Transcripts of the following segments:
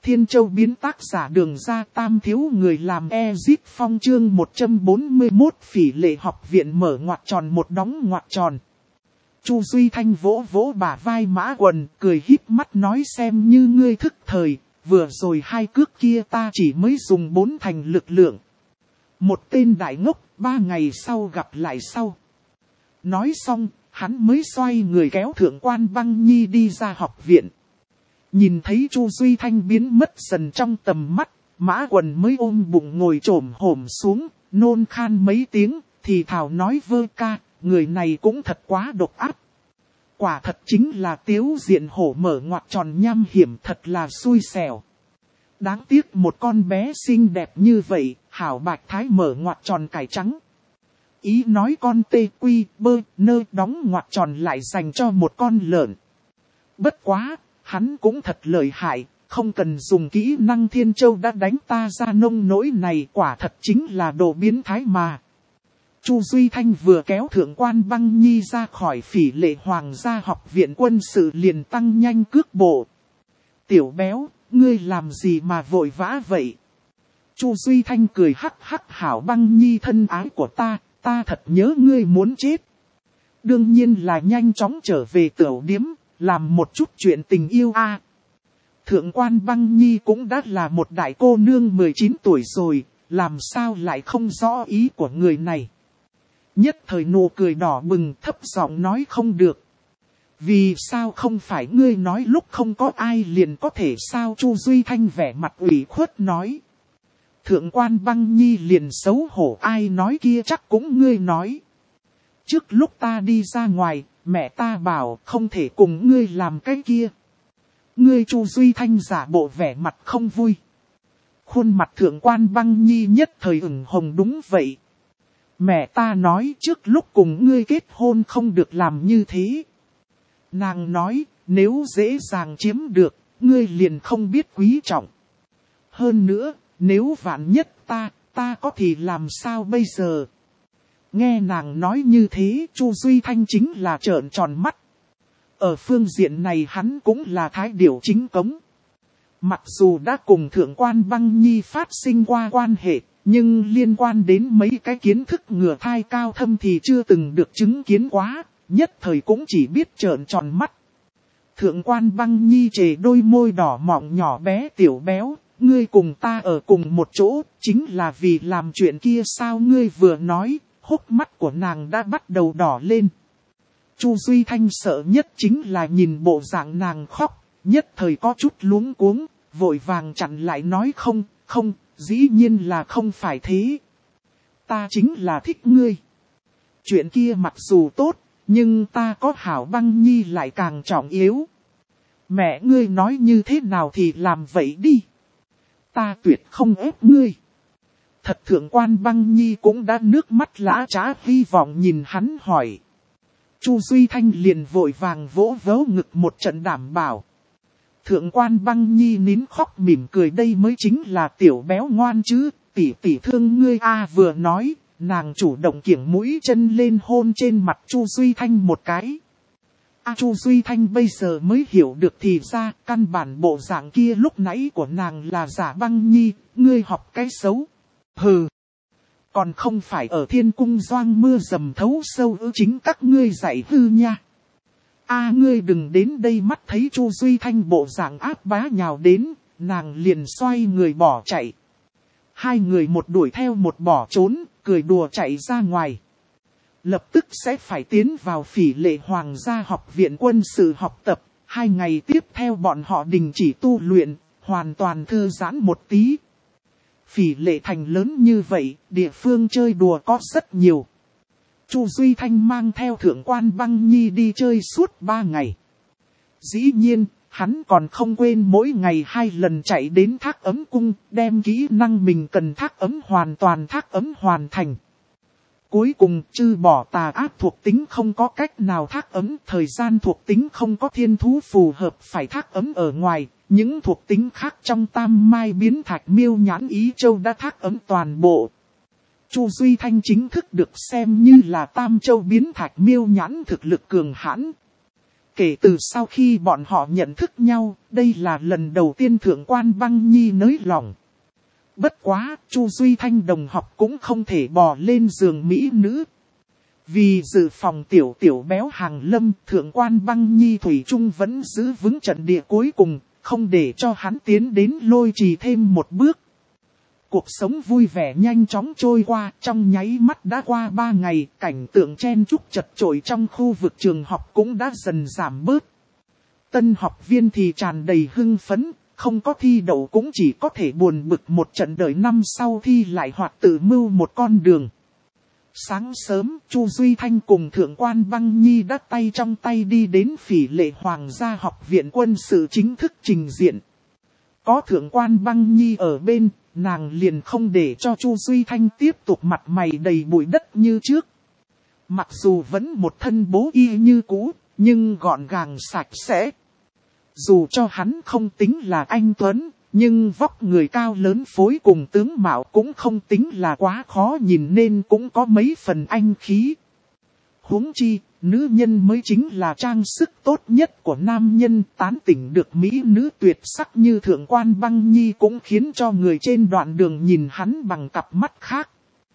Thiên Châu biến tác giả Đường Ra Tam thiếu người làm Ezip Phong chương 141 Phỉ Lệ học viện mở ngoặc tròn một đóng ngoặc tròn. Chu Duy Thanh vỗ vỗ bả vai Mã Quần, cười híp mắt nói xem như ngươi thức thời, vừa rồi hai cước kia ta chỉ mới dùng 4 thành lực lượng. Một tên đại ngốc, 3 ngày sau gặp lại sau. Nói xong, hắn mới xoay người kéo Thượng quan Băng Nhi đi ra học viện. Nhìn thấy Chu Duy Thanh biến mất dần trong tầm mắt, Mã Quần mới ôm bụng ngồi trồm hổm xuống, nôn khan mấy tiếng, thì thảo nói vơ ca, người này cũng thật quá độc ác. Quả thật chính là Tiếu Diện Hổ mở ngoặc tròn nham hiểm, thật là xui xẻo. Đáng tiếc một con bé xinh đẹp như vậy, Hảo Bạch Thái mở ngoặc tròn cải trắng. Ý nói con tê quy bơ nơ đóng ngoặc tròn lại dành cho một con lợn. Bất quá, hắn cũng thật lợi hại, không cần dùng kỹ năng Thiên Châu đã đánh ta ra nông nỗi này, quả thật chính là đồ biến thái mà. Chu Duy Thanh vừa kéo Thượng quan Băng Nhi ra khỏi Phỉ Lệ Hoàng gia học viện quân sự liền tăng nhanh cước bộ. Tiểu béo, ngươi làm gì mà vội vã vậy? Chu Duy Thanh cười hắc hắc, hảo Băng Nhi thân ái của ta thật nhớ ngươi muốn chết. Đương nhiên là nhanh chóng trở về tửu điếm, làm một chút chuyện tình yêu a. Thượng quan Băng Nhi cũng đã là một đại cô nương 19 tuổi rồi, làm sao lại không rõ ý của người này. Nhất thời nụ cười đỏ bừng, thấp giọng nói không được. Vì sao không phải ngươi nói lúc không có ai liền có thể sao? Chu Duy Thanh vẻ mặt ủy khuất nói. Thượng quan Băng Nhi liền xấu hổ, ai nói kia chắc cũng ngươi nói. Trước lúc ta đi ra ngoài, mẹ ta bảo không thể cùng ngươi làm cái kia. Ngươi Chu Duy Thanh giả bộ vẻ mặt không vui. Khuôn mặt Thượng quan Băng Nhi nhất thời ửng hồng, đúng vậy. Mẹ ta nói trước lúc cùng ngươi kết hôn không được làm như thế. Nàng nói nếu dễ dàng chiếm được, ngươi liền không biết quý trọng. Hơn nữa, nếu vạn nhất ta có thì làm sao bây giờ? Nghe nàng nói như thế, Chu Duy Thanh chính là trợn tròn mắt. Ở phương diện này hắn cũng là thái điểu chính cống. Mặc dù đã cùng Thượng quan Băng Nhi phát sinh qua quan hệ, nhưng liên quan đến mấy cái kiến thức ngừa thai cao thâm thì chưa từng được chứng kiến quá, nhất thời cũng chỉ biết trợn tròn mắt. Thượng quan Băng Nhi trề đôi môi đỏ mọng nhỏ bé, tiểu béo, ngươi cùng ta ở cùng một chỗ, chính là vì làm chuyện kia sao? Ngươi vừa nói, hốc mắt của nàng đã bắt đầu đỏ lên. Chu Duy Thanh sợ nhất chính là nhìn bộ dạng nàng khóc, nhất thời có chút luống cuống, vội vàng chặn lại nói không, dĩ nhiên là không phải thế. Ta chính là thích ngươi. Chuyện kia mặc dù tốt, nhưng ta có hảo Băng Nhi lại càng trọng yếu. Mẹ ngươi nói như thế nào thì làm vậy đi. Ta tuyệt không ép ngươi. Thật Thượng quan Băng Nhi cũng đã nước mắt lã trá hy vọng nhìn hắn hỏi. Chu Duy Thanh liền vội vàng vỗ vỗ ngực một trận đảm bảo. Thượng quan Băng Nhi nín khóc mỉm cười, đây mới chính là tiểu béo ngoan chứ, tỷ thương ngươi a. Vừa nói, nàng chủ động kiểng mũi chân lên hôn trên mặt Chu Duy Thanh một cái. Chu Duy Thanh bây giờ mới hiểu được thì ra căn bản bộ dạng kia lúc nãy của nàng là giả. Băng Nhi, ngươi học cái xấu. Hừ. Còn không phải ở thiên cung doang mưa dầm thấu sâu ư, chính các ngươi dạy hư nha. Ngươi đừng đến đây. Mắt thấy Chu Duy Thanh bộ dạng áp bá nhào đến, nàng liền xoay người bỏ chạy. Hai người một đuổi theo một bỏ trốn, cười đùa chạy ra ngoài. Lập tức sẽ phải tiến vào Phỉ Lệ Hoàng gia học viện quân sự học tập. 2 ngày tiếp theo bọn họ đình chỉ tu luyện, hoàn toàn thư giãn một tí. Phỉ Lệ thành lớn như vậy, địa phương chơi đùa có rất nhiều. Chu Duy Thanh mang theo Thượng quan Băng Nhi đi chơi suốt 3 ngày. Dĩ nhiên, hắn còn không quên mỗi ngày 2 lần chạy đến Thác Ấm Cung, đem kỹ năng mình cần thác ấm hoàn thành. Cuối cùng, trừ bỏ tà ác thuộc tính không có cách nào thác ấm, thời gian thuộc tính không có thiên thú phù hợp phải thác ấm ở ngoài, những thuộc tính khác trong Tam Mai Biến Thạch Miêu Nhãn Ý Châu đã thác ấm toàn bộ. Chu Duy Thanh chính thức được xem như là Tam Châu Biến Thạch Miêu Nhãn thực lực cường hãn. Kể từ sau khi bọn họ nhận thức nhau, đây là lần đầu tiên Thượng quan Băng Nhi nới lỏng. Bất quá, Chu Duy Thanh đồng học cũng không thể bò lên giường mỹ nữ. Vì dự phòng tiểu tiểu béo hàng lâm, Thượng quan Băng Nhi thủy chung vẫn giữ vững trận địa cuối cùng, không để cho hắn tiến đến lôi trì thêm một bước. Cuộc sống vui vẻ nhanh chóng trôi qua, trong nháy mắt đã qua 3 ngày, cảnh tượng chen chúc chật chội trong khu vực trường học cũng đã dần giảm bớt. Tân học viên thì tràn đầy hưng phấn, không có thi đậu cũng chỉ có thể buồn bực một trận, đợi năm sau thi lại hoặc tự mưu một con đường. Sáng sớm, Chu Duy Thanh cùng Thượng quan Băng Nhi đã tay trong tay đi đến Phỉ Lệ Hoàng gia học viện quân sự chính thức trình diện. Có Thượng quan Băng Nhi ở bên, nàng liền không để cho Chu Duy Thanh tiếp tục mặt mày đầy bụi đất như trước. Mặc dù vẫn một thân bố y như cũ, nhưng gọn gàng sạch sẽ. Dù cho hắn không tính là anh tuấn, nhưng vóc người cao lớn phối cùng tướng mạo cũng không tính là quá khó nhìn, nên cũng có mấy phần anh khí. Huống chi, nữ nhân mới chính là trang sức tốt nhất của nam nhân, tán tỉnh được mỹ nữ tuyệt sắc như Thượng quan Băng Nhi cũng khiến cho người trên đoạn đường nhìn hắn bằng cặp mắt khác.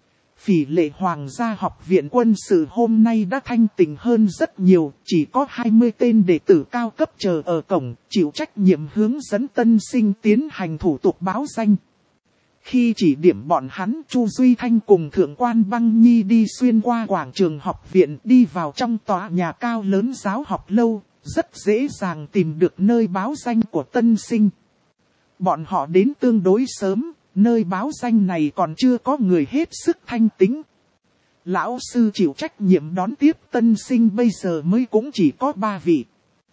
Phỉ Lệ Hoàng gia học viện quân sự hôm nay đã thanh tịnh hơn rất nhiều, chỉ có 20 tên đệ tử cao cấp chờ ở cổng, chịu trách nhiệm hướng dẫn tân sinh tiến hành thủ tục báo danh. Khi chỉ điểm bọn hắn, Chu Duy Thanh cùng Thượng quan Băng Nhi đi xuyên qua quảng trường học viện, đi vào trong tòa nhà cao lớn giáo học lâu, rất dễ dàng tìm được nơi báo danh của tân sinh. Bọn họ đến tương đối sớm. Nơi báo danh này còn chưa có người hết sức thanh tính. Lão sư chịu trách nhiệm đón tiếp tân sinh bây giờ mới cũng chỉ có 3 vị.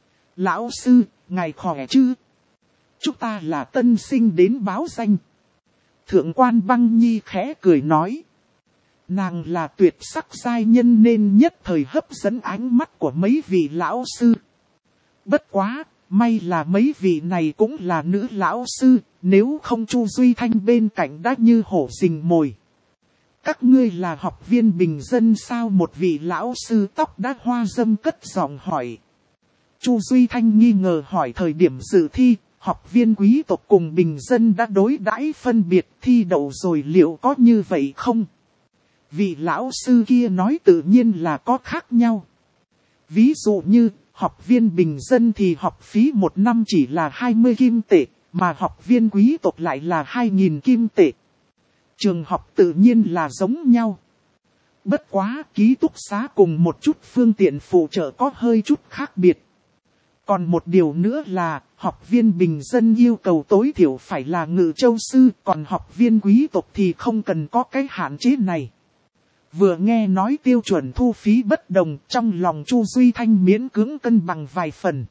Lão sư, ngài khỏe chứ? Chúng ta là tân sinh đến báo danh. Thượng quan Băng Nhi khẽ cười nói. Nàng là tuyệt sắc giai nhân nên nhất thời hấp dẫn ánh mắt của mấy vị lão sư. Bất quá, may là mấy vị này cũng là nữ lão sư, nếu không Chu Duy Thanh bên cạnh đã như hổ rình mồi. Các ngươi là học viên bình dân sao? Một vị lão sư tóc đã hoa râm cất giọng hỏi. Chu Duy Thanh nghi ngờ hỏi, thời điểm dự thi, học viên quý tộc cùng bình dân đã đối đãi phân biệt, thi đậu rồi liệu có như vậy không? Vị lão sư kia nói tự nhiên là có khác nhau. Ví dụ như, học viên bình dân thì học phí một năm chỉ là 20 kim tệ, mà học viên quý tộc lại là 2.000 kim tệ. Trường học tự nhiên là giống nhau. Bất quá, ký túc xá cùng một chút phương tiện phụ trợ có hơi chút khác biệt. Còn một điều nữa là, học viên bình dân yêu cầu tối thiểu phải là ngự châu sư, còn học viên quý tộc thì không cần có cái hạn chế này. Vừa nghe nói tiêu chuẩn thu phí bất đồng, trong lòng Chu Duy Thanh miễn cưỡng cân bằng vài phần.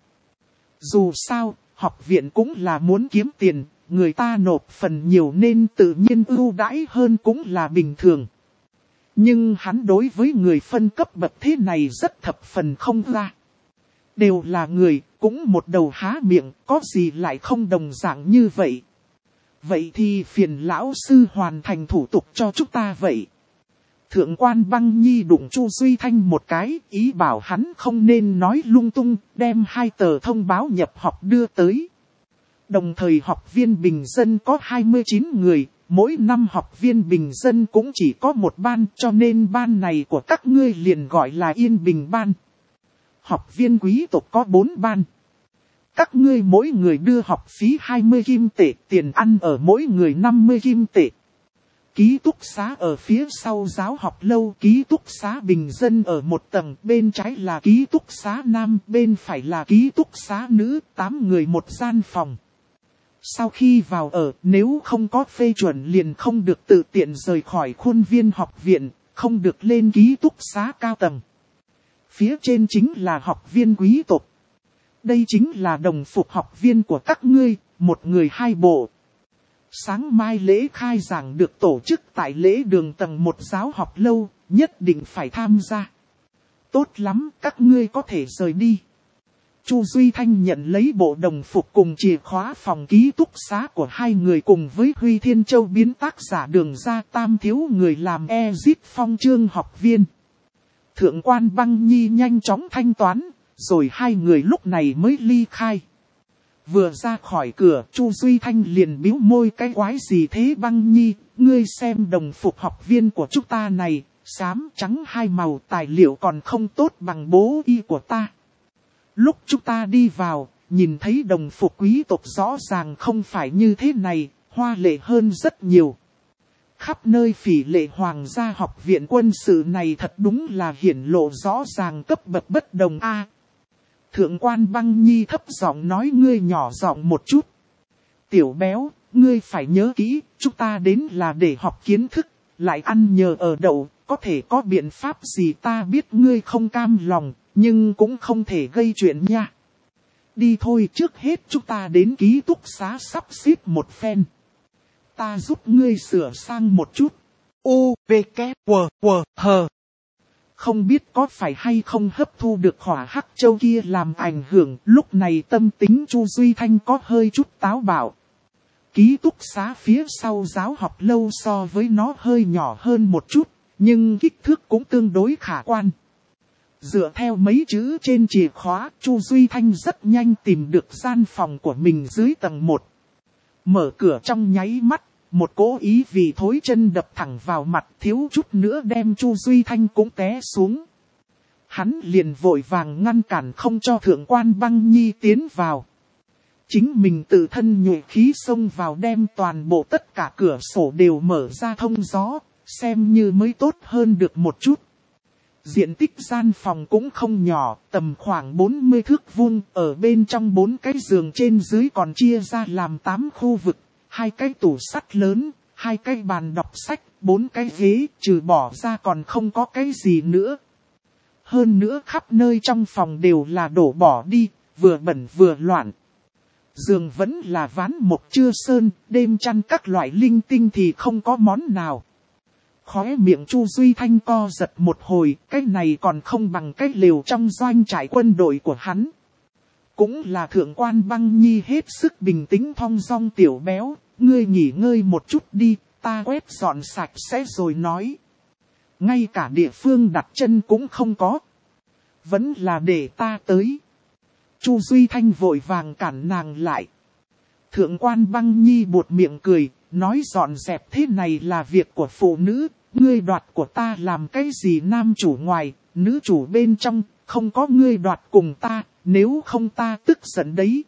Dù sao, học viện cũng là muốn kiếm tiền, người ta nộp phần nhiều nên tự nhiên ưu đãi hơn cũng là bình thường. Nhưng hắn đối với người phân cấp bậc thế này rất thập phần không ra. Đều là người, cũng một đầu há miệng, có gì lại không đồng dạng như vậy. Vậy thì phiền lão sư hoàn thành thủ tục cho chúng ta vậy. Thượng quan Băng Nhi đụng Chu Duy Thanh một cái, ý bảo hắn không nên nói lung tung, đem 2 tờ thông báo nhập học đưa tới. Đồng thời học viên bình dân có 29 người, mỗi năm học viên bình dân cũng chỉ có một ban, cho nên ban này của các ngươi liền gọi là Yên Bình Ban. Học viên quý tộc có 4 ban. Các ngươi mỗi người đưa học phí 20 kim tệ, tiền ăn ở mỗi người 50 kim tệ. Ký túc xá ở phía sau giáo học lâu, ký túc xá bình dân ở một tầng, bên trái là ký túc xá nam, bên phải là ký túc xá nữ, 8 người một gian phòng. Sau khi vào ở, nếu không có phê chuẩn liền không được tự tiện rời khỏi khuôn viên học viện, không được lên ký túc xá cao tầng. Phía trên chính là học viên quý tộc. Đây chính là đồng phục học viên của các ngươi, một người 2 bộ. Sáng mai lễ khai giảng được tổ chức tại lễ đường tầng 1 giáo học lâu, nhất định phải tham gia. Tốt lắm, các ngươi có thể rời đi. Chu Duy Thanh nhận lấy bộ đồng phục cùng chìa khóa phòng ký túc xá của 2 người cùng với Huy Thiên Châu biến tác giả Đường ra Tam thiếu người làm Ezit Phong chương học viên. Thượng quan Băng Nhi nhanh chóng thanh toán, rồi hai người lúc này mới ly khai. Vừa ra khỏi cửa, Chu Duy Thanh liền bĩu môi, cái quái gì thế Băng Nhi, ngươi xem đồng phục học viên của chúng ta này, xám trắng hai màu, tài liệu còn không tốt bằng bố y của ta. Lúc chúng ta đi vào, nhìn thấy đồng phục quý tộc rõ ràng không phải như thế này, hoa lệ hơn rất nhiều. Khắp nơi phỉ lệ hoàng gia học viện quân sự này thật đúng là hiển lộ rõ ràng cấp bậc bất đồng a. Thượng quan Băng Nhi thấp giọng nói, ngươi nhỏ giọng một chút. Tiểu béo, ngươi phải nhớ kỹ, chúng ta đến là để học kiến thức, lại ăn nhờ ở đậu, có thể có biện pháp gì ta biết ngươi không cam lòng, nhưng cũng không thể gây chuyện nha. Đi thôi, trước hết chúng ta đến ký túc xá sắp xếp một phen. Ta giúp ngươi sửa sang một chút. U, V, K, W, W, H. Không biết có phải hay không hấp thu được hỏa hắc châu kia làm ảnh hưởng, lúc này tâm tính Chu Duy Thanh có hơi chút táo bạo. Ký túc xá phía sau giáo học lâu so với nó hơi nhỏ hơn một chút, nhưng kích thước cũng tương đối khả quan. Dựa theo mấy chữ trên chìa khóa, Chu Duy Thanh rất nhanh tìm được gian phòng của mình dưới tầng 1. Mở cửa trong nháy mắt, một cỗ ý vì thối chân đập thẳng vào mặt, thiếu chút nữa đem Chu Duy Thanh cũng té xuống. Hắn liền vội vàng ngăn cản không cho thượng quan Băng Nhi tiến vào. Chính mình tự thân nhuệ khí xông vào đem toàn bộ tất cả cửa sổ đều mở ra thông gió, xem như mới tốt hơn được một chút. Diện tích gian phòng cũng không nhỏ, tầm khoảng 40 thước vuông, ở bên trong 4 cái giường trên dưới còn chia ra làm 8 khu vực, 2 cái tủ sắt lớn, 2 cái bàn đọc sách, 4 cái ghế, trừ bỏ ra còn không có cái gì nữa. Hơn nữa khắp nơi trong phòng đều là đổ bỏ đi, vừa bẩn vừa loạn. Giường vẫn là ván mộc chưa sơn, đêm chăn các loại linh tinh thì không có món nào. Khóe miệng Chu Duy Thanh co giật một hồi, cái này còn không bằng cái lều trong doanh trại quân đội của hắn. Cũng là thượng quan Băng Nhi hết sức bình tĩnh thong dong, tiểu béo, ngươi nghỉ ngơi một chút đi, ta quét dọn sạch sẽ rồi nói. Ngay cả địa phương đặt chân cũng không có. Vẫn là để ta tới. Chu Duy Thanh vội vàng cản nàng lại. Thượng quan Băng Nhi buột miệng cười, nói dọn dẹp thế này là việc của phụ nữ, ngươi đoạt của ta làm cái gì nam chủ ngoài, nữ chủ bên trong, không có ngươi đoạt cùng ta, nếu không ta tức giận đấy.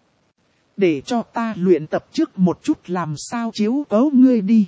Để cho ta luyện tập trước một chút làm sao chiếu cố ngươi đi.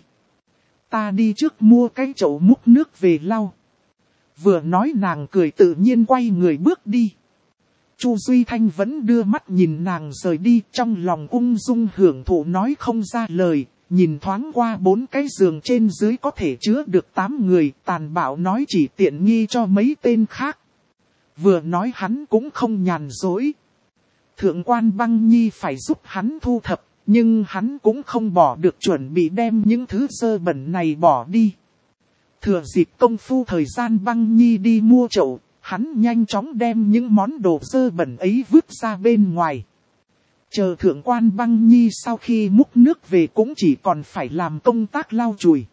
Ta đi trước mua cái chậu múc nước về lau. Vừa nói nàng cười tự nhiên quay người bước đi. Chu Duy Thanh vẫn đưa mắt nhìn nàng rời đi, trong lòng ung dung hưởng thụ nói không ra lời, nhìn thoáng qua 4 cái giường trên dưới có thể chứa được 8 người, tàn bạo nói chỉ tiện nghi cho mấy tên khác. Vừa nói hắn cũng không nhàn dối. Thượng quan Băng Nhi phải giúp hắn thu thập, nhưng hắn cũng không bỏ được chuẩn bị đem những thứ dơ bẩn này bỏ đi. Thừa dịp công phu thời gian Băng Nhi đi mua chậu, hắn nhanh chóng đem những món đồ dơ bẩn ấy vứt ra bên ngoài. Chờ thượng quan Băng Nhi sau khi múc nước về cũng chỉ còn phải làm công tác lau chùi.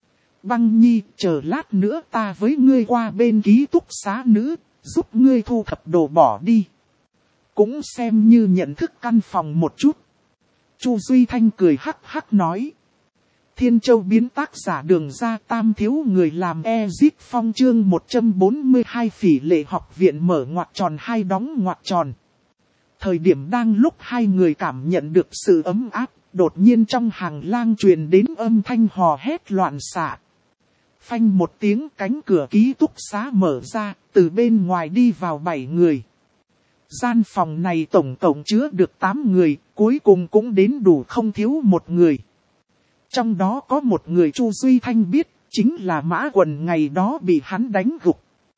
Băng Nhi, chờ lát nữa ta với ngươi qua bên ký túc xá nữ, giúp ngươi thu thập đồ bỏ đi. Cũng xem như nhận thức căn phòng một chút. Chu Duy Thanh cười hắc hắc nói. Thiên Châu biến tác giả Đường Ra Tam thiếu người làm Ezit Phong chương 142 phỉ lệ học viện mở ngoặc tròn hai đóng ngoặc tròn. Thời điểm đang lúc hai người cảm nhận được sự ấm áp, đột nhiên trong hàng lang truyền đến âm thanh hò hét loạn xạ. Phanh một tiếng, cánh cửa ký túc xá mở ra, từ bên ngoài đi vào 7 người. Gian phòng này tổng cộng chứa được 8 người, cuối cùng cũng đến đủ không thiếu một người. Trong đó có một người Chu Duy Thanh biết, chính là Mã Quần ngày đó bị hắn đánh gục.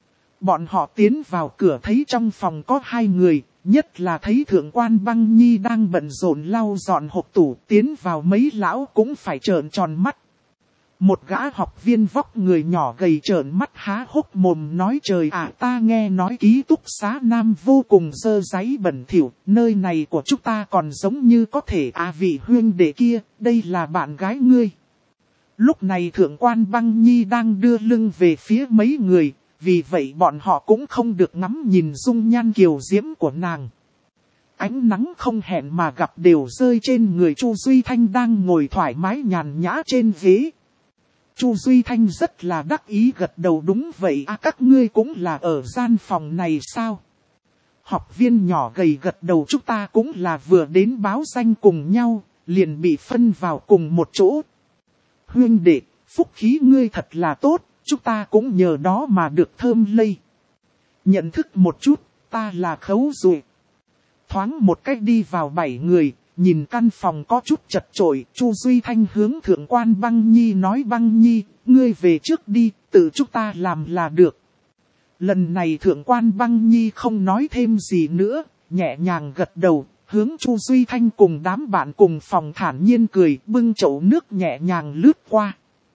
Bọn họ tiến vào cửa thấy trong phòng có 2 người, nhất là thấy thượng quan Băng Nhi đang bận rộn lau dọn hộp tủ, tiến vào mấy lão cũng phải trợn tròn mắt. Một gã học viên vóc người nhỏ gầy trợn mắt há hốc mồm nói trời ạ, ta nghe nói ký túc xá nam vô cùng dơ dáy bẩn thỉu, nơi này của chúng ta còn giống như có thể vị huynh đệ kia, đây là bạn gái ngươi. Lúc này thượng quan Băng Nhi đang đưa lưng về phía mấy người, vì vậy bọn họ cũng không được ngắm nhìn dung nhan kiều diễm của nàng. Ánh nắng không hẹn mà gặp đều rơi trên người Chu Duy Thanh đang ngồi thoải mái nhàn nhã trên ghế. Chu Duy Thanh rất là đắc ý gật đầu, đúng vậy à, các ngươi cũng là ở gian phòng này sao? Học viên nhỏ gầy gật đầu, chúng ta cũng là vừa đến báo danh cùng nhau, liền bị phân vào cùng một chỗ. Huynh đệ, phúc khí ngươi thật là tốt, chúng ta cũng nhờ đó mà được thơm lây. Nhận thức một chút, ta là Khấu Dụ. Thoáng một cách đi vào 7 người, nhìn căn phòng có chút chật chội, Chu Duy Thanh hướng thượng quan Băng Nhi nói, Băng Nhi, ngươi về trước đi, tự chúng ta làm là được. Lần này thượng quan Băng Nhi không nói thêm gì nữa, nhẹ nhàng gật đầu, hướng Chu Duy Thanh cùng đám bạn cùng phòng thản nhiên cười, bưng chậu nước nhẹ nhàng lướt qua.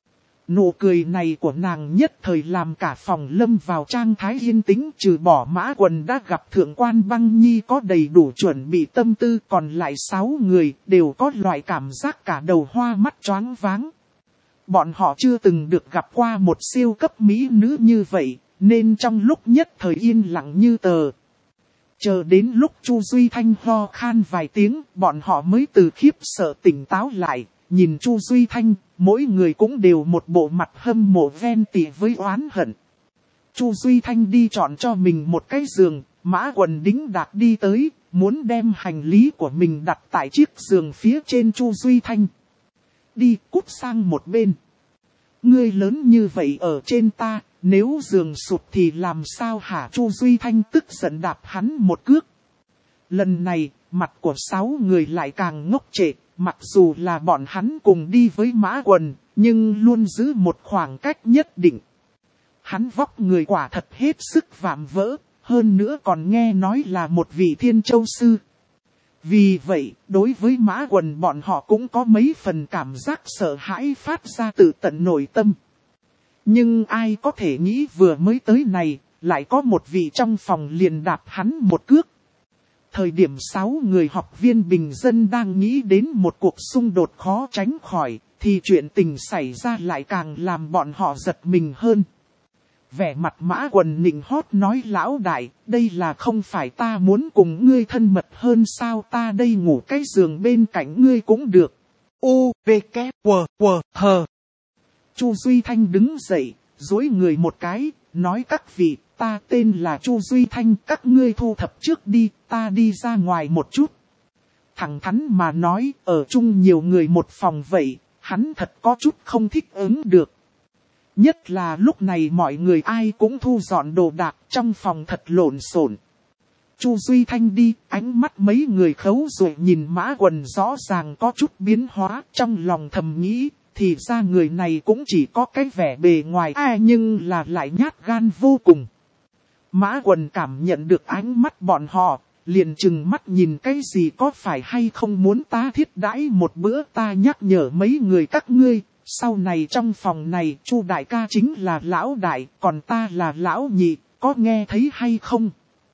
Nụ cười này của nàng nhất thời làm cả phòng lâm vào trạng thái yên tĩnh, trừ bỏ Mã Quần đã gặp thượng quan Băng Nhi có đầy đủ chuẩn bị tâm tư, còn lại 6 người đều có loại cảm giác cả đầu hoa mắt choáng váng. Bọn họ chưa từng được gặp qua một siêu cấp mỹ nữ như vậy, nên trong lúc nhất thời yên lặng như tờ. Chờ đến lúc Chu Duy Thanh ho khan vài tiếng, bọn họ mới từ khiếp sợ tỉnh táo lại, nhìn Chu Duy Thanh, mỗi người cũng đều một bộ mặt hâm mộ ven tỉ với oán hận. Chu Duy Thanh đi chọn cho mình một cái giường, Mã Quần đĩnh đạc đi tới, muốn đem hành lý của mình đặt tại chiếc giường phía trên Chu Duy Thanh. Đi, cút sang một bên. Ngươi lớn như vậy ở trên ta, nếu giường sụp thì làm sao hả? Chu Duy Thanh tức giận đạp hắn một cước. Lần này, mặt của 6 người lại càng ngốc trệ, mặc dù là bọn hắn cùng đi với Mã Quần, nhưng luôn giữ một khoảng cách nhất định. Hắn vóc người quả thật hết sức vạm vỡ, hơn nữa còn nghe nói là một vị Thiên Châu sư. Vì vậy, đối với Mã Quần bọn họ cũng có mấy phần cảm giác sợ hãi phát ra từ tận nội tâm. Nhưng ai có thể nghĩ vừa mới tới này, lại có một vị trong phòng liền đạp hắn một cước. Thời điểm 6 người học viên bình dân đang nghĩ đến một cuộc xung đột khó tránh khỏi, thì chuyện tình xảy ra lại càng làm bọn họ giật mình hơn. Vẻ mặt Mã Quần nịnh hót nói, lão đại, đây là không phải ta muốn cùng ngươi thân mật hơn sao, ta đây ngủ cái giường bên cạnh ngươi cũng được. U, V, K, W, W, H. Chu Duy Thanh đứng dậy, duỗi người một cái, nói, các vị, ta tên là Chu Duy Thanh, các ngươi thu thập trước đi, ta đi ra ngoài một chút. Thẳng thắn mà nói, ở chung nhiều người một phòng vậy, hắn thật có chút không thích ứng được. Nhất là lúc này mọi người ai cũng thu dọn đồ đạc, trong phòng thật lộn xộn. Chu Duy Thanh đi, ánh mắt mấy người Khấu Dụ nhìn Mã Quần rõ ràng có chút biến hóa, trong lòng thầm nghĩ, thì ra người này cũng chỉ có cái vẻ bề ngoài nhưng là lại nhát gan vô cùng. Mã Quần cảm nhận được ánh mắt bọn họ, liền trừng mắt nhìn, cái gì có phải hay không muốn ta thiết đãi một bữa, ta nhắc nhở mấy người các ngươi. Sau này trong phòng này, Chu đại ca chính là lão đại, còn ta là lão nhị, có nghe thấy hay không?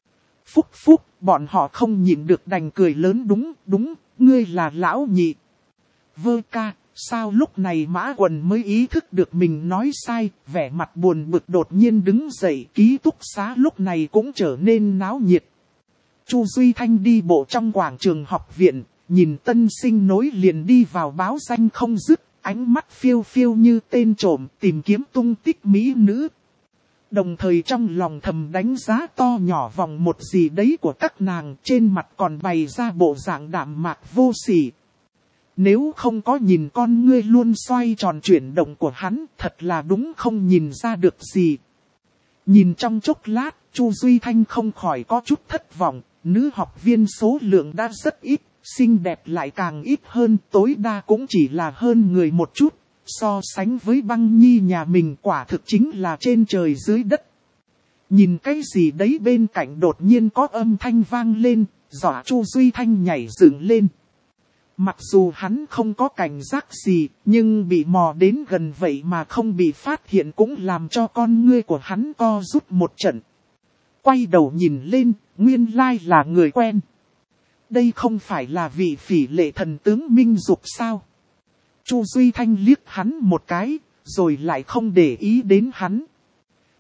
Phúc, bọn họ không nhịn được đành cười lớn, đúng, ngươi là lão nhị. Vơ ca, sao lúc này Mã Quần mới ý thức được mình nói sai, vẻ mặt buồn bực đột nhiên đứng dậy, ký túc xá lúc này cũng trở nên náo nhiệt. Chu Duy Thanh đi bộ trong quảng trường học viện, nhìn tân sinh nối liền đi vào báo danh không dứt. Ánh mắt phiêu phiêu như tên trộm tìm kiếm tung tích mỹ nữ. Đồng thời trong lòng thầm đánh giá to nhỏ vòng một gì đấy của các nàng, trên mặt còn bày ra bộ dạng đạm mạc vô sỉ. Nếu không có nhìn con ngươi luôn xoay tròn chuyển động của hắn, thật là đúng không nhìn ra được gì. Nhìn trong chốc lát, Chu Duy Thanh không khỏi có chút thất vọng, nữ học viên số lượng đã rất ít. Xinh đẹp lại càng ít hơn, tối đa cũng chỉ là hơn người một chút, so sánh với Băng Nhi nhà mình quả thực chính là trên trời dưới đất. Nhìn cái gì đấy bên cạnh đột nhiên có âm thanh vang lên, dọa Chu Duy Thanh nhảy dựng lên. Mặc dù hắn không có cảnh giác gì, nhưng bị mò đến gần vậy mà không bị phát hiện cũng làm cho con ngươi của hắn co rút một trận. Quay đầu nhìn lên, nguyên lai là người quen. Đây không phải là vị Phỉ Lệ thần tướng Minh Dục sao? Chu Duy Thanh liếc hắn một cái, rồi lại không để ý đến hắn.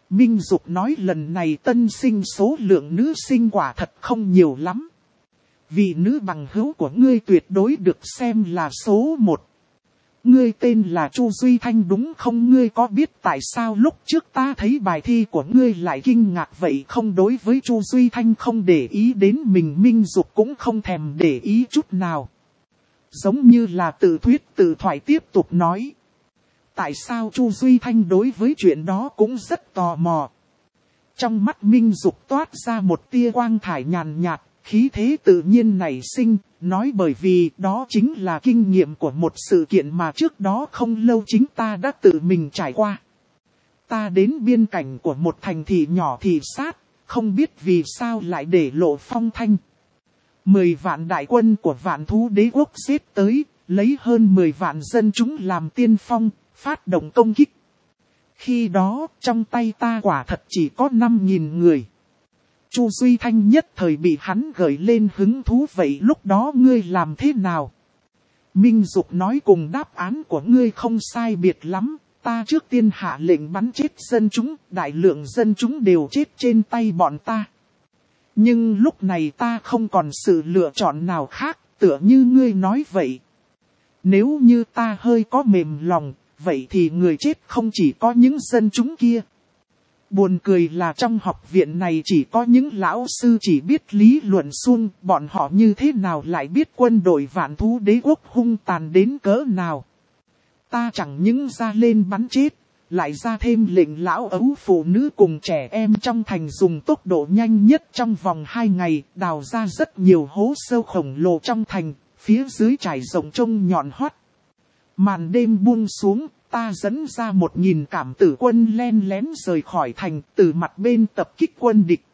Minh Dục nói lần này tân sinh số lượng nữ sinh quả thật không nhiều lắm. Vị nữ bằng hữu của ngươi tuyệt đối được xem là số 1. Ngươi tên là Chu Duy Thanh đúng không? Ngươi có biết tại sao lúc trước ta thấy bài thi của ngươi lại kinh ngạc vậy không? Đối với Chu Duy Thanh không để ý đến mình, Minh Dục cũng không thèm để ý chút nào. Giống như là tự thuyết tự thoại tiếp tục nói. Tại sao Chu Duy Thanh đối với chuyện đó cũng rất tò mò. Trong mắt Minh Dục toát ra một tia quang thải nhàn nhạt, khí thế tự nhiên nảy sinh, nói bởi vì đó chính là kinh nghiệm của một sự kiện mà trước đó không lâu chính ta đã tự mình trải qua. Ta đến biên cảnh của một thành thị nhỏ thị sát, không biết vì sao lại để lộ phong thanh. 10 vạn đại quân của Vạn Thú Đế Quốc xếp tới, lấy hơn 10 vạn dân chúng làm tiên phong, phát động công kích. Khi đó, trong tay ta quả thật chỉ có 5.000 người. Chu Duy Thanh nhất thời bị hắn gợi lên hứng thú, vậy lúc đó ngươi làm thế nào? Minh Dục nói cùng đáp án của ngươi không sai biệt lắm, ta trước tiên hạ lệnh bắn chết dân chúng, đại lượng dân chúng đều chết trên tay bọn ta. Nhưng lúc này ta không còn sự lựa chọn nào khác, tựa như ngươi nói vậy. Nếu như ta hơi có mềm lòng, vậy thì người chết không chỉ có những dân chúng kia. Buồn cười là trong học viện này chỉ có những lão sư chỉ biết lý luận suông, bọn họ như thế nào lại biết quân đội Vạn Thú Đế Quốc hung tàn đến cỡ nào. Ta chẳng những ra lên bắn chết, lại ra thêm lệnh lão ấu phụ nữ cùng trẻ em trong thành dùng tốc độ nhanh nhất trong vòng 2 ngày, đào ra rất nhiều hố sâu khổng lồ trong thành, phía dưới trải rộng trông nhọn hoắt. Màn đêm buông xuống, ta dẫn ra 1.000 cảm tử quân len lén rời khỏi thành, từ mặt bên tập kích quân địch.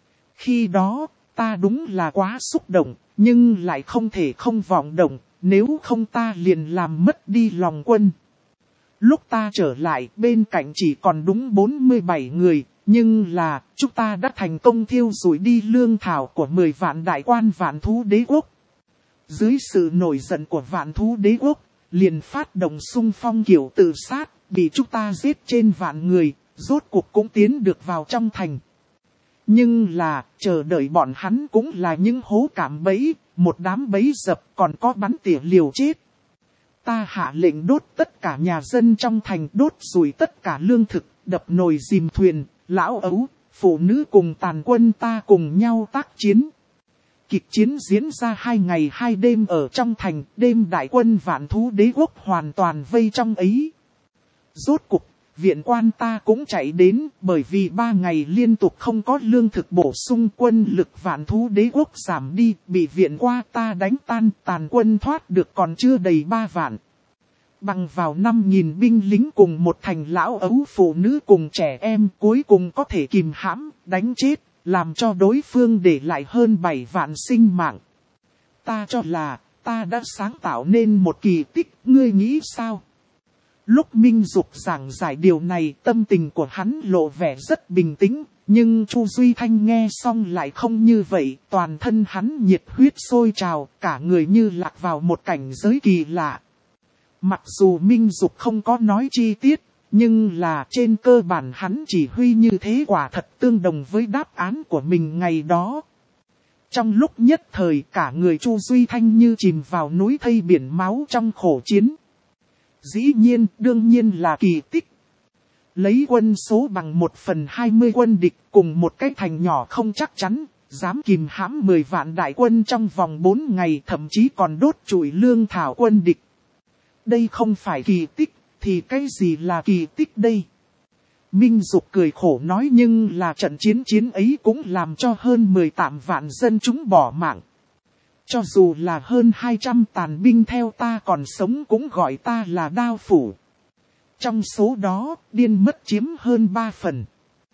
Khi đó, ta đúng là quá xúc động, nhưng lại không thể không vọng động, nếu không ta liền làm mất đi lòng quân. Lúc ta trở lại, bên cạnh chỉ còn đúng 47 người, nhưng là, chúng ta đã thành công thiêu rụi đi lương thảo của 10 vạn đại quan Vạn Thú Đế Quốc. Dưới sự nổi giận của Vạn Thú Đế Quốc, liền phát động xung phong kiểu tự sát, bị chúng ta giết trên vạn người, rốt cuộc cũng tiến được vào trong thành. Nhưng là, chờ đợi bọn hắn cũng là những hố cảm bẫy, một đám bẫy dập còn có bắn tỉa liều chết. Ta hạ lệnh đốt tất cả nhà dân trong thành, đốt rủi tất cả lương thực, đập nồi dìm thuyền, lão ấu, phụ nữ cùng tàn quân ta cùng nhau tác chiến. Kịch chiến diễn ra 2 ngày 2 đêm ở trong thành, đêm đại quân Vạn Thú Đế Quốc hoàn toàn vây trong ấy. Rốt cục, viện quan ta cũng chạy đến, bởi vì 3 ngày liên tục không có lương thực bổ sung, quân lực Vạn Thú Đế Quốc giảm đi, bị viện qua ta đánh tan, tàn quân thoát được còn chưa đầy 3 vạn. Bằng vào 5.000 binh lính cùng một thành lão ấu phụ nữ cùng trẻ em, cuối cùng có thể kìm hãm, đánh chết, làm cho đối phương để lại hơn 7 vạn sinh mạng. Ta cho là, ta đã sáng tạo nên một kỳ tích, ngươi nghĩ sao? Lúc Minh Dục giảng giải điều này, tâm tình của hắn lộ vẻ rất bình tĩnh, nhưng Chu Duy Thanh nghe xong lại không như vậy, toàn thân hắn nhiệt huyết sôi trào, cả người như lạc vào một cảnh giới kỳ lạ. Mặc dù Minh Dục không có nói chi tiết, nhưng là trên cơ bản hắn chỉ huy như thế quả thật tương đồng với đáp án của mình ngày đó. Trong lúc nhất thời cả người Chu Duy Thanh như chìm vào núi thây biển máu trong khổ chiến. Dĩ nhiên, đương nhiên là kỳ tích. Lấy quân số bằng 1/20 quân địch cùng một cái thành nhỏ không chắc chắn, dám kìm hãm 10 vạn đại quân trong vòng 4 ngày, thậm chí còn đốt trụi lương thảo quân địch. Đây không phải kỳ tích, thì cái gì là kỳ tích đây? Minh Dục cười khổ nói, nhưng là trận chiến ấy cũng làm cho hơn 18 vạn dân chúng bỏ mạng. Cho dù là hơn 200 tàn binh theo ta còn sống cũng gọi ta là đao phủ. Trong số đó, điên mất chiếm hơn 3 phần.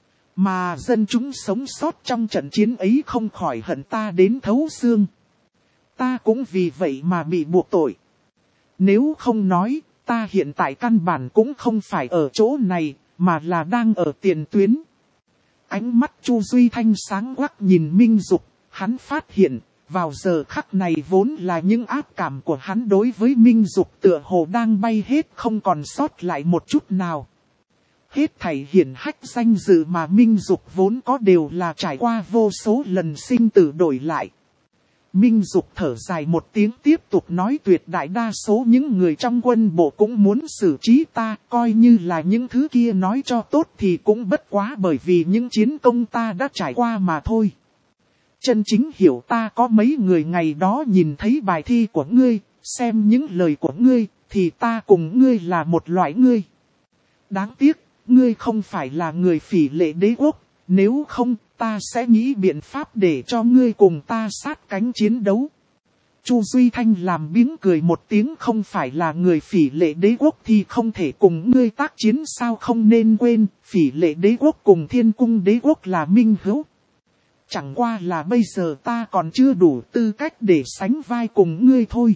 Mà dân chúng sống sót trong trận chiến ấy không khỏi hận ta đến thấu xương. Ta cũng vì vậy mà bị buộc tội. Nếu không nói, ta hiện tại căn bản cũng không phải ở chỗ này, mà là đang ở tiền tuyến. Ánh mắt Chu Duy Thanh sáng quắc nhìn Minh Dục, hắn phát hiện, vào giờ khắc này vốn là những ác cảm của hắn đối với Minh Dục tựa hồ đang bay hết không còn sót lại một chút nào. Hết thảy hiển hách danh dự mà Minh Dục vốn có đều là trải qua vô số lần sinh tử đổi lại. Minh Dục thở dài một tiếng tiếp tục nói, tuyệt đại đa số những người trong quân bộ cũng muốn xử trí ta, coi như là những thứ kia nói cho tốt thì cũng bất quá bởi vì những chiến công ta đã trải qua mà thôi. Chân chính hiểu ta có mấy người ngày đó nhìn thấy bài thi của ngươi, xem những lời của ngươi, thì ta cùng ngươi là một loại ngươi. Đáng tiếc, ngươi không phải là người Phỉ Lệ Đế quốc, nếu không ta sẽ nghĩ biện pháp để cho ngươi cùng ta sát cánh chiến đấu. Chu Duy Thanh làm biếng cười một tiếng, không phải là người Phỉ Lệ Đế quốc thì không thể cùng ngươi tác chiến sao, không nên quên, Phỉ Lệ Đế quốc cùng Thiên Cung Đế quốc là minh hữu. Chẳng qua là bây giờ ta còn chưa đủ tư cách để sánh vai cùng ngươi thôi.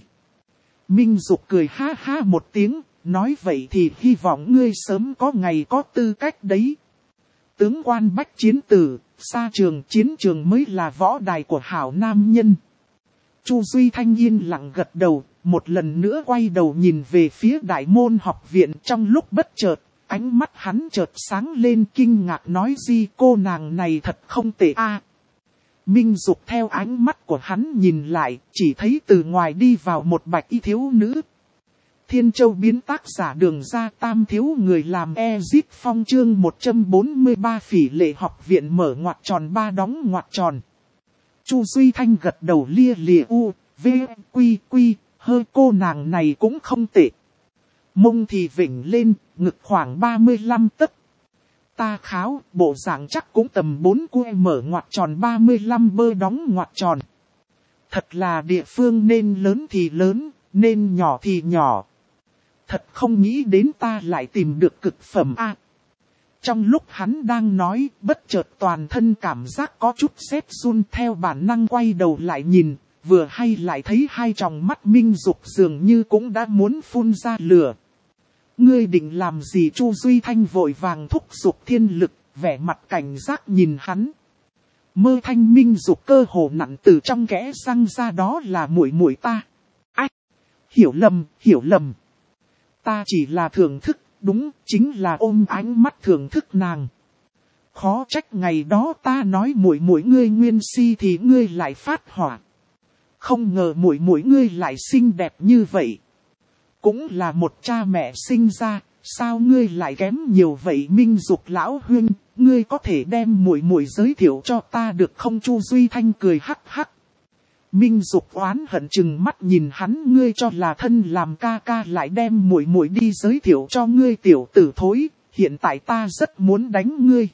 Minh Dục cười ha ha một tiếng, nói vậy thì hy vọng ngươi sớm có ngày có tư cách đấy. Tướng quan bách chiến tử, xa trường chiến trường mới là võ đài của hảo nam nhân. Chu Duy Thanh yên lặng gật đầu, một lần nữa quay đầu nhìn về phía Đại Môn học viện, trong lúc bất chợt, ánh mắt hắn chợt sáng lên kinh ngạc nói, gì cô nàng này thật không tệ a. Minh Dục theo ánh mắt của hắn nhìn lại, chỉ thấy từ ngoài đi vào một bạch y thiếu nữ. Thiên Châu biến tác giả Đường Ra Tam thiếu người làm Ezip Phong chương 143 Phỉ Lệ học viện mở ngoặc tròn 3 đóng ngoặc tròn. Chu Duy Thanh gật đầu lia lịa u, v, quy quy, hơi cô nàng này cũng không tệ. Mông thì vỉnh lên, ngực khoảng 35 tấc. Ta kháo, bộ dạng chắc cũng tầm 4 cua mở ngoặc tròn 35 bơ đóng ngoặc tròn. Thật là địa phương nên lớn thì lớn, nên nhỏ thì nhỏ. Thật không nghĩ đến ta lại tìm được cực phẩm a. Trong lúc hắn đang nói, bất chợt toàn thân cảm giác có chút rét run, theo bản năng quay đầu lại nhìn, vừa hay lại thấy hai tròng mắt Minh Dục dường như cũng đã muốn phun ra lửa. Ngươi định làm gì? Chu Duy Thanh vội vàng thúc giục thiên lực, vẻ mặt cảnh giác nhìn hắn. Mơ Thanh Minh Dục cơ hồ nặn từ trong kẽ răng ra, đó là muội muội ta. Ách! Hiểu lầm. Ta chỉ là thưởng thức, đúng, chính là ôm ánh mắt thưởng thức nàng. Khó trách ngày đó ta nói muội muội ngươi nguyên si thì ngươi lại phát hỏa. Không ngờ muội muội ngươi lại xinh đẹp như vậy. Cũng là một cha mẹ sinh ra, sao ngươi lại kém nhiều vậy? Minh Dục lão huynh, ngươi có thể đem muội muội giới thiệu cho ta được không? Chu Duy Thanh cười hắc hắc. Minh Dục oán hận chừng mắt nhìn hắn, ngươi cho là thân làm ca ca lại đem muội muội đi giới thiệu cho ngươi, tiểu tử thối, hiện tại ta rất muốn đánh ngươi.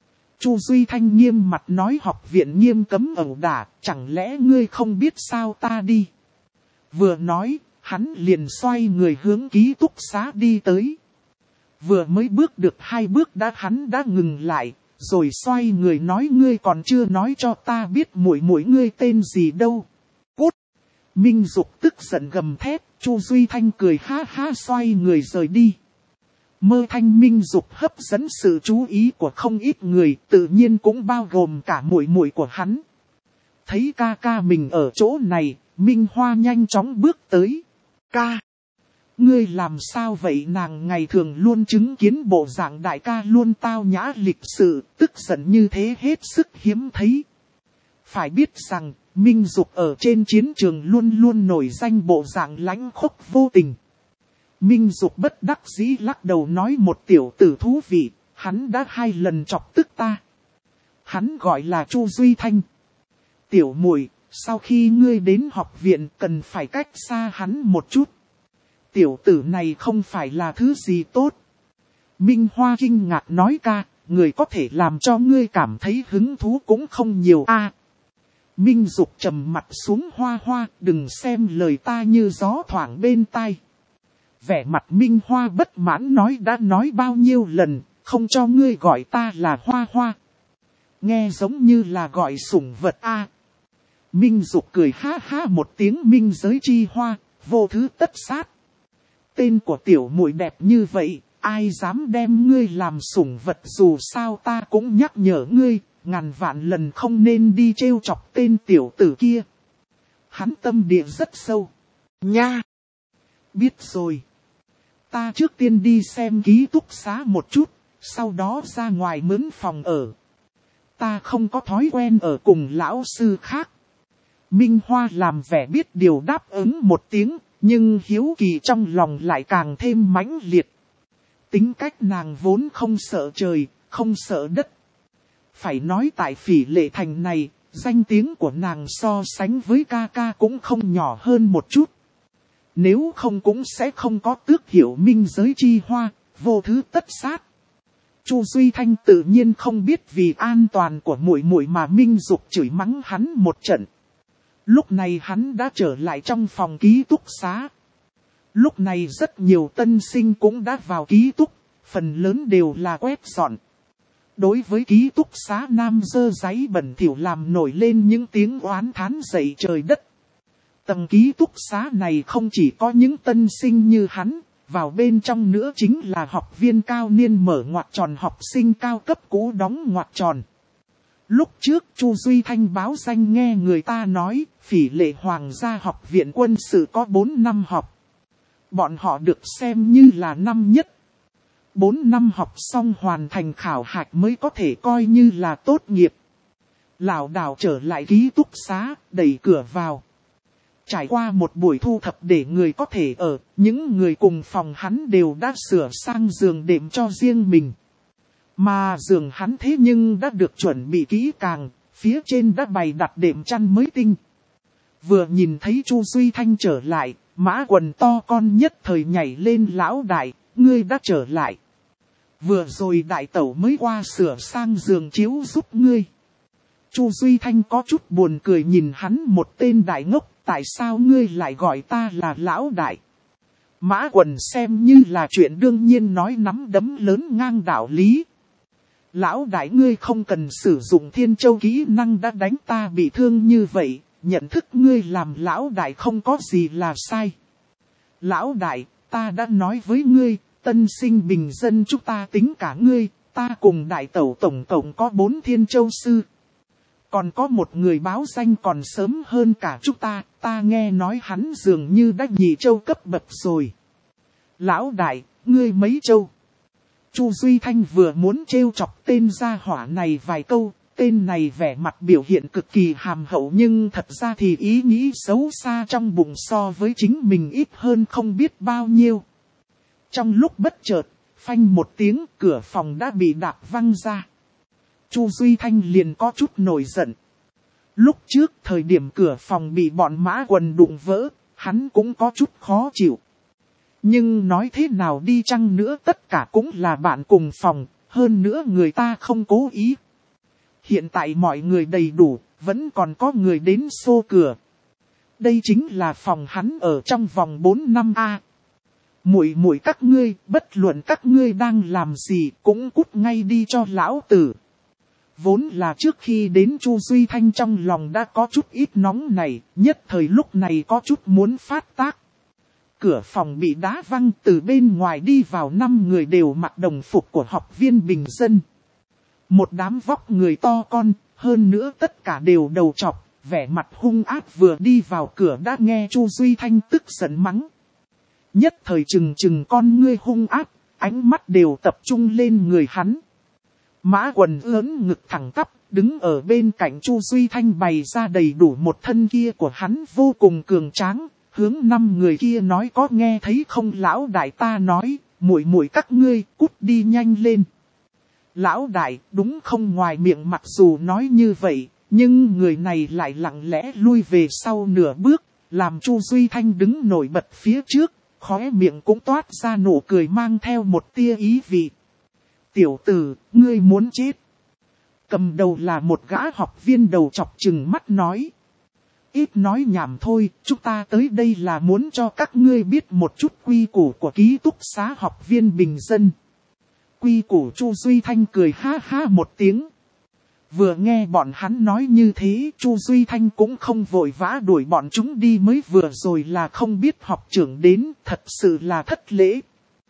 Chu Duy Thanh nghiêm mặt nói, học viện nghiêm cấm ẩu đả, chẳng lẽ ngươi không biết sao ta đi? Vừa nói, hắn liền xoay người hướng ký túc xá đi tới. Vừa mới bước được 2 bước hắn đã ngừng lại, rồi xoay người nói, ngươi còn chưa nói cho ta biết muội muội ngươi tên gì đâu. Cút! Minh Dục tức giận gầm thét, Chu Duy Thanh cười ha ha xoay người rời đi. Mơ Thanh Minh Dục hấp dẫn sự chú ý của không ít người, tự nhiên cũng bao gồm cả muội muội của hắn. Thấy ca ca mình ở chỗ này, Minh Hoa nhanh chóng bước tới. Ca! Ngươi làm sao vậy? Nàng ngày thường luôn chứng kiến bộ dạng đại ca luôn tao nhã lịch sự, tức giận như thế hết sức hiếm thấy. Phải biết rằng, Minh Dục ở trên chiến trường luôn luôn nổi danh bộ dạng lãnh khốc vô tình. Minh Dục bất đắc dĩ lắc đầu nói, một tiểu tử thú vị, hắn đã 2 lần chọc tức ta. Hắn gọi là Chu Duy Thanh. Tiểu muội, sau khi ngươi đến học viện cần phải cách xa hắn một chút. Tiểu tử này không phải là thứ gì tốt. Minh Hoa kinh ngạc nói, ca, người có thể làm cho ngươi cảm thấy hứng thú cũng không nhiều a. Minh Dục trầm mặt xuống, Hoa Hoa, đừng xem lời ta như gió thoảng bên tai. Vẻ mặt Minh Hoa bất mãn nói, đã nói bao nhiêu lần, không cho ngươi gọi ta là Hoa Hoa. Nghe giống như là gọi sủng vật a. Minh Dục cười ha ha một tiếng, minh giới chi hoa, vô thứ tất sát. Tên của tiểu muội đẹp như vậy, ai dám đem ngươi làm sủng vật? Dù sao ta cũng nhắc nhở ngươi, ngàn vạn lần không nên đi trêu chọc tên tiểu tử kia. Hắn tâm địa rất sâu. Nha! Biết rồi. Ta trước tiên đi xem ký túc xá một chút, Sau đó ra ngoài mướn phòng ở. Ta không có thói quen ở cùng lão sư khác. Minh Hoa làm vẻ biết điều đáp ứng một tiếng, nhưng hiếu kỳ trong lòng lại càng thêm mãnh liệt. Tính cách nàng vốn không sợ trời, không sợ đất. Phải nói tại Phỉ Lệ Thành này, danh tiếng của nàng so sánh với ca ca cũng không nhỏ hơn một chút. Nếu không cũng sẽ không có tước hiệu minh giới chi hoa, vô thứ tất sát. Chu Duy Thanh tự nhiên không biết vì an toàn của muội muội mà Minh Dục chửi mắng hắn một trận. Lúc này hắn đã trở lại trong phòng ký túc xá. Lúc này rất nhiều tân sinh cũng đã vào ký túc, phần lớn đều là quét dọn. Đối với ký túc xá nam dơ giấy bẩn thỉu làm nổi lên những tiếng oán thán dậy trời đất. Tầng ký túc xá này không chỉ có những tân sinh như hắn, vào bên trong nữa chính là học viên cao niên mở ngoặc tròn học sinh cao cấp cũ đóng ngoặc tròn. Lúc trước Chu Duy Thanh báo danh nghe người ta nói, Phỉ Lệ Hoàng gia học viện quân sự có 4 năm học. Bọn họ được xem như là năm nhất. 4 năm học xong hoàn thành khảo hạch mới có thể coi như là tốt nghiệp. Lảo đảo trở lại ký túc xá, đẩy cửa vào. Trải qua một buổi thu thập để người có thể ở, những người cùng phòng hắn đều đã sửa sang giường đệm cho riêng mình. Mà giường hắn thế nhưng đã được chuẩn bị kỹ càng, phía trên đã bày đặt đệm chăn mới tinh. Vừa nhìn thấy Chu Duy Thanh trở lại, Mã Quần to con nhất thời nhảy lên lão đại, ngươi đã trở lại. Vừa rồi đại tẩu mới qua sửa sang giường chiếu giúp ngươi. Chu Duy Thanh có chút buồn cười nhìn hắn một tên đại ngốc, tại sao ngươi lại gọi ta là lão đại? Mã Quần xem như là chuyện đương nhiên nói nắm đấm lớn ngang đạo lý. Lão đại ngươi không cần sử dụng Thiên Châu kỹ năng đã đánh ta bị thương như vậy, nhận thức ngươi làm lão đại không có gì là sai. Lão đại, ta đã nói với ngươi, tân sinh bình dân chúng ta tính cả ngươi, ta cùng đại tẩu tổng cộng có 4 Thiên Châu sư. Còn có một người báo danh còn sớm hơn cả chúng ta nghe nói hắn dường như đã nhị châu cấp bậc rồi. Lão đại, ngươi mấy châu? Chu Duy Thanh vừa muốn trêu chọc tên gia hỏa này vài câu, tên này vẻ mặt biểu hiện cực kỳ hàm hậu nhưng thật ra thì ý nghĩ xấu xa trong bụng so với chính mình ít hơn không biết bao nhiêu. Trong lúc bất chợt, phanh một tiếng cửa phòng đã bị đạp văng ra. Chu Duy Thanh liền có chút nổi giận. Lúc trước thời điểm cửa phòng bị bọn Mã Quần đụng vỡ, hắn cũng có chút khó chịu. Nhưng nói thế nào đi chăng nữa tất cả cũng là bạn cùng phòng, hơn nữa người ta không cố ý. Hiện tại mọi người đầy đủ, vẫn còn có người đến xô cửa. Đây chính là phòng hắn ở trong vòng 4 năm A. Muội các ngươi, bất luận các ngươi đang làm gì cũng cút ngay đi cho lão tử. Vốn là trước khi đến Chu Duy Thanh trong lòng đã có chút ít nóng này, nhất thời lúc này có chút muốn phát tác. Cửa phòng bị đá văng từ bên ngoài đi vào 5 người đều mặc đồng phục của học viên bình dân. Một đám vóc người to con, hơn nữa tất cả đều đầu trọc, vẻ mặt hung ác vừa đi vào cửa đã nghe Chu Duy Thanh tức giận mắng. Nhất thời chừng con ngươi hung ác, ánh mắt đều tập trung lên người hắn. Mã Quần ưỡn ngực thẳng tắp, đứng ở bên cạnh Chu Duy Thanh bày ra đầy đủ một thân kia của hắn vô cùng cường tráng, hướng 5 người kia nói có nghe thấy không lão đại ta nói, muội các ngươi cút đi nhanh lên. Lão đại đúng không ngoài miệng mặc dù nói như vậy, nhưng người này lại lặng lẽ lui về sau nửa bước, làm Chu Duy Thanh đứng nổi bật phía trước, khóe miệng cũng toát ra nụ cười mang theo một tia ý vị. Tiểu tử, ngươi muốn chết. Cầm đầu là một gã học viên đầu chọc chừng mắt nói. Ít nói nhảm thôi, chúng ta tới đây là muốn cho các ngươi biết một chút quy củ của ký túc xá học viên bình dân. Quy củ Chu Duy Thanh cười ha ha một tiếng. Vừa nghe bọn hắn nói như thế, Chu Duy Thanh cũng không vội vã đuổi bọn chúng đi mới vừa rồi là không biết học trưởng đến, thật sự là thất lễ.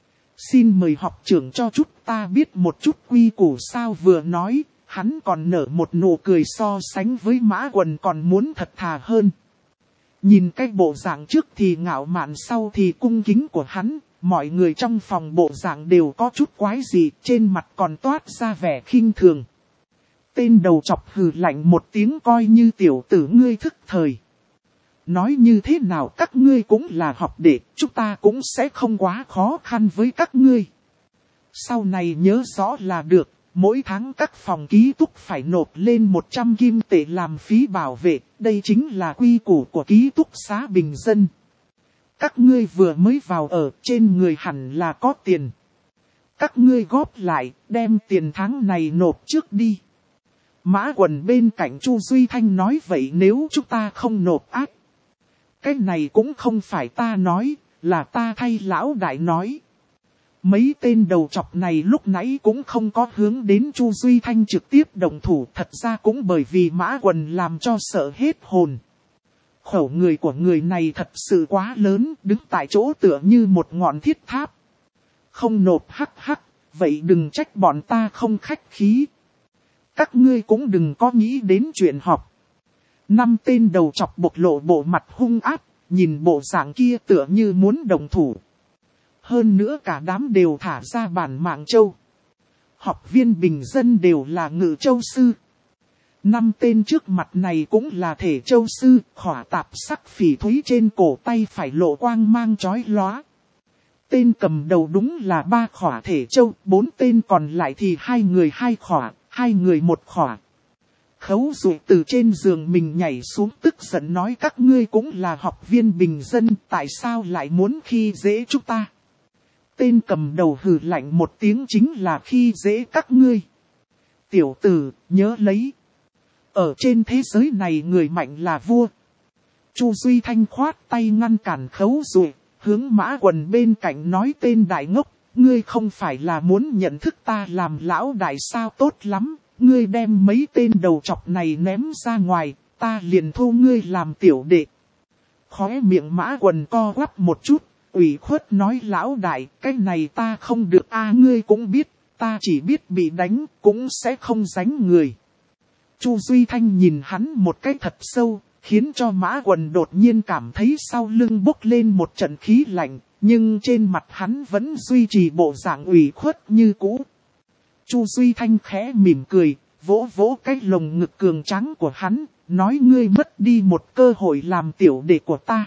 Xin mời học trưởng cho chút ta biết một chút quy củ sao vừa nói, hắn còn nở một nụ cười so sánh với Mã Quần còn muốn thật thà hơn. Nhìn cái bộ dạng trước thì ngạo mạn sau thì cung kính của hắn, mọi người trong phòng bộ dạng đều có chút quái dị, trên mặt còn toát ra vẻ khinh thường. Tên đầu chọc hừ lạnh một tiếng coi như tiểu tử ngươi thức thời. Nói như thế nào các ngươi cũng là học đệ, chúng ta cũng sẽ không quá khó khăn với các ngươi. Sau này nhớ rõ là được, mỗi tháng các phòng ký túc phải nộp lên 100 kim tệ làm phí bảo vệ, đây chính là quy củ của ký túc xá bình dân. Các ngươi vừa mới vào ở, trên người hẳn là có tiền. Các ngươi góp lại, đem tiền tháng này nộp trước đi. Mã Quần bên cạnh Chu Duy Thanh nói vậy nếu chúng ta không nộp ác. Cái này cũng không phải ta nói, là ta thay lão đại nói. Mấy tên đầu chọc này lúc nãy cũng không có hướng đến Chu Duy Thanh trực tiếp động thủ, thật ra cũng bởi vì Mã Quần làm cho sợ hết hồn. Khẩu người của người này thật sự quá lớn, đứng tại chỗ tựa như một ngọn thiết tháp. Không nộp hắc hắc, vậy đừng trách bọn ta không khách khí. Các ngươi cũng đừng có nghĩ đến chuyện họp. 5 tên đầu chọc bộc lộ bộ mặt hung ác, nhìn bộ dạng kia tựa như muốn đồng thủ. Hơn nữa cả đám đều thả ra bản mạng châu. Học viên bình dân đều là ngự châu sư. 5 tên trước mặt này cũng là thể châu sư, khỏa tạp sắc phỉ thúy trên cổ tay phải lộ quang mang chói lóa. Tên cầm đầu đúng là 3 khỏa thể châu, 4 tên còn lại thì 2 người 2 khỏa, 2 người 1 khỏa. Khấu Dụ từ trên giường mình nhảy xuống tức giận nói các ngươi cũng là học viên bình dân, tại sao lại muốn khi dễ chúng ta? Tên cầm đầu hừ lạnh một tiếng chính là khi dễ các ngươi. Tiểu tử, nhớ lấy. Ở trên thế giới này người mạnh là vua. Chu Duy Thanh khoát tay ngăn cản Khấu Dụ, hướng Mã Quần bên cạnh nói tên đại ngốc, ngươi không phải là muốn nhận thức ta làm lão đại sao tốt lắm, ngươi đem mấy tên đầu chọc này ném ra ngoài, ta liền thu ngươi làm tiểu đệ. Khóe miệng Mã Quần co quắp một chút, ủy khuất nói lão đại, cái này ta không được ngươi cũng biết, ta chỉ biết bị đánh, cũng sẽ không đánh người. Chu Duy Thanh nhìn hắn một cái thật sâu, khiến cho Mã Quần đột nhiên cảm thấy sau lưng bốc lên một trận khí lạnh, nhưng trên mặt hắn vẫn duy trì bộ dạng ủy khuất như cũ. Chu Duy Thanh khẽ mỉm cười, vỗ vỗ cái lồng ngực cường tráng của hắn, nói ngươi mất đi một cơ hội làm tiểu đệ của ta.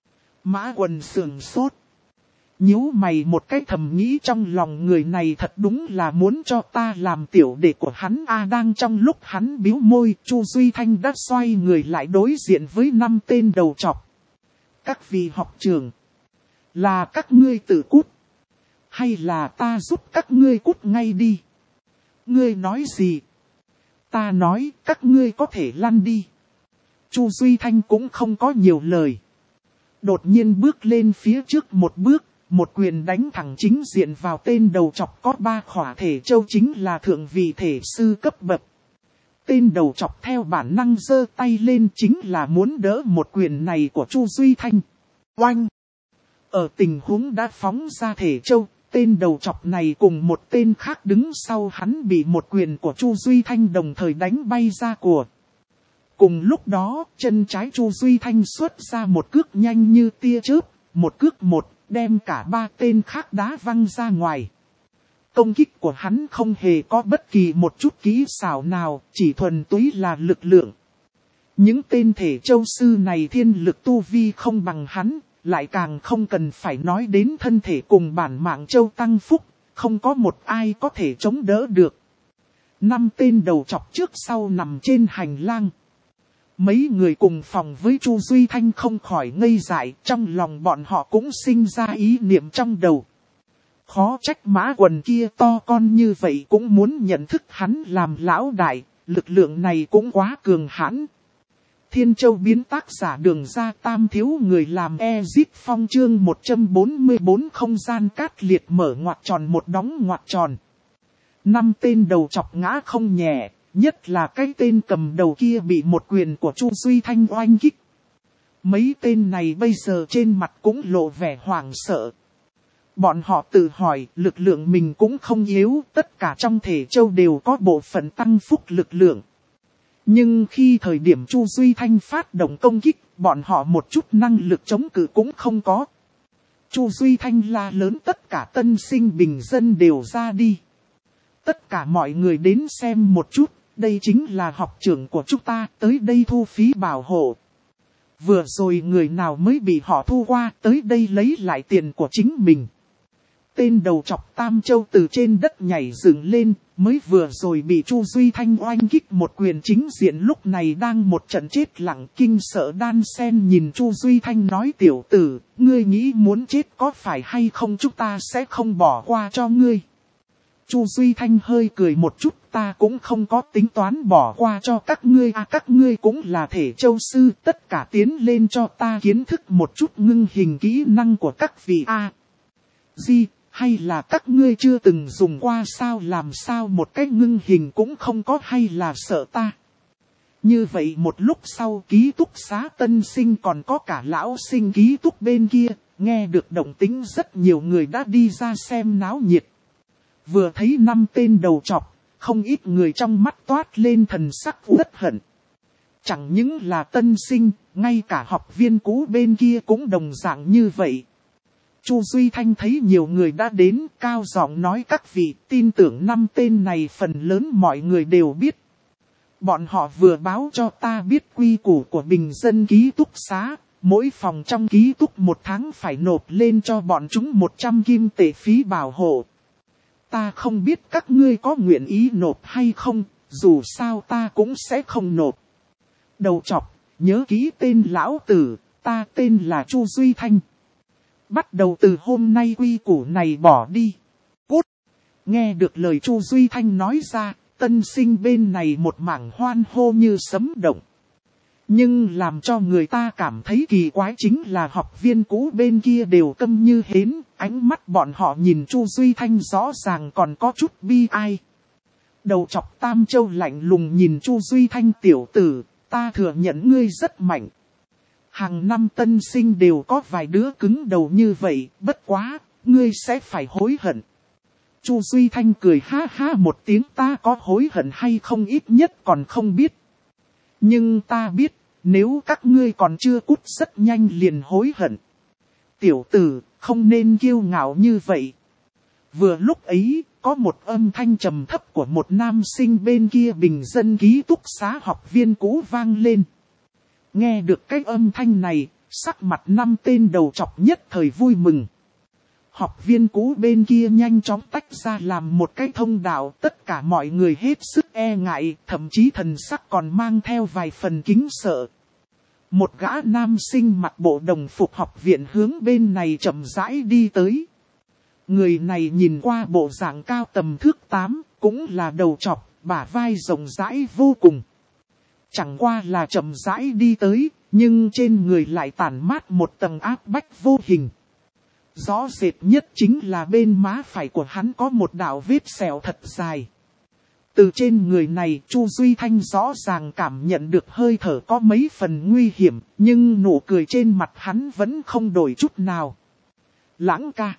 Mã Quần sườn sốt. Nhíu mày một cái thầm nghĩ trong lòng người này thật đúng là muốn cho ta làm tiểu đệ của hắn đang trong lúc hắn bĩu môi, Chu Duy Thanh đã xoay người lại đối diện với 5 tên đầu trọc. Các vị học trưởng, là các ngươi tự cút, hay là ta giúp các ngươi cút ngay đi? Ngươi nói gì? Ta nói các ngươi có thể lăn đi. Chu Duy Thanh cũng không có nhiều lời. Đột nhiên bước lên phía trước một bước, một quyền đánh thẳng chính diện vào tên đầu chọc có 3 khỏa thể châu chính là thượng vị thể sư cấp bậc. Tên đầu chọc theo bản năng giơ tay lên chính là muốn đỡ một quyền này của Chu Duy Thanh. Oanh! Ở tình huống đã phóng ra thể châu, tên đầu chọc này cùng một tên khác đứng sau hắn bị một quyền của Chu Duy Thanh đồng thời đánh bay ra của. Cùng lúc đó, chân trái Chu Duy Thanh xuất ra một cước nhanh như tia chớp, một cước một, đem cả 3 tên khác đá văng ra ngoài. Công kích của hắn không hề có bất kỳ một chút kỹ xảo nào, chỉ thuần túy là lực lượng. Những tên thể châu sư này thiên lực tu vi không bằng hắn, lại càng không cần phải nói đến thân thể cùng bản mạng châu tăng phúc, không có một ai có thể chống đỡ được. 5 tên đầu chọc trước sau nằm trên hành lang. Mấy người cùng phòng với Chu Duy Thanh không khỏi ngây dại, trong lòng bọn họ cũng sinh ra ý niệm trong đầu. Khó trách Mã Quần kia to con như vậy cũng muốn nhận thức hắn làm lão đại, lực lượng này cũng quá cường hãn. Thiên Châu biến tác giả Đường Ra Tam thiếu người làm Ezip Phong chương 144 không gian cát liệt mở ngoặc tròn một đóng ngoặc tròn. 5 tên đầu chọc ngã không nhẹ. Nhất là cái tên cầm đầu kia bị một quyền của Chu Duy Thanh oanh kích. Mấy tên này bây giờ trên mặt cũng lộ vẻ hoảng sợ. Bọn họ tự hỏi lực lượng mình cũng không yếu, tất cả trong thể châu đều có bộ phận tăng phúc lực lượng. Nhưng khi thời điểm Chu Duy Thanh phát động công kích, bọn họ một chút năng lực chống cự cũng không có. Chu Duy Thanh la lớn tất cả tân sinh bình dân đều ra đi. Tất cả mọi người đến xem một chút, đây chính là học trưởng của chúng ta, tới đây thu phí bảo hộ. Vừa rồi người nào mới bị họ thu qua, tới đây lấy lại tiền của chính mình. Tên đầu chọc Tam Châu từ trên đất nhảy dựng lên, mới vừa rồi bị Chu Duy Thanh oanh kích một quyền chính diện, lúc này đang một trận chết lặng kinh sợ đan sen nhìn Chu Duy Thanh nói: tiểu tử, ngươi nghĩ muốn chết có phải hay không, chúng ta sẽ không bỏ qua cho ngươi. Chu Duy Thanh hơi cười một chút: ta cũng không có tính toán bỏ qua cho các ngươi các ngươi cũng là thể châu sư, tất cả tiến lên cho ta kiến thức một chút ngưng hình kỹ năng của các vị Gì, hay là các ngươi chưa từng dùng qua sao, làm sao một cái ngưng hình cũng không có, hay là sợ ta. Như vậy một lúc sau ký túc xá tân sinh còn có cả lão sinh ký túc bên kia, nghe được động tĩnh rất nhiều người đã đi ra xem náo nhiệt. Vừa thấy 5 tên đầu trọc, không ít người trong mắt toát lên thần sắc uất hận. Chẳng những là tân sinh, ngay cả học viên cũ bên kia cũng đồng dạng như vậy. Chu Duy Thanh thấy nhiều người đã đến, cao giọng nói: các vị, tin tưởng 5 tên này phần lớn mọi người đều biết. Bọn họ vừa báo cho ta biết quy củ của bình dân ký túc xá, mỗi phòng trong ký túc một tháng phải nộp lên cho bọn chúng 100 kim tệ phí bảo hộ. Ta không biết các ngươi có nguyện ý nộp hay không, dù sao ta cũng sẽ không nộp. Đầu chọc, nhớ kỹ tên lão tử, ta tên là Chu Duy Thanh. Bắt đầu từ hôm nay quy củ này bỏ đi. Cút! Nghe được lời Chu Duy Thanh nói ra, tân sinh bên này một mảng hoan hô như sấm động. Nhưng làm cho người ta cảm thấy kỳ quái chính là học viên cũ bên kia đều câm như hến, ánh mắt bọn họ nhìn Chu Duy Thanh rõ ràng còn có chút bi ai. Đầu chọc Tam Châu lạnh lùng nhìn Chu Duy Thanh: tiểu tử, ta thừa nhận ngươi rất mạnh. Hàng năm tân sinh đều có vài đứa cứng đầu như vậy, bất quá, ngươi sẽ phải hối hận. Chu Duy Thanh cười ha ha một tiếng: ta có hối hận hay không ít nhất còn không biết. Nhưng ta biết, nếu các ngươi còn chưa cút rất nhanh liền hối hận. Tiểu tử, không nên kiêu ngạo như vậy. Vừa lúc ấy, có một âm thanh trầm thấp của một nam sinh bên kia bình dân ký túc xá học viên cũ vang lên. Nghe được cái âm thanh này, sắc mặt 5 tên đầu chọc nhất thời vui mừng. Học viên cũ bên kia nhanh chóng tách ra làm một cái thông đạo, tất cả mọi người hết sức e ngại, thậm chí thần sắc còn mang theo vài phần kính sợ. Một gã nam sinh mặc bộ đồng phục học viện hướng bên này chậm rãi đi tới. Người này nhìn qua bộ dạng cao tầm thước 8, cũng là đầu chọc, bả vai rộng rãi vô cùng. Chẳng qua là chậm rãi đi tới, nhưng trên người lại tản mát một tầng áp bách vô hình. Rõ rệt nhất chính là bên má phải của hắn có một đạo vết sẹo thật dài. Từ trên người này Chu Duy Thanh rõ ràng cảm nhận được hơi thở có mấy phần nguy hiểm, nhưng nụ cười trên mặt hắn vẫn không đổi chút nào. Lãng ca.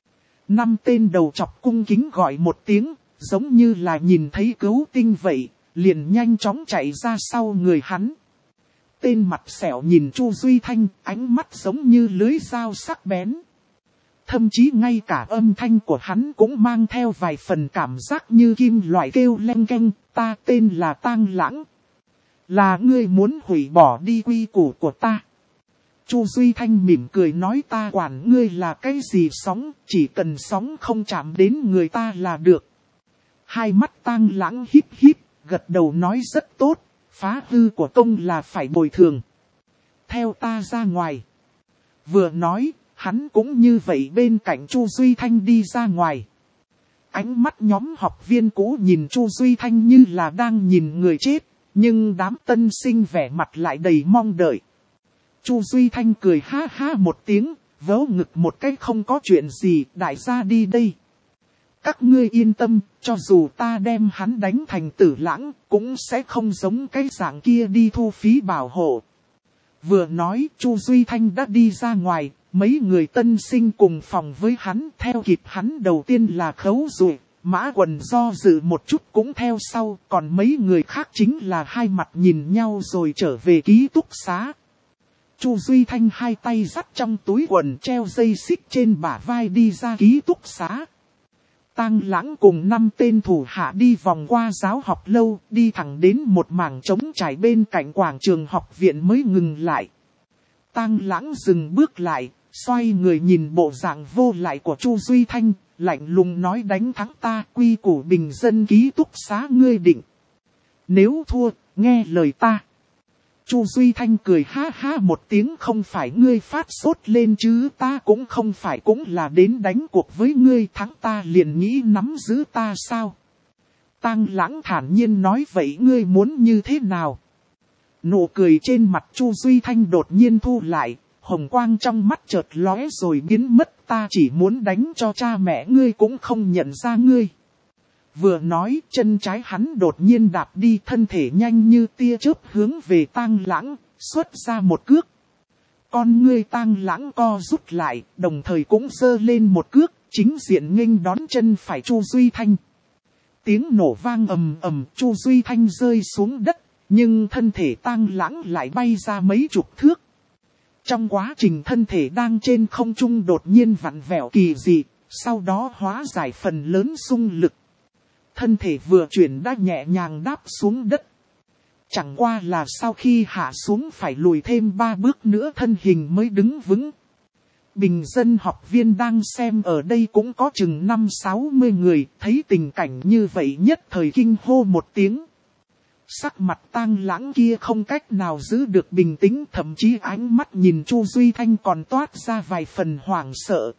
5 tên đầu chọc cung kính gọi một tiếng, giống như là nhìn thấy cứu tinh vậy, liền nhanh chóng chạy ra sau người hắn. Tên mặt sẹo nhìn Chu Duy Thanh, ánh mắt giống như lưới dao sắc bén. Thậm chí ngay cả âm thanh của hắn cũng mang theo vài phần cảm giác như kim loại kêu leng keng: ta tên là Tang Lãng. Là ngươi muốn hủy bỏ đi quy củ của ta. Chu Duy Thanh mỉm cười nói: ta quản ngươi là cái gì sóng, chỉ cần sóng không chạm đến người ta là được. Hai mắt Tang Lãng híp híp, gật đầu nói: rất tốt, phá hư của công là phải bồi thường. Theo ta ra ngoài. Vừa nói, hắn cũng như vậy bên cạnh Chu Duy Thanh đi ra ngoài. Ánh mắt nhóm học viên cũ nhìn Chu Duy Thanh như là đang nhìn người chết, nhưng đám tân sinh vẻ mặt lại đầy mong đợi. Chu Duy Thanh cười ha ha một tiếng, vớ ngực một cái: không có chuyện gì, đại gia đi đây. Các ngươi yên tâm, cho dù ta đem hắn đánh thành tử lãng, cũng sẽ không giống cái dạng kia đi thu phí bảo hộ. Vừa nói, Chu Duy Thanh đã đi ra ngoài, mấy người tân sinh cùng phòng với hắn, theo kịp hắn đầu tiên là Khấu Dụ, Mã Quần do dự một chút cũng theo sau, còn mấy người khác chính là hai mặt nhìn nhau rồi trở về ký túc xá. Chu Duy Thanh hai tay dắt trong túi quần treo dây xích trên bả vai đi ra ký túc xá. Tang Lãng cùng 5 tên thủ hạ đi vòng qua giáo học lâu, đi thẳng đến một mảng trống trải bên cạnh quảng trường học viện mới ngừng lại. Tang Lãng dừng bước lại, xoay người nhìn bộ dạng vô lại của Chu Duy Thanh, lạnh lùng nói đánh thắng ta, quy củ bình dân ký túc xá ngươi định. Nếu thua, nghe lời ta. Chu Duy Thanh cười ha ha một tiếng, không phải ngươi phát sốt lên chứ, ta cũng không phải cũng là đến đánh cuộc với ngươi, thắng ta liền nghĩ nắm giữ ta sao. Tang Lãng thản nhiên nói vậy ngươi muốn như thế nào? Nụ cười trên mặt Chu Duy Thanh đột nhiên thu lại, hồng quang trong mắt chợt lóe rồi biến mất, ta chỉ muốn đánh cho cha mẹ ngươi cũng không nhận ra ngươi. Vừa nói, chân trái hắn đột nhiên đạp đi, thân thể nhanh như tia chớp hướng về Tang Lãng, xuất ra một cước. Con ngươi Tang Lãng co rút lại, đồng thời cũng giơ lên một cước, chính diện nghênh đón chân phải Chu Duy Thanh. Tiếng nổ vang ầm ầm, Chu Duy Thanh rơi xuống đất, nhưng thân thể Tang Lãng lại bay ra mấy chục thước. Trong quá trình thân thể đang trên không trung đột nhiên vặn vẹo kỳ dị, sau đó hóa giải phần lớn xung lực. Thân thể vừa chuyển đã nhẹ nhàng đáp xuống đất. Chẳng qua là sau khi hạ xuống phải lùi thêm 3 bước nữa thân hình mới đứng vững. Bình dân học viên đang xem ở đây cũng có chừng 50-60 người, thấy tình cảnh như vậy nhất thời kinh hô một tiếng. Sắc mặt Tang Lãng kia không cách nào giữ được bình tĩnh, thậm chí ánh mắt nhìn Chu Duy Thanh còn toát ra vài phần hoảng sợ.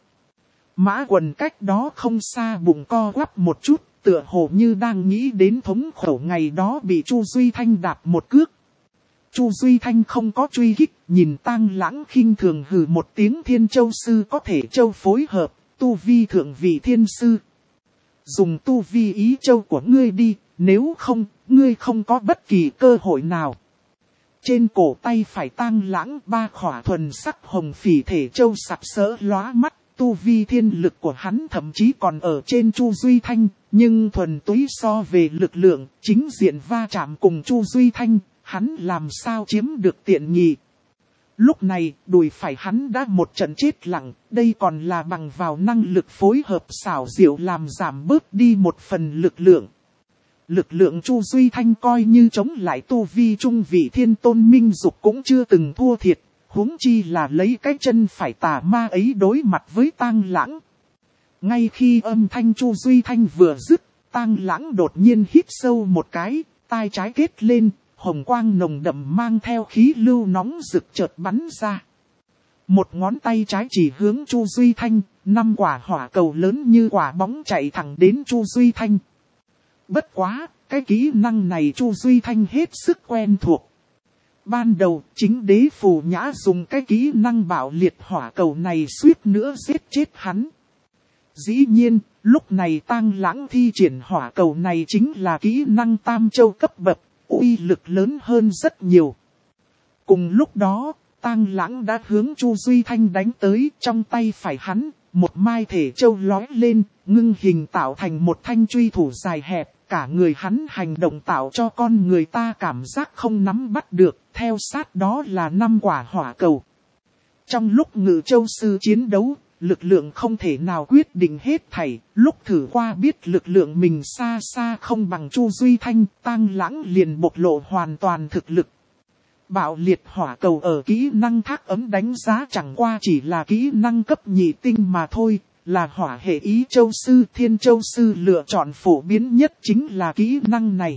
Mã Quần cách đó không xa bụng co quắp một chút, tựa hồ như đang nghĩ đến thống khổ ngày đó bị Chu Duy Thanh đạp một cước. Chu Duy Thanh không có truy kích, nhìn Tang Lãng khinh thường hừ một tiếng, Thiên Châu Sư có thể châu phối hợp, tu vi thượng vị thiên sư. Dùng tu vi ý châu của ngươi đi, nếu không, ngươi không có bất kỳ cơ hội nào. Trên cổ tay phải Tang Lãng 3 khỏa thuần sắc hồng phỉ thể châu sặc sỡ lóa mắt, tu vi thiên lực của hắn thậm chí còn ở trên Chu Duy Thanh, nhưng thuần túy so về lực lượng, chính diện va chạm cùng Chu Duy Thanh, hắn làm sao chiếm được tiện nghi. Lúc này, đùi phải hắn đã một trận chết lặng, đây còn là bằng vào năng lực phối hợp xảo diệu làm giảm bớt đi một phần lực lượng. Lực lượng Chu Duy Thanh coi như chống lại tu vi trung vị thiên tôn minh dục cũng chưa từng thua thiệt, huống chi là lấy cái chân phải tà ma ấy đối mặt với Tang Lãng. Ngay khi âm thanh Chu Duy Thanh vừa dứt, Tang Lãng đột nhiên hít sâu một cái, tai trái kết lên, hồng quang nồng đậm mang theo khí lưu nóng rực chợt bắn ra. Một ngón tay trái chỉ hướng Chu Duy Thanh, 5 quả hỏa cầu lớn như quả bóng chạy thẳng đến Chu Duy Thanh. Bất quá, cái kỹ năng này Chu Duy Thanh hết sức quen thuộc. Ban đầu, chính Đế Phù Nhã dùng cái kỹ năng bạo liệt hỏa cầu này suýt nữa giết chết hắn. Dĩ nhiên, lúc này Tang Lãng thi triển hỏa cầu này chính là kỹ năng tam châu cấp bậc, uy lực lớn hơn rất nhiều. Cùng lúc đó, Tang Lãng đã hướng Chu Duy Thanh đánh tới, trong tay phải hắn, một mai thể châu lói lên, ngưng hình tạo thành một thanh truy thủ dài hẹp, cả người hắn hành động tạo cho con người ta cảm giác không nắm bắt được, theo sát đó là 5 quả hỏa cầu. Trong lúc Ngự Châu Sư chiến đấu, lực lượng không thể nào quyết định hết thảy, lúc thử qua biết lực lượng mình xa xa không bằng Chu Duy Thanh, Tang Lãng liền bộc lộ hoàn toàn thực lực. Bạo liệt hỏa cầu ở kỹ năng thác ấm đánh giá chẳng qua chỉ là kỹ năng cấp nhị tinh mà thôi, là hỏa hệ ý châu sư, Thiên Châu Sư lựa chọn phổ biến nhất chính là kỹ năng này.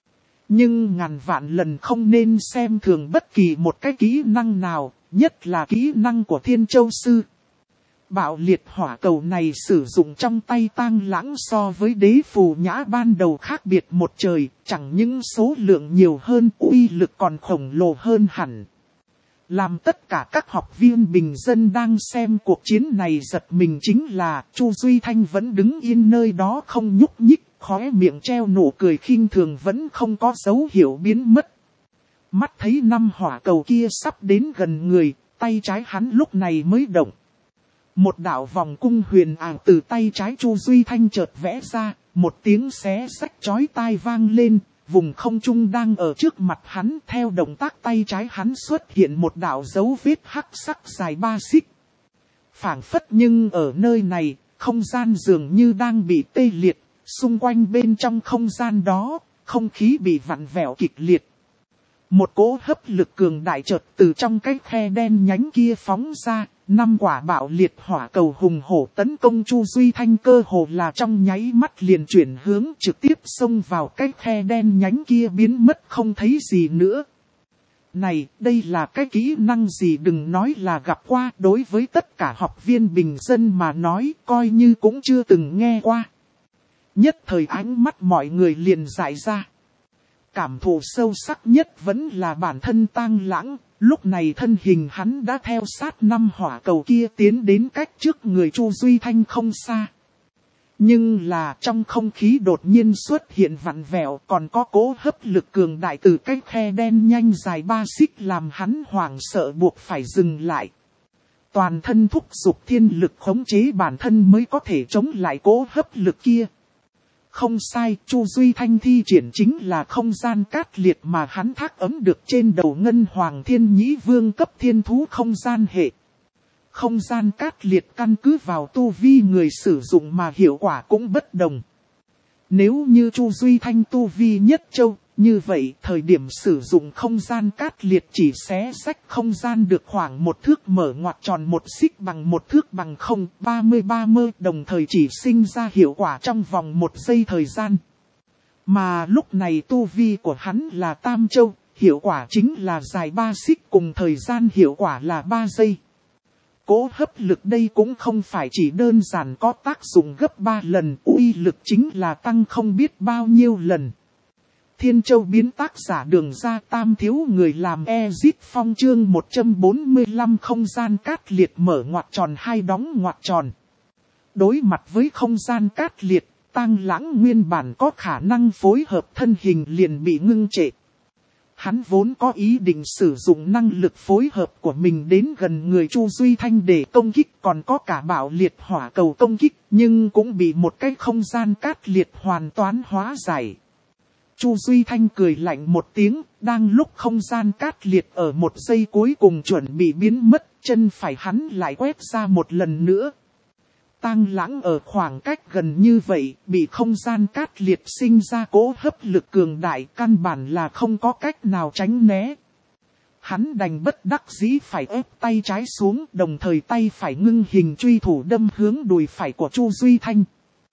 Nhưng ngàn vạn lần không nên xem thường bất kỳ một cái kỹ năng nào, nhất là kỹ năng của Thiên Châu Sư. Bạo liệt hỏa cầu này sử dụng trong tay Tang Lãng so với Đế Phù Nhã ban đầu khác biệt một trời, chẳng những số lượng nhiều hơn, uy lực còn khổng lồ hơn hẳn. Làm tất cả các học viên bình dân đang xem cuộc chiến này giật mình chính là Chu Duy Thanh vẫn đứng yên nơi đó không nhúc nhích, khóe miệng treo nụ cười khinh thường vẫn không có dấu hiệu biến mất. Mắt thấy 5 hỏa cầu kia sắp đến gần người, tay trái hắn lúc này mới động. Một đạo vòng cung huyền ảo từ tay trái Chu Duy Thanh chợt vẽ ra, một tiếng xé rách chói tai vang lên, vùng không trung đang ở trước mặt hắn, theo động tác tay trái hắn xuất hiện một đạo dấu vết hắc sắc dài 3 xích. Phảng phất nhưng ở nơi này, không gian dường như đang bị tê liệt, xung quanh bên trong không gian đó, không khí bị vặn vẹo kịch liệt. Một cỗ hấp lực cường đại chợt từ trong cái khe đen nhánh kia phóng ra, 5 quả bạo liệt hỏa cầu hùng hổ tấn công Chu Duy Thanh, cơ hồ là trong nháy mắt liền chuyển hướng, trực tiếp xông vào cái khe đen nhánh kia biến mất không thấy gì nữa. Này, đây là cái kỹ năng gì đừng nói là gặp qua, đối với tất cả học viên bình dân mà nói, coi như cũng chưa từng nghe qua. Nhất thời ánh mắt mọi người liền dại ra. Cảm thụ sâu sắc nhất vẫn là bản thân Tang Lãng, lúc này thân hình hắn đã theo sát 5 hỏa cầu kia tiến đến cách trước người Chu Duy Thanh không xa. Nhưng là trong không khí đột nhiên xuất hiện vặn vẹo, còn có cỗ hấp lực cường đại từ cái khe đen nhanh dài 3 xích làm hắn hoảng sợ buộc phải dừng lại. Toàn thân thúc giục thiên lực khống chế bản thân mới có thể chống lại cỗ hấp lực kia. Không sai, Chu Duy Thanh thi triển chính là không gian cát liệt mà hắn thác ấm được trên đầu Ngân Hoàng Thiên Nhĩ Vương cấp thiên thú không gian hệ. Không gian cát liệt căn cứ vào tu vi người sử dụng mà hiệu quả cũng bất đồng. Nếu như Chu Duy Thanh tu vi nhất châu, như vậy thời điểm sử dụng không gian cát liệt chỉ xé rách không gian được khoảng 1 thước mở ngoặc tròn 1 xích bằng 1 thước bằng 0,33 đồng thời chỉ sinh ra hiệu quả trong vòng 1 giây thời gian. Mà lúc này tu vi của hắn là tam châu, hiệu quả chính là dài 3 xích cùng thời gian hiệu quả là 3 giây. Cỗ hấp lực đây cũng không phải chỉ đơn giản có tác dụng gấp 3 lần, uy lực chính là tăng không biết bao nhiêu lần. Thiên Châu biến tác giả Đường Ra Tam thiếu người làm Ezit Phong chương 145 không gian cát liệt mở ngoặc tròn 2 đóng ngoặc tròn. Đối mặt với không gian cát liệt, Tang Lãng nguyên bản có khả năng phối hợp thân hình liền bị ngưng trệ. Hắn vốn có ý định sử dụng năng lực phối hợp của mình đến gần người Chu Duy Thanh để công kích, còn có cả bạo liệt hỏa cầu công kích, nhưng cũng bị một cái không gian cát liệt hoàn toàn hóa giải. Chu Duy Thanh cười lạnh một tiếng, đang lúc không gian cát liệt ở 1 giây cuối cùng chuẩn bị biến mất, chân phải hắn lại quét ra một lần nữa. Tang Lãng ở khoảng cách gần như vậy, bị không gian cát liệt sinh ra cỗ hấp lực cường đại, căn bản là không có cách nào tránh né. Hắn đành bất đắc dĩ phải ép tay trái xuống, đồng thời tay phải ngưng hình truy thủ đâm hướng đùi phải của Chu Duy Thanh.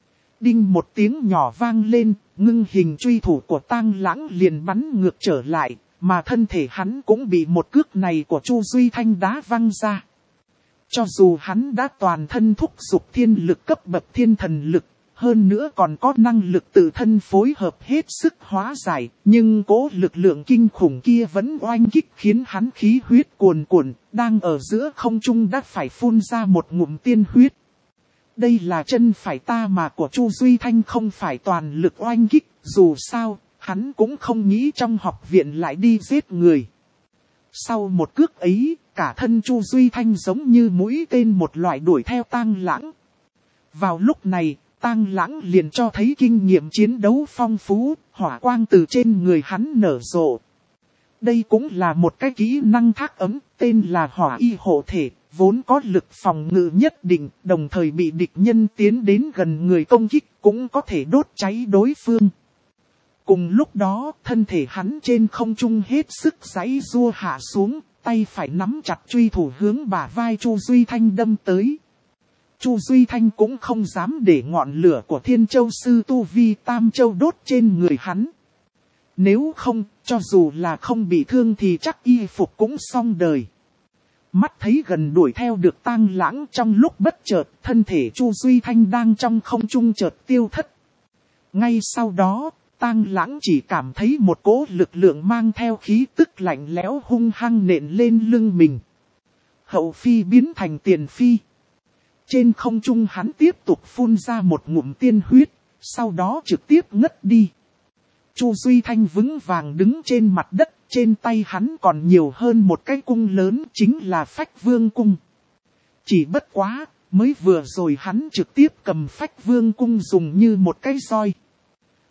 Đinh một tiếng nhỏ vang lên, ngưng hình truy thủ của Tang Lãng liền bắn ngược trở lại, mà thân thể hắn cũng bị một cước này của Chu Duy Thanh đá văng ra. Cho dù hắn đã toàn thân thúc giục thiên lực cấp bậc thiên thần lực, hơn nữa còn có năng lực tự thân phối hợp hết sức hóa giải, nhưng cố lực lượng kinh khủng kia vẫn oanh kích khiến hắn khí huyết cuồn cuộn, đang ở giữa không trung đã phải phun ra một ngụm tiên huyết. Đây là chân phải ta mà của Chu Duy Thanh không phải toàn lực oanh kích, dù sao, hắn cũng không nghĩ trong học viện lại đi giết người. Sau một cước ấy, cả thân Chu Duy Thanh giống như mũi tên một loại đuổi theo Tang Lãng. Vào lúc này, Tang Lãng liền cho thấy kinh nghiệm chiến đấu phong phú, hỏa quang từ trên người hắn nở rộ. Đây cũng là một cái kỹ năng thác ấm, tên là hỏa y hộ thể, vốn có lực phòng ngự nhất định, đồng thời bị địch nhân tiến đến gần người công kích cũng có thể đốt cháy đối phương. Cùng lúc đó, thân thể hắn trên không trung hết sức giãy giụa hạ xuống, tay phải nắm chặt truy thủ hướng bả vai Chu Duy Thanh đâm tới. Chu Duy Thanh cũng không dám để ngọn lửa của Thiên Châu Sư Tu Vi Tam Châu đốt trên người hắn. Nếu không, cho dù là không bị thương thì chắc y phục cũng xong đời. Mắt thấy gần đuổi theo được Tang Lãng, trong lúc bất chợt, thân thể Chu Duy Thanh đang trong không trung chợt tiêu thất. Ngay sau đó, Tang Lãng chỉ cảm thấy một cỗ lực lượng mang theo khí tức lạnh lẽo hung hăng nện lên lưng mình. Hậu phi biến thành tiền phi. Trên không trung hắn tiếp tục phun ra một ngụm tiên huyết, sau đó trực tiếp ngất đi. Chu Duy Thanh vững vàng đứng trên mặt đất, trên tay hắn còn nhiều hơn một cái cung lớn, chính là Phách Vương cung. Chỉ bất quá, mới vừa rồi hắn trực tiếp cầm Phách Vương cung dùng như một cái roi.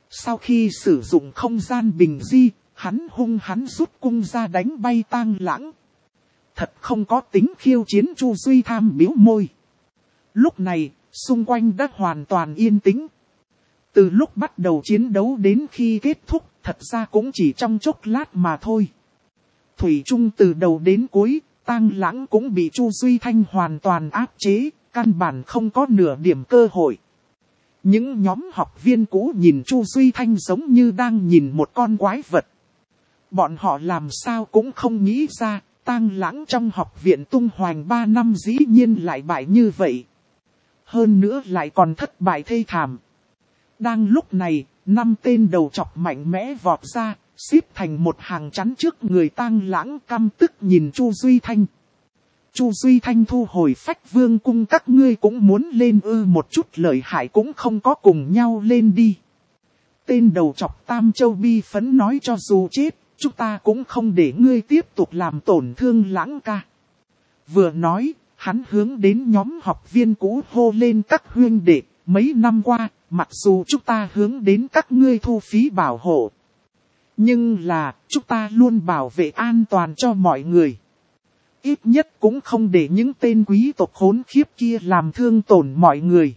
Sau khi sử dụng không gian bình di, hắn hung hắn rút cung ra đánh bay Tang Lãng. Thật không có tính khiêu chiến. Chu Duy Tham bĩu môi. Lúc này, xung quanh đã hoàn toàn yên tĩnh. Từ lúc bắt đầu chiến đấu đến khi kết thúc, thật ra cũng chỉ trong chốc lát mà thôi. Thủy chung từ đầu đến cuối, Tang Lãng cũng bị Chu Duy Thanh hoàn toàn áp chế, căn bản không có nửa điểm cơ hội. Những nhóm học viên cũ nhìn Chu Duy Thanh giống như đang nhìn một con quái vật. Bọn họ làm sao cũng không nghĩ ra, Tang Lãng trong học viện tung hoành 3 năm dĩ nhiên lại bại như vậy. Hơn nữa lại còn thất bại thê thảm. Đang lúc này, 5 tên đầu chọc mạnh mẽ vọt ra, xếp thành một hàng chắn trước người Tang Lãng, căm tức nhìn Chu Duy Thanh. Chu Duy Thanh thu hồi Phách Vương cung, các ngươi cũng muốn lên một chút lợi hại cũng không có, cùng nhau lên đi. Tên đầu chọc Tam Châu bi phấn nói, cho dù chết, chúng ta cũng không để ngươi tiếp tục làm tổn thương Lãng ca. Vừa nói, hắn hướng đến nhóm học viên cũ hô lên, các huynh đệ, mấy năm qua, mặc dù chúng ta hướng đến các ngươi thu phí bảo hộ, nhưng là, chúng ta luôn bảo vệ an toàn cho mọi người. Ít nhất cũng không để những tên quý tộc khốn khiếp kia làm thương tổn mọi người.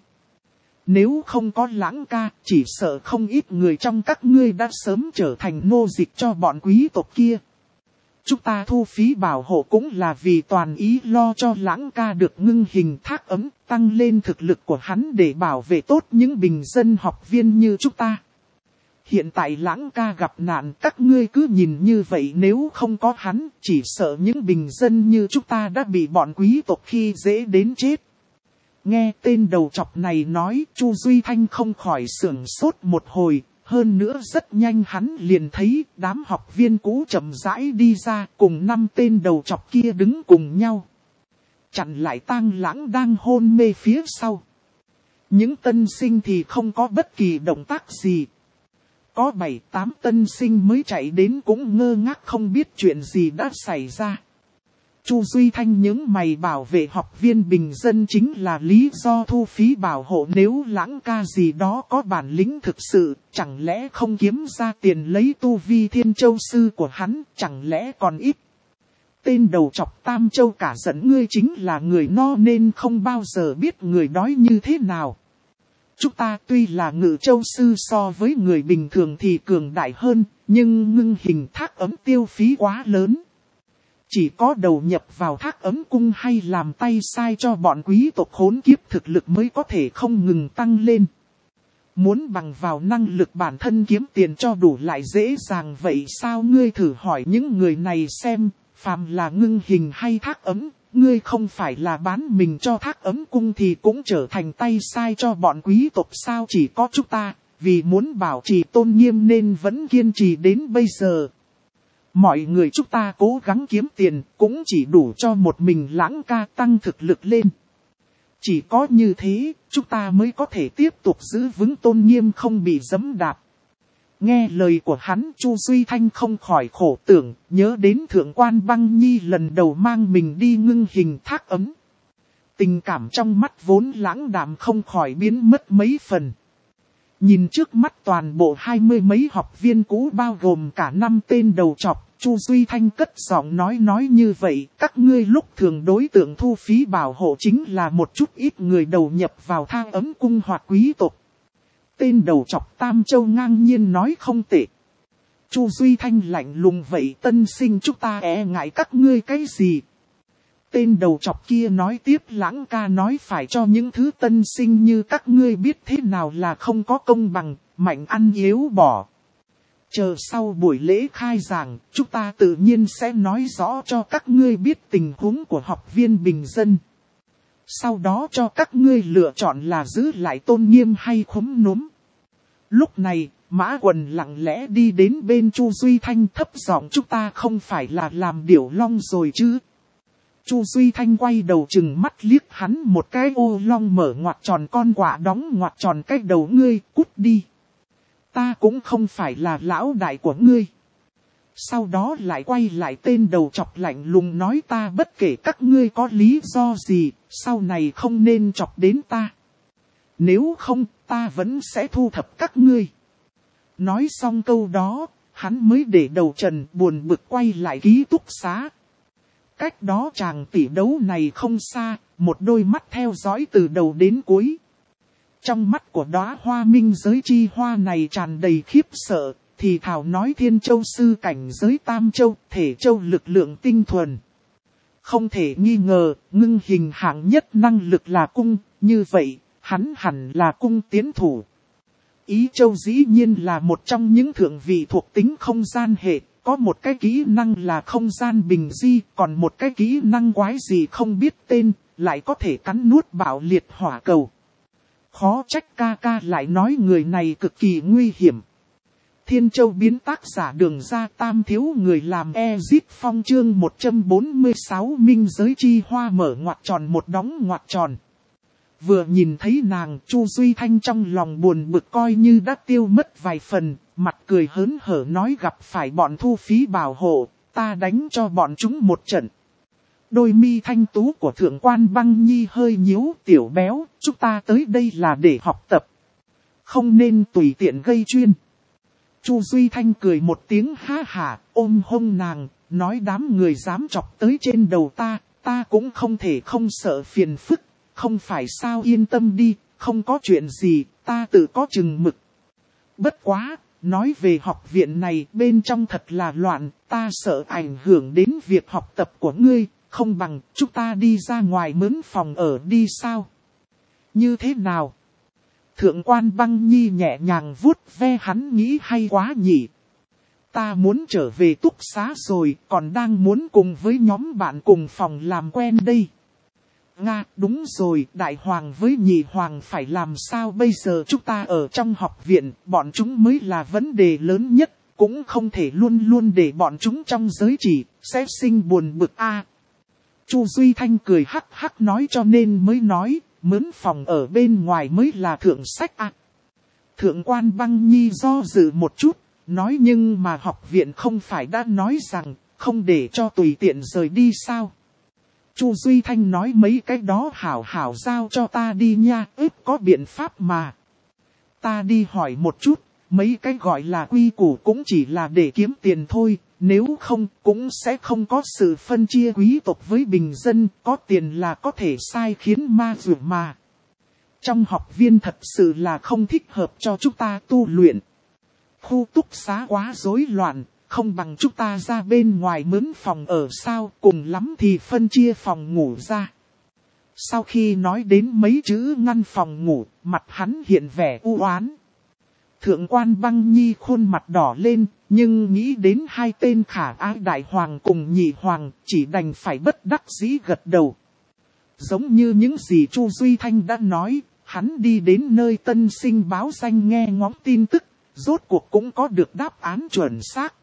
Nếu không có Lãng ca, chỉ sợ không ít người trong các ngươi đã sớm trở thành nô dịch cho bọn quý tộc kia. Chúng ta thu phí bảo hộ cũng là vì toàn ý lo cho Lãng ca được ngưng hình thác ấm, tăng lên thực lực của hắn để bảo vệ tốt những bình dân học viên như chúng ta. Hiện tại Lãng ca gặp nạn, các ngươi cứ nhìn như vậy, nếu không có hắn, chỉ sợ những bình dân như chúng ta đã bị bọn quý tộc khi dễ đến chết. Nghe tên đầu chọc này nói, Chu Duy Thanh không khỏi sửng sốt một hồi, hơn nữa rất nhanh hắn liền thấy đám học viên cũ chậm rãi đi ra, cùng 5 tên đầu chọc kia đứng cùng nhau. Chặn lại Tang Lãng đang hôn mê phía sau. Những tân sinh thì không có bất kỳ động tác gì. Có 7-8 tân sinh mới chạy đến cũng ngơ ngác không biết chuyện gì đã xảy ra. Chu Duy Thanh những mày, bảo vệ học viên bình dân chính là lý do thu phí bảo hộ, nếu Lãng ca gì đó có bản lĩnh thực sự, chẳng lẽ không kiếm ra tiền lấy tu vi Thiên Châu sư của hắn, chẳng lẽ còn ít. Tên đầu chọc Tam Châu cả giận, ngươi chính là người no nên không bao giờ biết người đói như thế nào. Chúng ta tuy là Ngự Châu sư so với người bình thường thì cường đại hơn, nhưng ngưng hình thác ấm tiêu phí quá lớn. Chỉ có đầu nhập vào thác ấm cung hay làm tay sai cho bọn quý tộc khốn kiếp thực lực mới có thể không ngừng tăng lên. Muốn bằng vào năng lực bản thân kiếm tiền cho đủ lại dễ dàng vậy sao? Ngươi thử hỏi những người này xem, phàm là ngưng hình hay thác ấm, ngươi không phải là bán mình cho thác ấm cung thì cũng trở thành tay sai cho bọn quý tộc sao? Chỉ có chúng ta, vì muốn bảo trì tôn nghiêm nên vẫn kiên trì đến bây giờ. Mọi người chúng ta cố gắng kiếm tiền cũng chỉ đủ cho một mình Lãng ca tăng thực lực lên. Chỉ có như thế, chúng ta mới có thể tiếp tục giữ vững tôn nghiêm không bị giẫm đạp. Nghe lời của hắn, Chu Duy Thanh không khỏi khổ tưởng, nhớ đến Thượng quan Băng Nhi lần đầu mang mình đi ngưng hình thác ấm. Tình cảm trong mắt vốn lãng đạm không khỏi biến mất mấy phần. Nhìn trước mắt toàn bộ 20 mấy học viên cũ bao gồm cả 5 tên đầu trọc, Chu Duy Thanh cất giọng nói như vậy, các ngươi lúc thường đối tượng thu phí bảo hộ chính là một chút ít người đầu nhập vào thang ấm cung hoặc quý tộc. Tên đầu trọc Tam Châu ngang nhiên nói không tệ. Chu Duy Thanh lạnh lùng, vậy tân sinh chúng ta e ngại các ngươi cái gì? Tên đầu trọc kia nói tiếp, Lãng ca nói phải cho những thứ tân sinh như các ngươi biết thế nào là không có công bằng, mạnh ăn yếu bỏ. Chờ sau buổi lễ khai giảng, chúng ta tự nhiên sẽ nói rõ cho các ngươi biết tình huống của học viên bình dân. Sau đó cho các ngươi lựa chọn là giữ lại tôn nghiêm hay khúm núm. Lúc này, Mã Quần lặng lẽ đi đến bên Chu Duy Thanh thấp giọng, chúng ta không phải là làm điểu long rồi chứ? Chu Duy Thanh quay đầu chừng mắt liếc hắn một cái, ô long mở ngoặc tròn con quạ đóng ngoặc tròn cái đầu, ngươi cút đi. Ta cũng không phải là lão đại của ngươi. Sau đó lại quay lại tên đầu chọc lạnh lùng nói, ta bất kể các ngươi có lý do gì, sau này không nên chọc đến ta. Nếu không, ta vẫn sẽ thu thập các ngươi. Nói xong câu đó, hắn mới để đầu trần buồn bực quay lại ký túc xá. Cách đó chàng tỷ đấu này không xa, một đôi mắt theo dõi từ đầu đến cuối. Trong mắt của đóa hoa minh giới chi hoa này tràn đầy khiếp sợ, thì thảo nói Thiên Châu sư cảnh giới Tam Châu, Thể Châu lực lượng tinh thuần. Không thể nghi ngờ, ngưng hình hạng nhất năng lực là cung, như vậy, hắn hẳn là cung tiến thủ. Ý Châu dĩ nhiên là một trong những thượng vị thuộc tính không gian hệ, có một cái kỹ năng là không gian bình di, còn một cái kỹ năng quái gì không biết tên, lại có thể cắn nuốt bạo liệt hỏa cầu. Khó trách ca ca lại nói người này cực kỳ nguy hiểm. Thiên Châu biến tác giả Đường Ra Tam thiếu người làm Ezit Phong chương 146 minh giới chi hoa mở ngoặc tròn một đóng ngoặc tròn. Vừa nhìn thấy nàng, Chu Duy Thanh trong lòng buồn bực coi như đã tiêu mất vài phần, mặt cười hớn hở nói gặp phải bọn thu phí bảo hộ, ta đánh cho bọn chúng một trận. Đôi mi thanh tú của thượng quan Băng Nhi hơi nhíu, tiểu béo, chúng ta tới đây là để học tập. Không nên tùy tiện gây chuyên. Chu Duy Thanh cười một tiếng ha hả, ôm hông nàng, nói đám người dám chọc tới trên đầu ta cũng không thể không sợ phiền phức, không phải sao yên tâm đi, không có chuyện gì, ta tự có chừng mực. Bất quá, nói về học viện này bên trong thật là loạn, ta sợ ảnh hưởng đến việc học tập của ngươi, không bằng chúng ta đi ra ngoài mướn phòng ở đi sao? Như thế nào? Thượng quan Băng Nhi nhẹ nhàng vuốt ve hắn nghĩ hay quá nhỉ. Ta muốn trở về túc xá rồi, còn đang muốn cùng với nhóm bạn cùng phòng làm quen đây. Nga, đúng rồi, đại hoàng với nhị hoàng phải làm sao bây giờ chúng ta ở trong học viện, bọn chúng mới là vấn đề lớn nhất, cũng không thể luôn luôn để bọn chúng trong giới chỉ, sẽ sinh buồn bực a. Chu Duy Thanh cười hắc hắc nói cho nên mới nói, mướn phòng ở bên ngoài mới là thượng sách a. Thượng quan Băng Nhi do dự một chút, nói nhưng mà học viện không phải đã nói rằng, không để cho tùy tiện rời đi sao. Chu Duy Thanh nói mấy cái đó hảo hảo giao cho ta đi nha, có biện pháp mà. Ta đi hỏi một chút, mấy cái gọi là quy củ cũng chỉ là để kiếm tiền thôi, nếu không cũng sẽ không có sự phân chia quý tộc với bình dân, có tiền là có thể sai khiến ma dụ mà. Trong học viên thật sự là không thích hợp cho chúng ta tu luyện. Khu túc xá quá rối loạn. Không bằng chúng ta ra bên ngoài mướn phòng ở sao, cùng lắm thì phân chia phòng ngủ ra. Sau khi nói đến mấy chữ ngăn phòng ngủ, mặt hắn hiện vẻ u oán. Thượng quan Băng Nhi khuôn mặt đỏ lên, nhưng nghĩ đến hai tên khả ái đại hoàng cùng nhị hoàng, chỉ đành phải bất đắc dĩ gật đầu. Giống như những gì Chu Duy Thanh đã nói, hắn đi đến nơi tân sinh báo danh nghe ngóng tin tức, rốt cuộc cũng có được đáp án chuẩn xác.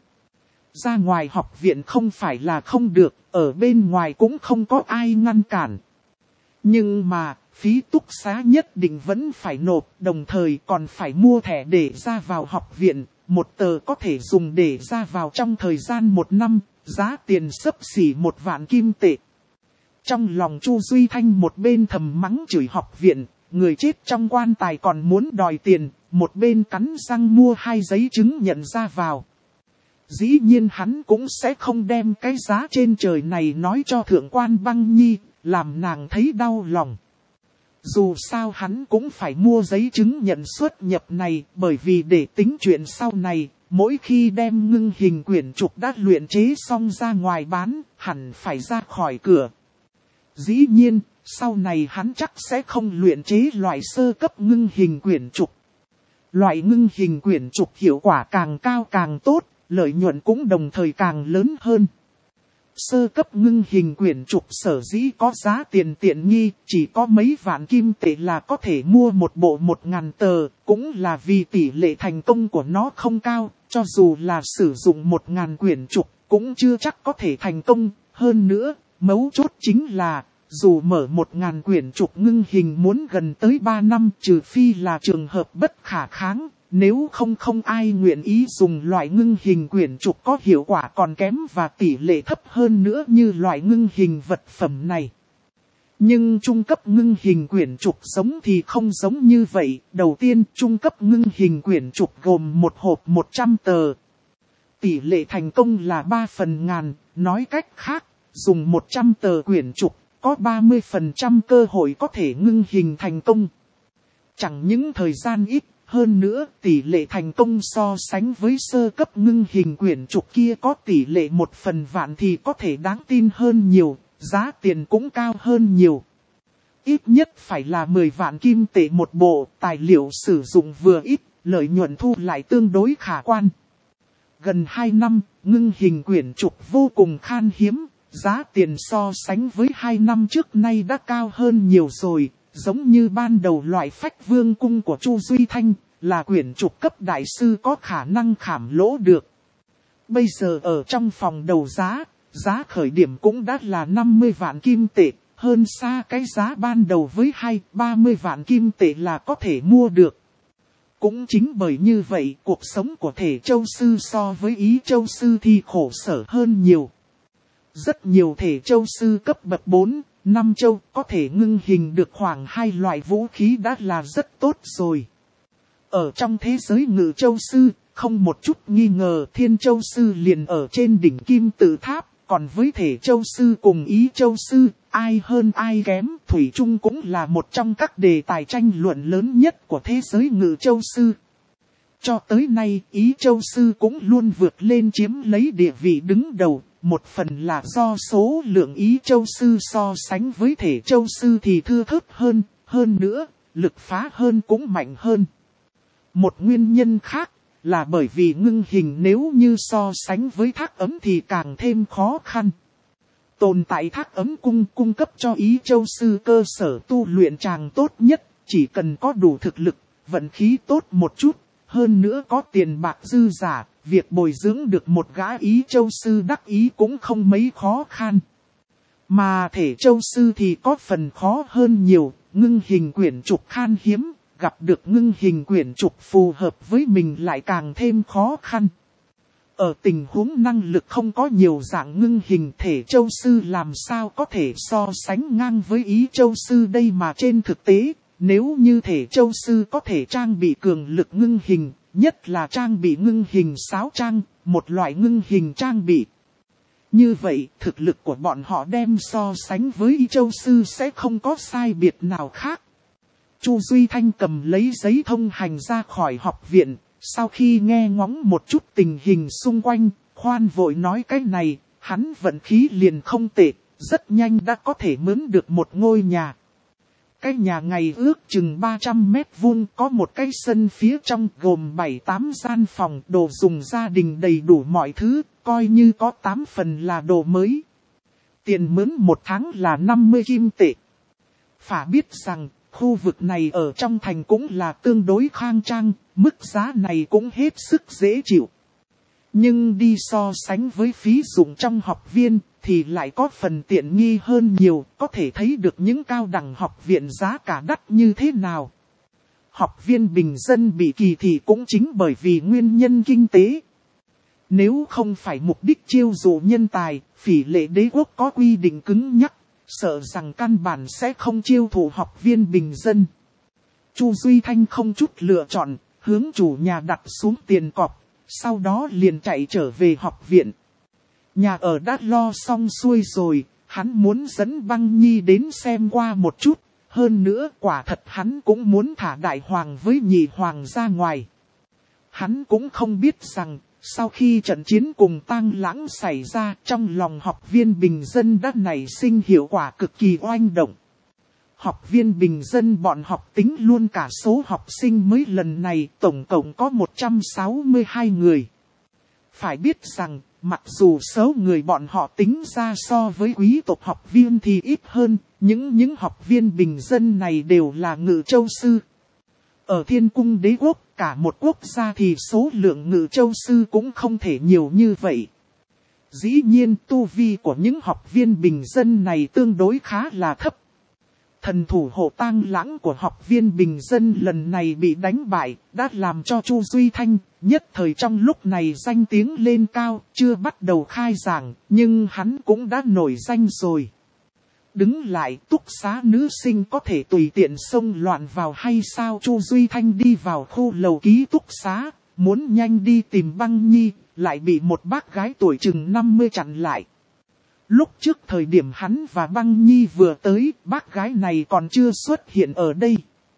Ra ngoài học viện không phải là không được, ở bên ngoài cũng không có ai ngăn cản. Nhưng mà, phí túc xá nhất định vẫn phải nộp, đồng thời còn phải mua thẻ để ra vào học viện. Một tờ có thể dùng để ra vào trong thời gian 1 năm, giá tiền xấp xỉ 1 vạn kim tệ. Trong lòng Chu Duy Thanh một bên thầm mắng chửi học viện, người chết trong quan tài còn muốn đòi tiền, một bên cắn răng mua 2 giấy chứng nhận ra vào. Dĩ nhiên hắn cũng sẽ không đem cái giá trên trời này nói cho thượng quan Băng Nhi, làm nàng thấy đau lòng. Dù sao hắn cũng phải mua giấy chứng nhận xuất nhập này, bởi vì để tính chuyện sau này, mỗi khi đem ngưng hình quyển trục đã luyện chế xong ra ngoài bán, hẳn phải ra khỏi cửa. Dĩ nhiên, sau này hắn chắc sẽ không luyện chế loại sơ cấp ngưng hình quyển trục. Loại ngưng hình quyển trục hiệu quả càng cao càng tốt. Lợi nhuận cũng đồng thời càng lớn hơn. Sơ cấp ngưng hình quyển trục sở dĩ có giá tiền tiện nghi, chỉ có mấy vạn kim tệ là có thể mua một bộ 1000 tờ, cũng là vì tỷ lệ thành công của nó không cao, cho dù là sử dụng 1000 quyển trục, cũng chưa chắc có thể thành công. Hơn nữa, mấu chốt chính là, dù mở 1000 quyển trục ngưng hình muốn gần tới 3 năm, trừ phi là trường hợp bất khả kháng. Nếu không ai nguyện ý dùng loại ngưng hình quyển trục có hiệu quả còn kém và tỷ lệ thấp hơn nữa như loại ngưng hình vật phẩm này. Nhưng trung cấp ngưng hình quyển trục giống thì không giống như vậy. Đầu tiên, trung cấp ngưng hình quyển trục gồm một hộp 100 tờ. Tỷ lệ thành công là 3/1000, nói cách khác, dùng 100 tờ quyển trục, có 30% cơ hội có thể ngưng hình thành công. Chẳng những thời gian ít, hơn nữa tỷ lệ thành công so sánh với sơ cấp ngưng hình quyển trục kia có tỷ lệ 1/1000 thì có thể đáng tin hơn nhiều, giá tiền cũng cao hơn nhiều. Ít nhất phải là 10 vạn kim tệ một bộ, tài liệu sử dụng vừa ít, lợi nhuận thu lại tương đối khả quan. Gần 2 năm, ngưng hình quyển trục vô cùng khan hiếm, giá tiền so sánh với 2 năm trước nay đã cao hơn nhiều rồi, giống như ban đầu loại Phách Vương cung của Chu Duy Thanh, là quyển trục cấp đại sư có khả năng khảm lỗ được. Bây giờ ở trong phòng đấu giá, giá khởi điểm cũng đã là 50 vạn kim tệ, hơn xa cái giá ban đầu với 20-30 vạn kim tệ là có thể mua được. Cũng chính bởi như vậy, cuộc sống của Thể Châu Sư so với Ý Châu Sư thì khổ sở hơn nhiều. Rất nhiều Thể Châu Sư cấp bậc 4, 5 châu có thể ngưng hình được khoảng 2 loại vũ khí đã là rất tốt rồi. Ở trong thế giới Ngự Châu Sư, không một chút nghi ngờ Thiên Châu Sư liền ở trên đỉnh Kim Tự Tháp, còn với Thể Châu Sư cùng Ý Châu Sư, ai hơn ai kém, thủy chung cũng là một trong các đề tài tranh luận lớn nhất của thế giới Ngự Châu Sư. Cho tới nay, Ý Châu Sư cũng luôn vượt lên chiếm lấy địa vị đứng đầu, một phần là do số lượng Ý Châu Sư so sánh với Thể Châu Sư thì thưa thớt hơn nữa, lực phá hơn cũng mạnh hơn. Một nguyên nhân khác là bởi vì ngưng hình nếu như so sánh với Thác Ấm thì càng thêm khó khăn. Tồn tại Thác Ấm cung cung cấp cho Ý Châu Sư cơ sở tu luyện chàng tốt nhất, chỉ cần có đủ thực lực, vận khí tốt một chút, hơn nữa có tiền bạc dư giả, việc bồi dưỡng được một gã Ý Châu Sư đắc ý cũng không mấy khó khăn. Mà Thể Châu Sư thì có phần khó hơn nhiều, ngưng hình quyển trục khan hiếm, gặp được ngưng hình quyển trục phù hợp với mình lại càng thêm khó khăn. Ở tình huống năng lực không có nhiều dạng ngưng hình, Thể Châu Sư làm sao có thể so sánh ngang với Ý Châu Sư đây, mà trên thực tế, nếu như Thể Châu Sư có thể trang bị cường lực ngưng hình, nhất là trang bị ngưng hình sáo trang, một loại ngưng hình trang bị. Như vậy, thực lực của bọn họ đem so sánh với Ý Châu Sư sẽ không có sai biệt nào khác. Chu Duy Thanh cầm lấy giấy thông hành ra khỏi học viện, sau khi nghe ngóng một chút tình hình xung quanh, khoan vội nói cái này, hắn vận khí liền không tệ, rất nhanh đã có thể mướn được một ngôi nhà. Cái nhà này ước chừng 300 mét vuông, có một cái sân phía trong gồm 7-8 gian phòng, đồ dùng gia đình đầy đủ mọi thứ, coi như có 8 phần là đồ mới. Tiền mướn một tháng là 50 kim tệ. Phải biết rằng, khu vực này ở trong thành cũng là tương đối khang trang, mức giá này cũng hết sức dễ chịu. Nhưng đi so sánh với phí dụng trong học viên thì lại có phần tiện nghi hơn nhiều, có thể thấy được những cao đẳng học viện giá cả đắt như thế nào. Học viên bình dân bị kỳ thị cũng chính bởi vì nguyên nhân kinh tế. Nếu không phải mục đích chiêu dụ nhân tài, Phỉ Lệ Đế quốc có quy định cứng nhắc, sợ rằng căn bản sẽ không chiêu thụ học viên bình dân. Chu Duy Thanh không chút lựa chọn, hướng chủ nhà đặt xuống tiền cọc, sau đó liền chạy trở về học viện. Nhà ở đã lo xong xuôi rồi, hắn muốn dẫn Băng Nhi đến xem qua một chút, hơn nữa quả thật hắn cũng muốn thả Đại Hoàng với Nhị Hoàng ra ngoài. Hắn cũng không biết rằng, sau khi trận chiến cùng Tang Lãng xảy ra, trong lòng học viên bình dân đã nảy sinh hiệu quả cực kỳ oanh động. Học viên bình dân bọn học tính luôn cả số học sinh mới lần này tổng cộng có 162 người. Phải biết rằng, mặc dù số người bọn họ tính ra so với quý tộc học viên thì ít hơn, những học viên bình dân này đều là Ngự Châu Sư. Ở Thiên Cung Đế quốc, cả một quốc gia thì số lượng Ngự Châu Sư cũng không thể nhiều như vậy. Dĩ nhiên tu vi của những học viên bình dân này tương đối khá là thấp. Thần thủ hộ Tang Lãng của học viên bình dân lần này bị đánh bại, đã làm cho Chu Duy Thanh, nhất thời trong lúc này danh tiếng lên cao, chưa bắt đầu khai giảng, nhưng hắn cũng đã nổi danh rồi. Đứng lại, túc xá nữ sinh có thể tùy tiện xông loạn vào hay sao? Chu Duy Thanh đi vào khu lầu ký túc xá, muốn nhanh đi tìm Băng Nhi, lại bị một bác gái tuổi chừng 50 chặn lại. Lúc trước thời điểm hắn và Băng Nhi vừa tới, bác gái này còn chưa xuất hiện ở đây.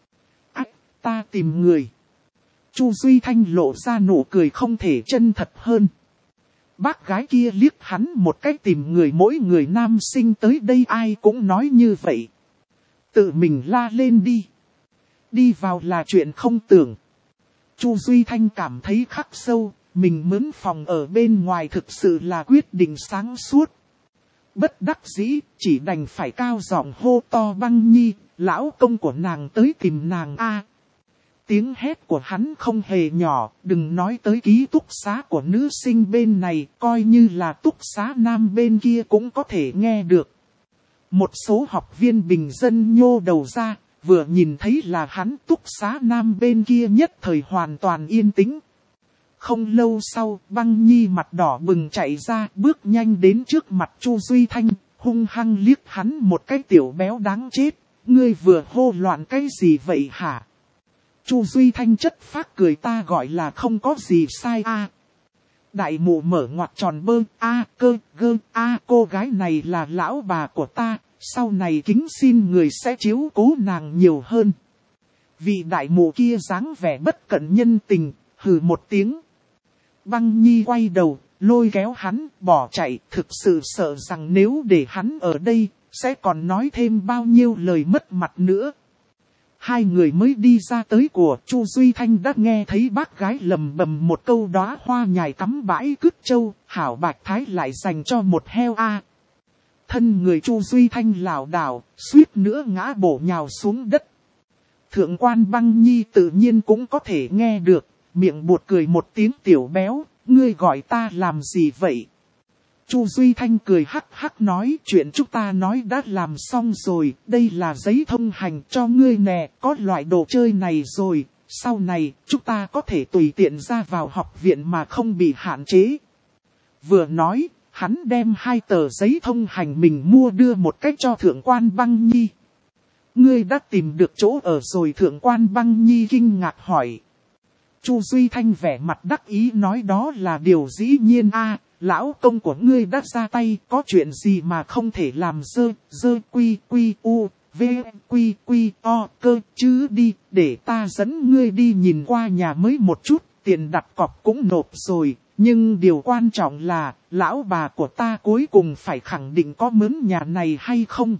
Ta tìm người. Chu Duy Thanh lộ ra nụ cười không thể chân thật hơn. Bác gái kia liếc hắn một cách, tìm người, mỗi người nam sinh tới đây ai cũng nói như vậy. Tự mình la lên đi. Đi vào là chuyện không tưởng. Chu Duy Thanh cảm thấy khắc sâu, mình mướn phòng ở bên ngoài thực sự là quyết định sáng suốt. Bất đắc dĩ, chỉ đành phải cao giọng hô to Băng Nhi, lão công của nàng tới tìm nàng a. Tiếng hét của hắn không hề nhỏ, đừng nói tới ký túc xá của nữ sinh bên này, coi như là túc xá nam bên kia cũng có thể nghe được. Một số học viên bình dân nhô đầu ra, vừa nhìn thấy là hắn, túc xá nam bên kia nhất thời hoàn toàn yên tĩnh. Không lâu sau, Băng Nhi mặt đỏ bừng chạy ra, bước nhanh đến trước mặt Chu Duy Thanh, hung hăng liếc hắn một cái, tiểu béo đáng chết, ngươi vừa hô loạn cái gì vậy hả? Chu Duy Thanh chất phác cười, ta gọi là không có gì sai a. Đại mụ mở ngoặc tròn bơ, cô gái này là lão bà của ta, sau này kính xin người sẽ chiếu cố nàng nhiều hơn. Vị đại mụ kia dáng vẻ bất cẩn nhân tình, hừ một tiếng. Băng Nhi quay đầu, lôi kéo hắn, bỏ chạy, thực sự sợ rằng nếu để hắn ở đây, sẽ còn nói thêm bao nhiêu lời mất mặt nữa. Hai người mới đi ra tới của Chu Duy Thanh đã nghe thấy bác gái lầm bầm một câu, đóa hoa nhài cắm bãi cứt châu, hảo bạch thái lại dành cho một heo a. Thân người Chu Duy Thanh lảo đảo, suýt nữa ngã bổ nhào xuống đất. Thượng quan Băng Nhi tự nhiên cũng có thể nghe được, miệng buột cười một tiếng, tiểu béo, ngươi gọi ta làm gì vậy? Chu Duy Thanh cười hắc hắc nói, chuyện chúng ta nói đã làm xong rồi, đây là giấy thông hành cho ngươi nè, có loại đồ chơi này rồi, sau này chúng ta có thể tùy tiện ra vào học viện mà không bị hạn chế. Vừa nói, hắn đem 2 tờ giấy thông hành mình mua đưa một cách cho Thượng quan Băng Nhi. Ngươi đã tìm được chỗ ở rồi? Thượng quan Băng Nhi kinh ngạc hỏi. Chu Duy Thanh vẻ mặt đắc ý nói, đó là điều dĩ nhiên a. Lão công của ngươi đã ra tay, có chuyện gì mà không thể làm quy u v quy o cơ chứ, đi, để ta dẫn ngươi đi nhìn qua nhà mới một chút, tiền đặt cọc cũng nộp rồi, nhưng điều quan trọng là, lão bà của ta cuối cùng phải khẳng định có mướn nhà này hay không.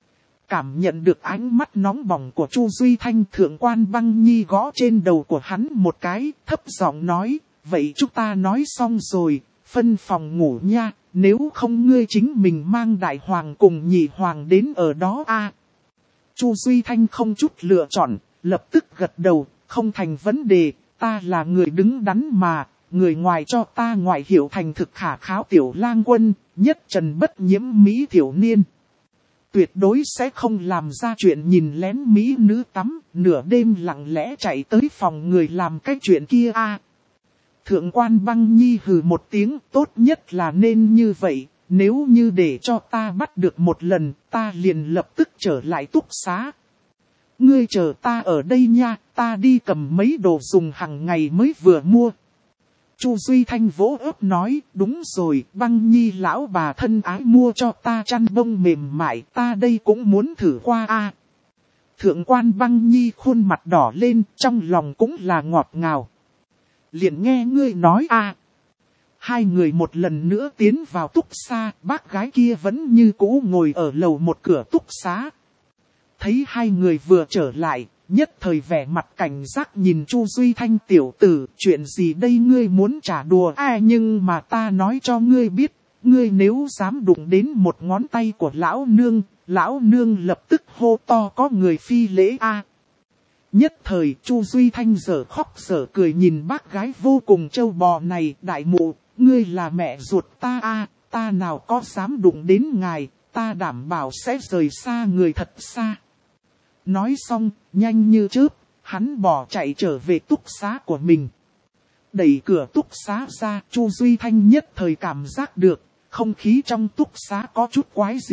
Cảm nhận được ánh mắt nóng bỏng của Chu Duy Thanh, Thượng quan Băng Nhi gõ trên đầu của hắn một cái, thấp giọng nói, vậy chúng ta nói xong rồi. Phân phòng ngủ nha, nếu không ngươi chính mình mang đại hoàng cùng nhị hoàng đến ở đó a. Chu Duy Thanh không chút lựa chọn, lập tức gật đầu, không thành vấn đề, ta là người đứng đắn mà, người ngoài cho ta ngoại hiệu thành thực khả kháo tiểu lang quân, nhất trần bất nhiễm mỹ tiểu niên. Tuyệt đối sẽ không làm ra chuyện nhìn lén mỹ nữ tắm, nửa đêm lặng lẽ chạy tới phòng người làm cái chuyện kia a. Thượng quan Băng Nhi hừ một tiếng, tốt nhất là nên như vậy, nếu như để cho ta bắt được một lần, ta liền lập tức trở lại túc xá. Ngươi chờ ta ở đây nha, ta đi cầm mấy đồ dùng hàng ngày mới vừa mua. Chu Duy Thanh vỗ ớt nói, đúng rồi, Băng Nhi lão bà thân ái mua cho ta chăn bông mềm mại, ta đây cũng muốn thử qua a. Thượng quan Băng Nhi khuôn mặt đỏ lên, trong lòng cũng là ngọt ngào. Liền nghe ngươi nói a. Hai người một lần nữa tiến vào túc xá, bác gái kia vẫn như cũ ngồi ở lầu một cửa túc xá. Thấy hai người vừa trở lại, nhất thời vẻ mặt cảnh giác nhìn Chu Duy Thanh, tiểu tử, chuyện gì đây, ngươi muốn trả đùa nhưng mà ta nói cho ngươi biết, ngươi nếu dám đụng đến một ngón tay của lão nương lập tức hô to có người phi lễ a. Nhất thời Chu Duy Thanh dở khóc dở cười nhìn bác gái vô cùng trâu bò này, đại mụ, ngươi là mẹ ruột ta a, ta nào có dám đụng đến ngài, ta đảm bảo sẽ rời xa người thật xa. Nói xong, nhanh như chớp, hắn bỏ chạy trở về túc xá của mình. Đẩy cửa túc xá ra, Chu Duy Thanh nhất thời cảm giác được, không khí trong túc xá có chút quái gì,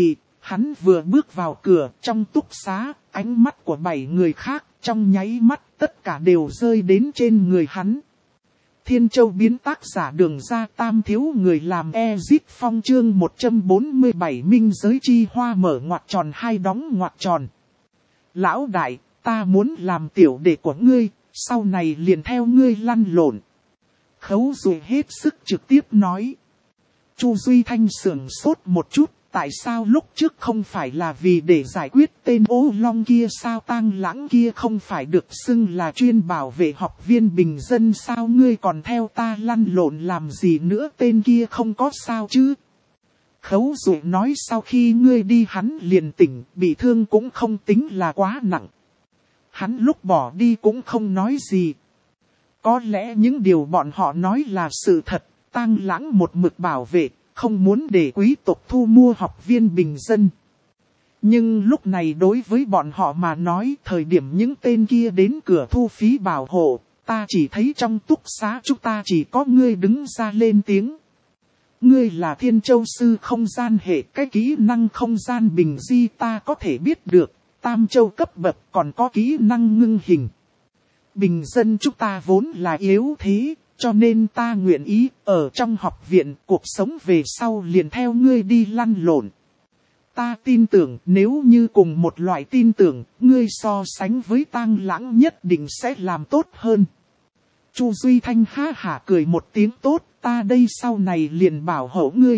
Hắn vừa bước vào cửa, trong túc xá, ánh mắt của 7 người khác, trong nháy mắt, tất cả đều rơi đến trên người hắn. Thiên Châu biến tác giả Đường Ra Tam thiếu người làm Ezit Phong chương 147 minh giới chi hoa mở ngoặc tròn hai đóng ngoặc tròn. Lão đại, ta muốn làm tiểu đệ của ngươi, sau này liền theo ngươi lăn lộn. Khấu Duệ hết sức trực tiếp nói. Chu Duy Thanh sưởng sốt một chút, tại sao lúc trước không phải là vì để giải quyết tên ô long kia sao? Tang Lãng kia không phải được xưng là chuyên bảo vệ học viên bình dân sao? Ngươi còn theo ta lăn lộn làm gì nữa? Tên kia không có sao chứ? Khấu Duệ nói sau khi ngươi đi hắn liền tỉnh, bị thương cũng không tính là quá nặng. Hắn lúc bỏ đi cũng không nói gì. Có lẽ những điều bọn họ nói là sự thật, Tang Lãng một mực bảo vệ, không muốn để quý tộc thu mua học viên bình dân. Nhưng lúc này đối với bọn họ mà nói, thời điểm những tên kia đến cửa thu phí bảo hộ, ta chỉ thấy trong túc xá chúng ta chỉ có ngươi đứng ra lên tiếng. Ngươi là Thiên Châu sư không gian hệ, cái kỹ năng không gian bình di ta có thể biết được, Tam Châu cấp bậc còn có kỹ năng ngưng hình. Bình dân chúng ta vốn là yếu thế, cho nên ta nguyện ý ở trong học viện cuộc sống về sau liền theo ngươi đi lăn lộn. Ta tin tưởng nếu như cùng một loại tin tưởng, ngươi so sánh với Tang Lãng nhất định sẽ làm tốt hơn. Chu Duy Thanh ha hả cười một tiếng tốt, ta đây sau này liền bảo hộ ngươi.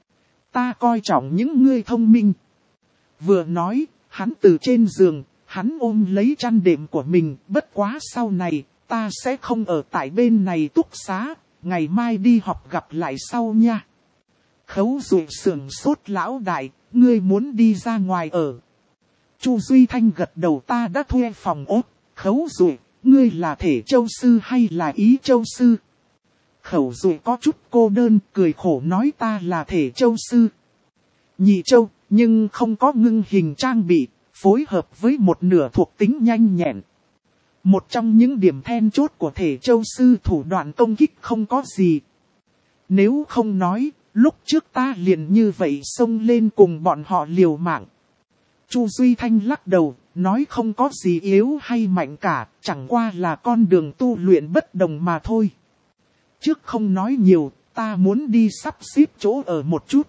Ta coi trọng những ngươi thông minh. Vừa nói, hắn từ trên giường, hắn ôm lấy chăn đệm của mình, bất quá sau này, ta sẽ không ở tại bên này túc xá, ngày mai đi học gặp lại sau nha. Khấu Duệ sưởng sốt lão đại, ngươi muốn đi ra ngoài ở. Chu Duy Thanh gật đầu ta đã thuê phòng ốt, Khấu Duệ, ngươi là Thể Châu sư hay là Ý Châu sư? Khấu Duệ có chút cô đơn, cười khổ nói ta là Thể Châu sư. Nhị Châu, nhưng không có ngưng hình trang bị, phối hợp với một nửa thuộc tính nhanh nhẹn. Một trong những điểm then chốt của Thể Châu sư thủ đoạn công kích không có gì. Nếu không nói, lúc trước ta liền như vậy xông lên cùng bọn họ liều mạng. Chu Duy Thanh lắc đầu, nói không có gì yếu hay mạnh cả, chẳng qua là con đường tu luyện bất đồng mà thôi. Trước không nói nhiều, ta muốn đi sắp xếp chỗ ở một chút.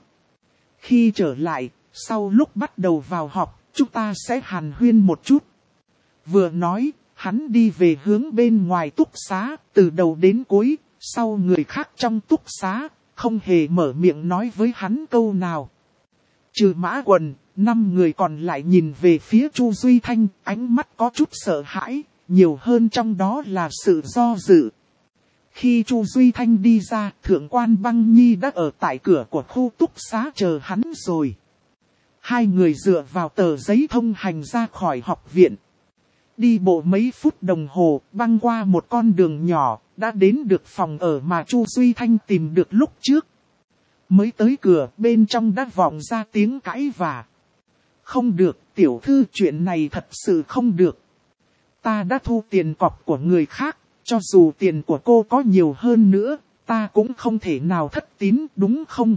Khi trở lại, sau lúc bắt đầu vào học, chúng ta sẽ hàn huyên một chút. Vừa nói, hắn đi về hướng bên ngoài túc xá, từ đầu đến cuối, sau người khác trong túc xá, không hề mở miệng nói với hắn câu nào. Trừ Mã Quần, 5 người còn lại nhìn về phía Chu Duy Thanh, ánh mắt có chút sợ hãi, nhiều hơn trong đó là sự do dự. Khi Chu Duy Thanh đi ra, Thượng quan Băng Nhi đã ở tại cửa của khu túc xá chờ hắn rồi. Hai người dựa vào tờ giấy thông hành ra khỏi học viện. Đi bộ mấy phút đồng hồ, băng qua một con đường nhỏ, đã đến được phòng ở mà Chu Duy Thanh tìm được lúc trước. Mới tới cửa, bên trong đã vọng ra tiếng cãi vả. Không được, tiểu thư, chuyện này thật sự không được. Ta đã thu tiền cọc của người khác, cho dù tiền của cô có nhiều hơn nữa, ta cũng không thể nào thất tín, đúng không?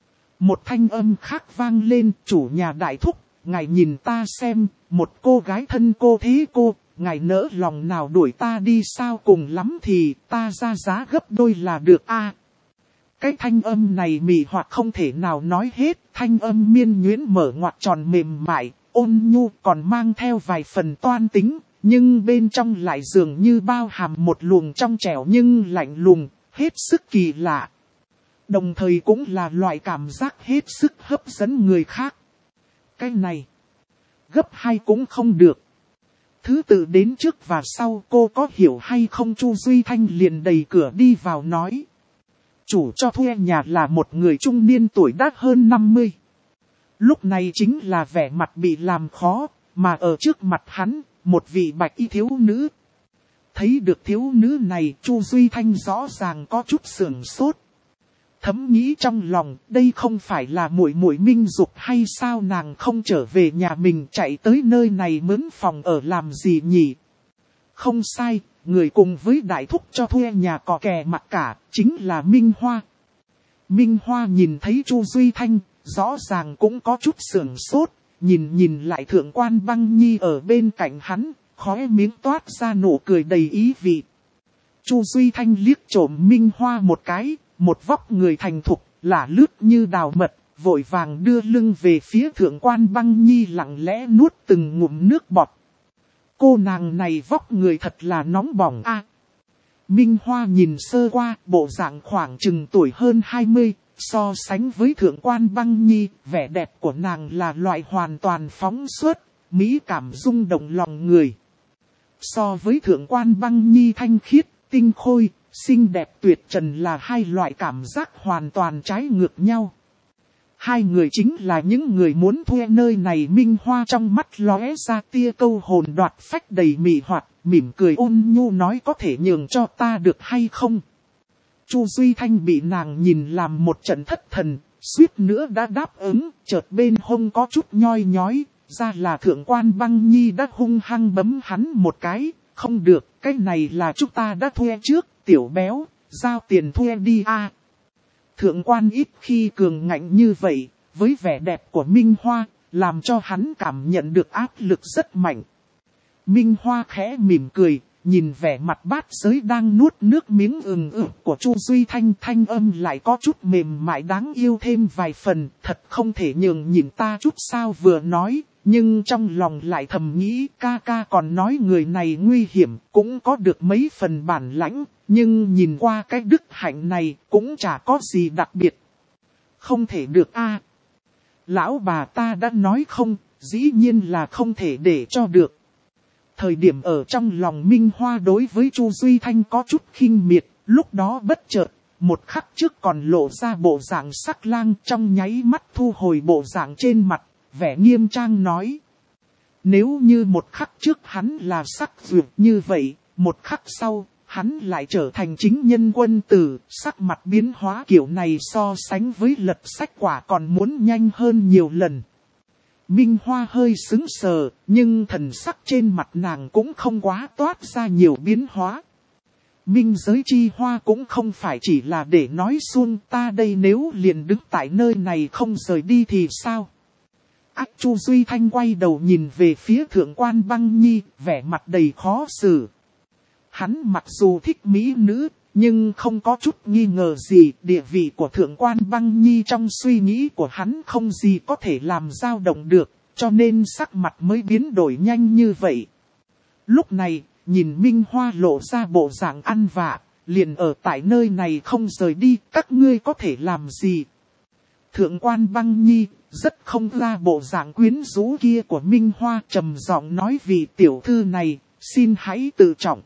Một thanh âm khác vang lên, chủ nhà đại thúc, ngài nhìn ta xem, một cô gái thân cô thế cô, ngài nỡ lòng nào đuổi ta đi sao? Cùng lắm thì ta ra giá gấp đôi là được a. Cái thanh âm này mị hoặc không thể nào nói hết, thanh âm miên nhuyễn mở ngoặc tròn mềm mại, ôn nhu còn mang theo vài phần toan tính, nhưng bên trong lại dường như bao hàm một luồng trong trẻo nhưng lạnh lùng, hết sức kỳ lạ. Đồng thời cũng là loại cảm giác hết sức hấp dẫn người khác. Cái này, gấp 2 cũng không được. Thứ tự đến trước và sau cô có hiểu hay không? Chu Duy Thanh liền đẩy cửa đi vào nói. Chủ cho thuê nhà là một người trung niên tuổi đã hơn 50. Lúc này chính là vẻ mặt bị làm khó, mà ở trước mặt hắn, một vị bạch y thiếu nữ. Thấy được thiếu nữ này, Chu Duy Thanh rõ ràng có chút sửng sốt. Thấm nghĩ trong lòng, đây không phải là muội muội Minh Dục hay sao? Nàng không trở về nhà mình chạy tới nơi này mướn phòng ở làm gì nhỉ? Không sai, người cùng với đại thúc cho thuê nhà cò kè mặt cả, chính là Minh Hoa. Minh Hoa nhìn thấy Chu Duy Thanh, rõ ràng cũng có chút sưởng sốt, nhìn lại Thượng Quan Băng Nhi ở bên cạnh hắn, khóe miếng toát ra nụ cười đầy ý vị. Chu Duy Thanh liếc trộm Minh Hoa một cái, một vóc người thành thục, lả lướt như đào mật, vội vàng đưa lưng về phía Thượng Quan Băng Nhi lặng lẽ nuốt từng ngụm nước bọt. Cô nàng này vóc người thật là nóng bỏng a. Minh Hoa nhìn sơ qua, bộ dạng khoảng chừng tuổi hơn 20, so sánh với Thượng Quan Băng Nhi, vẻ đẹp của nàng là loại hoàn toàn phóng xuất, mỹ cảm rung động lòng người. So với Thượng Quan Băng Nhi thanh khiết, tinh khôi, xinh đẹp tuyệt trần là hai loại cảm giác hoàn toàn trái ngược nhau. Hai người chính là những người muốn thuê nơi này. Minh Hoa trong mắt lóe ra tia câu hồn đoạt phách đầy mị hoặc, mỉm cười ôn nhu nói có thể nhường cho ta được hay không. Chu Duy Thanh bị nàng nhìn làm một trận thất thần, suýt nữa đã đáp ứng, chợt bên hông có chút nhoi nhói, ra là Thượng Quan Băng Nhi đã hung hăng bấm hắn một cái, không được, cái này là chúng ta đã thuê trước, tiểu béo, giao tiền thuê đi a. Thượng Quan ít khi cường ngạnh như vậy, với vẻ đẹp của Minh Hoa, làm cho hắn cảm nhận được áp lực rất mạnh. Minh Hoa khẽ mỉm cười, nhìn vẻ mặt bát giới đang nuốt nước miếng của Chu Duy Thanh, thanh âm lại có chút mềm mại đáng yêu thêm vài phần, thật không thể nhường nhìn ta chút sao. Vừa nói, nhưng trong lòng lại thầm nghĩ ca ca còn nói người này nguy hiểm, cũng có được mấy phần bản lãnh, nhưng nhìn qua cái đức hạnh này cũng chả có gì đặc biệt. Không thể được a. Lão bà ta đã nói không, dĩ nhiên là không thể để cho được. Thời điểm ở trong lòng Minh Hoa đối với Chu Duy Thanh có chút khinh miệt, lúc đó bất chợt, một khắc trước còn lộ ra bộ dạng sắc lang, trong nháy mắt thu hồi bộ dạng trên mặt, vẻ nghiêm trang nói. Nếu như một khắc trước hắn là sắc duyệt như vậy, một khắc sau, hắn lại trở thành chính nhân quân tử, sắc mặt biến hóa kiểu này so sánh với lật sách quả còn muốn nhanh hơn nhiều lần. Minh Hoa hơi sững sờ, nhưng thần sắc trên mặt nàng cũng không quá toát ra nhiều biến hóa. Minh giới chi hoa cũng không phải chỉ là để nói suông, ta đây nếu liền đứng tại nơi này không rời đi thì sao? Chu Duy Thanh quay đầu nhìn về phía Thượng Quan Băng Nhi, vẻ mặt đầy khó xử. Hắn mặc dù thích mỹ nữ, nhưng không có chút nghi ngờ gì, địa vị của Thượng Quan Băng Nhi trong suy nghĩ của hắn không gì có thể làm dao động được, cho nên sắc mặt mới biến đổi nhanh như vậy. Lúc này, nhìn Minh Hoa lộ ra bộ dạng ăn vạ, liền ở tại nơi này không rời đi, các ngươi có thể làm gì? Thượng Quan Băng Nhi rất không ra bộ dạng quyến rũ kia của Minh Hoa, trầm giọng nói vì tiểu thư này, xin hãy tự trọng.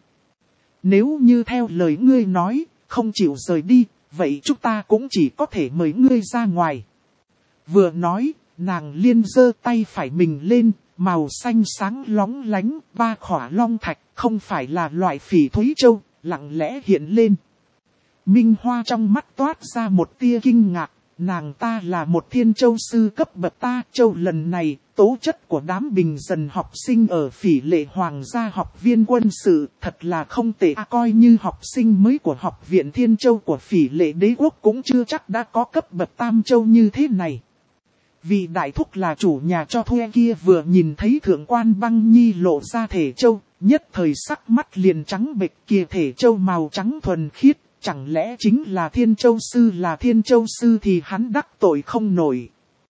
Nếu như theo lời ngươi nói, không chịu rời đi, vậy chúng ta cũng chỉ có thể mời ngươi ra ngoài. Vừa nói, nàng liên giơ tay phải mình lên, màu xanh sáng lóng lánh, ba khỏa long thạch, không phải là loại phỉ thúy châu, lặng lẽ hiện lên. Minh Hoa trong mắt toát ra một tia kinh ngạc, nàng ta là một thiên châu sư cấp bậc ta, châu lần này, tố chất của đám bình dân học sinh ở Phỉ Lệ Hoàng gia học viên quân sự, thật là không tệ, coi như học sinh mới của học viện Thiên Châu của Phỉ Lệ Đế Quốc cũng chưa chắc đã có cấp bậc tam châu như thế này. Vị đại thúc là chủ nhà cho thuê kia vừa nhìn thấy Thượng Quan Băng Nhi lộ ra thể châu, nhất thời sắc mắt liền trắng bệch, kia thể châu màu trắng thuần khiết, chẳng lẽ chính là Thiên Châu sư, là Thiên Châu sư thì hắn đắc tội không nổi.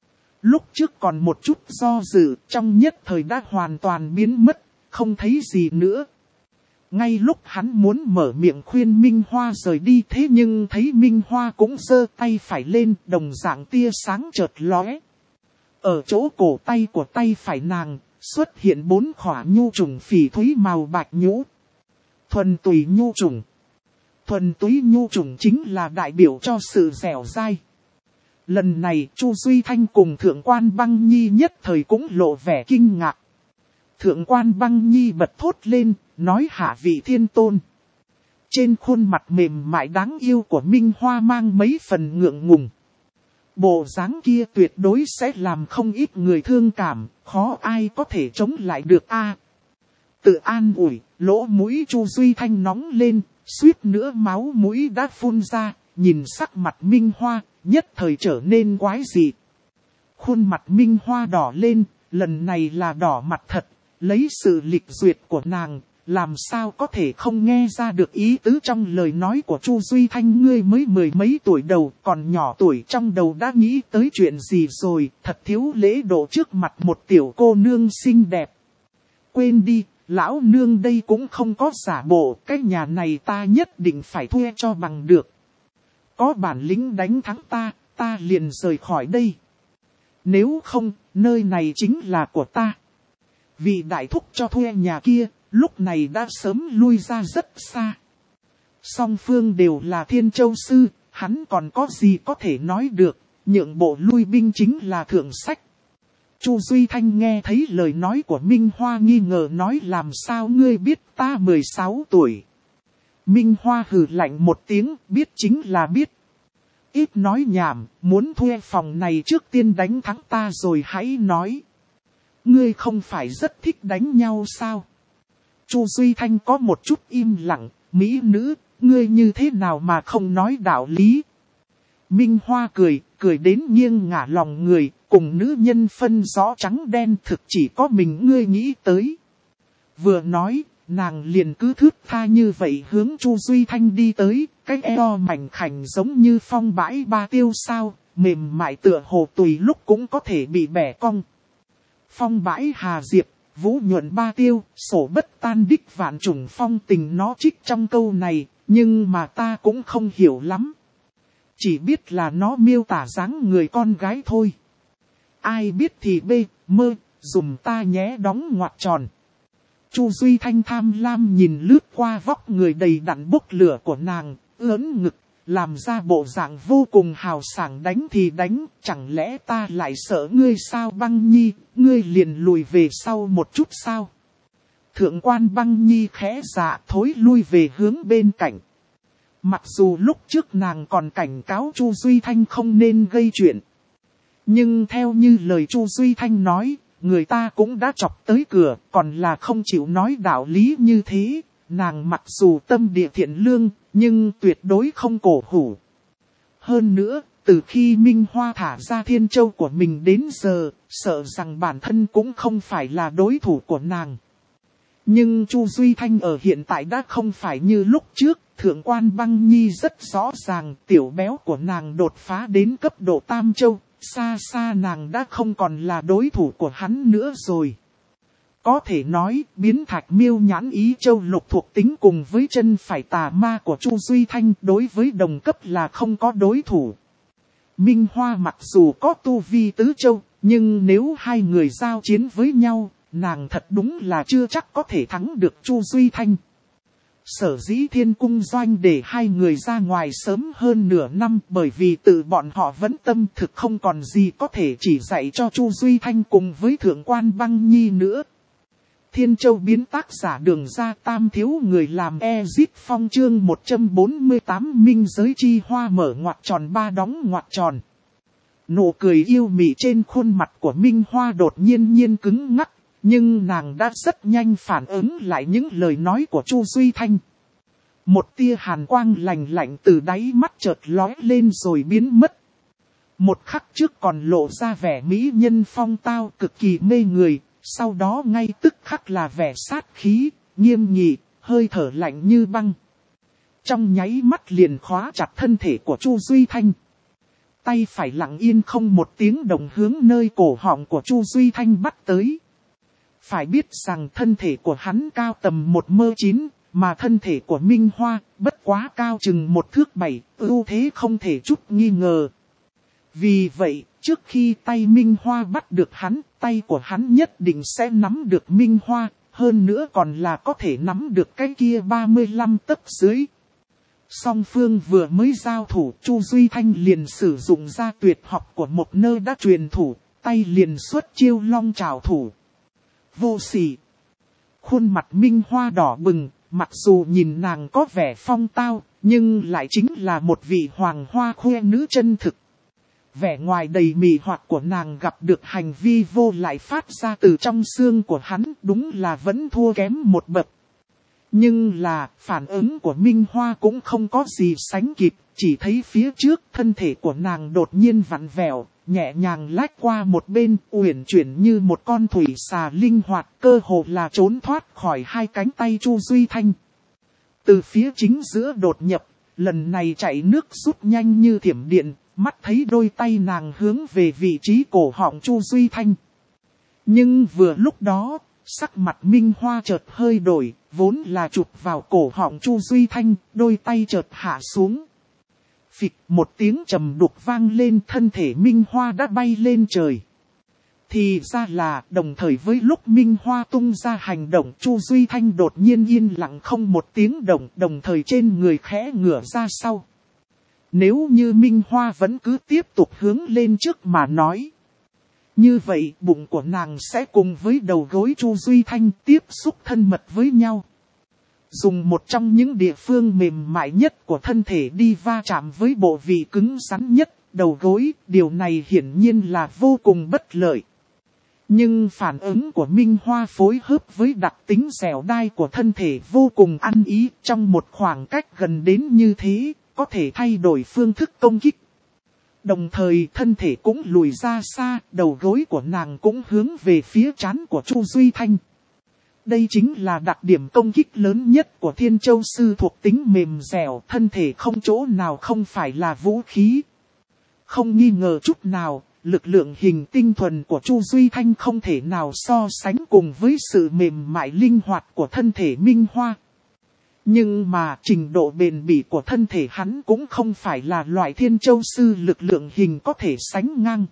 Lúc trước còn một chút do dự, trong nhất thời đã hoàn toàn biến mất, không thấy gì nữa. Ngay lúc hắn muốn mở miệng khuyên Minh Hoa rời đi, thế nhưng thấy Minh Hoa cũng giơ tay phải lên, đồng dạng tia sáng chợt lóe. Ở chỗ cổ tay của tay phải nàng, xuất hiện 4 khỏa nhu trùng phỉ thúy màu bạch nhũ. Thuần túy nhu trùng. Thuần túy nhu trùng chính là đại biểu cho sự dẻo dai. Lần này Chu Duy Thanh cùng Thượng Quan Băng Nhi nhất thời cũng lộ vẻ kinh ngạc. Thượng Quan Băng Nhi bật thốt lên, nói hạ vị thiên tôn. Trên khuôn mặt mềm mại đáng yêu của Minh Hoa mang mấy phần ngượng ngùng. Bộ dáng kia tuyệt đối sẽ làm không ít người thương cảm, khó ai có thể chống lại được a. Tự an ủi, lỗ mũi Chu Duy Thanh nóng lên, suýt nữa máu mũi đã phun ra, nhìn sắc mặt Minh Hoa, nhất thời trở nên quái dị. Khuôn mặt Minh Hoa đỏ lên, lần này là đỏ mặt thật, lấy sự lịch duyệt của nàng, làm sao có thể không nghe ra được ý tứ trong lời nói của Chu Duy Thanh. Ngươi mới 10 mấy tuổi đầu, còn nhỏ tuổi trong đầu đã nghĩ tới chuyện gì rồi, thật thiếu lễ độ trước mặt một tiểu cô nương xinh đẹp. Quên đi, lão nương đây cũng không có giả bộ, cái nhà này ta nhất định phải thuê cho bằng được. Có bản lĩnh đánh thắng ta liền rời khỏi đây. Nếu không, nơi này chính là của ta. Vị đại thúc cho thuê nhà kia, lúc này đã sớm lui ra rất xa. Song phương đều là Thiên Châu sư, hắn còn có gì có thể nói được, nhượng bộ lui binh chính là thượng sách. Chu Duy Thanh nghe thấy lời nói của Minh Hoa nghi ngờ nói làm sao ngươi biết ta 16 tuổi. Minh Hoa hừ lạnh một tiếng, biết chính là biết. Ít nói nhảm, muốn thuê phòng này trước tiên đánh thắng ta rồi hãy nói. Ngươi không phải rất thích đánh nhau sao? Chu Duy Thanh có một chút im lặng, mỹ nữ, ngươi như thế nào mà không nói đạo lý? Minh Hoa cười đến nghiêng ngả lòng người, cùng nữ nhân phân rõ trắng đen thực chỉ có mình ngươi nghĩ tới. Vừa nói, nàng liền cứ thướt tha như vậy hướng Chu Duy Thanh đi tới, cái eo mảnh khảnh giống như phong bãi ba tiêu sao, mềm mại tựa hồ tùy lúc cũng có thể bị bẻ cong. Phong bãi hà diệp, vũ nhuận ba tiêu, sổ bất tan đích vạn trùng phong tình nó trích trong câu này, nhưng mà ta cũng không hiểu lắm. Chỉ biết là nó miêu tả dáng người con gái thôi. Ai biết thì mơ, dùm ta nhé đóng ngoặc tròn. Chu Duy Thanh tham lam nhìn lướt qua vóc người đầy đặn bốc lửa của nàng, ớn ngực, làm ra bộ dạng vô cùng hào sảng đánh thì đánh, chẳng lẽ ta lại sợ ngươi sao Băng Nhi, ngươi liền lùi về sau một chút sao? Thượng quan Băng Nhi khẽ dạ thối lui về hướng bên cạnh. Mặc dù lúc trước nàng còn cảnh cáo Chu Duy Thanh không nên gây chuyện. Nhưng theo như lời Chu Duy Thanh nói, người ta cũng đã chọc tới cửa, còn là không chịu nói đạo lý như thế. Nàng mặc dù tâm địa thiện lương, nhưng tuyệt đối không cổ hủ. Hơn nữa, từ khi Minh Hoa thả ra Thiên Châu của mình đến giờ, sợ rằng bản thân cũng không phải là đối thủ của nàng. Nhưng Chu Duy Thanh ở hiện tại đã không phải như lúc trước, Thượng quan Băng Nhi rất rõ ràng tiểu béo của nàng đột phá đến cấp độ Tam Châu, xa xa nàng đã không còn là đối thủ của hắn nữa rồi. Có thể nói, biến Thạch Miêu nhãn ý châu lục thuộc tính cùng với chân phải tà ma của Chu Duy Thanh đối với đồng cấp là không có đối thủ. Minh Hoa mặc dù có tu vi tứ châu, nhưng nếu hai người giao chiến với nhau, nàng thật đúng là chưa chắc có thể thắng được Chu Duy Thanh. Sở dĩ Thiên Cung Doanh để hai người ra ngoài sớm hơn nửa năm bởi vì tự bọn họ vẫn tâm thực không còn gì có thể chỉ dạy cho Chu Duy Thanh cùng với Thượng quan Băng Nhi nữa. Thiên Châu biến tác giả Đường Ra Tam thiếu người làm Ezit Phong chương 148 minh giới chi hoa mở ngoặc tròn ba đóng ngoặc tròn. Nụ cười yêu mị trên khuôn mặt của Minh Hoa đột nhiên cứng ngắc, nhưng nàng đã rất nhanh phản ứng lại những lời nói của Chu Duy Thanh. Một tia hàn quang lạnh lạnh từ đáy mắt chợt lóe lên rồi biến mất. Một khắc trước còn lộ ra vẻ mỹ nhân phong tao cực kỳ mê người. Sau đó ngay tức khắc là vẻ sát khí, nghiêm nghị, hơi thở lạnh như băng. Trong nháy mắt liền khóa chặt thân thể của Chu Duy Thanh. Tay phải lặng yên không một tiếng động hướng nơi cổ họng của Chu Duy Thanh bắt tới. Phải biết rằng thân thể của hắn cao tầm 1m9, mà thân thể của Minh Hoa bất quá cao chừng 1m7, ưu thế không thể chút nghi ngờ. Vì vậy, trước khi tay Minh Hoa bắt được hắn, tay của hắn nhất định sẽ nắm được Minh Hoa, hơn nữa còn là có thể nắm được cái kia 35 tấc dưới. Song phương vừa mới giao thủ, Chu Duy Thanh liền sử dụng ra tuyệt học của một nơi đã truyền thủ, tay liền xuất chiêu long trảo thủ. Vô sỉ. Khuôn mặt Minh Hoa đỏ bừng, mặc dù nhìn nàng có vẻ phong tao, nhưng lại chính là một vị hoàng hoa khoe nữ chân thực. Vẻ ngoài đầy mị hoặc của nàng gặp được hành vi vô lại phát ra từ trong xương của hắn, đúng là vẫn thua kém một bậc. Nhưng là, phản ứng của Minh Hoa cũng không có gì sánh kịp, chỉ thấy phía trước thân thể của nàng đột nhiên vặn vẹo, nhẹ nhàng lách qua một bên, uyển chuyển như một con thủy xà linh hoạt, cơ hồ là trốn thoát khỏi hai cánh tay Chu Duy Thanh. Từ phía chính giữa đột nhập, lần này chạy nước rút nhanh như thiểm điện, mắt thấy đôi tay nàng hướng về vị trí cổ họng Chu Duy Thanh. Nhưng vừa lúc đó, sắc mặt Minh Hoa chợt hơi đổi, vốn là chụp vào cổ họng Chu Duy Thanh, đôi tay chợt hạ xuống. Phịch, một tiếng trầm đục vang lên, thân thể Minh Hoa đã bay lên trời. Thì ra là đồng thời với lúc Minh Hoa tung ra hành động, Chu Duy Thanh đột nhiên yên lặng không một tiếng động, đồng thời trên người khẽ ngửa ra sau. Nếu như Minh Hoa vẫn cứ tiếp tục hướng lên trước mà nói, như vậy bụng của nàng sẽ cùng với đầu gối Chu Duy Thanh tiếp xúc thân mật với nhau. Dùng một trong những địa phương mềm mại nhất của thân thể đi va chạm với bộ vị cứng rắn nhất, đầu gối, điều này hiển nhiên là vô cùng bất lợi. Nhưng phản ứng của Minh Hoa phối hợp với đặc tính dẻo dai của thân thể vô cùng ăn ý, trong một khoảng cách gần đến như thế, có thể thay đổi phương thức công kích. Đồng thời thân thể cũng lùi ra xa, đầu gối của nàng cũng hướng về phía trán của Chu Duy Thanh. Đây chính là đặc điểm công kích lớn nhất của Thiên Châu Sư thuộc tính mềm dẻo, thân thể không chỗ nào không phải là vũ khí. Không nghi ngờ chút nào, lực lượng hình tinh thuần của Chu Duy Thanh không thể nào so sánh cùng với sự mềm mại linh hoạt của thân thể Minh Hoa. Nhưng mà trình độ bền bỉ của thân thể hắn cũng không phải là loại Thiên Châu Sư lực lượng hình có thể sánh ngang.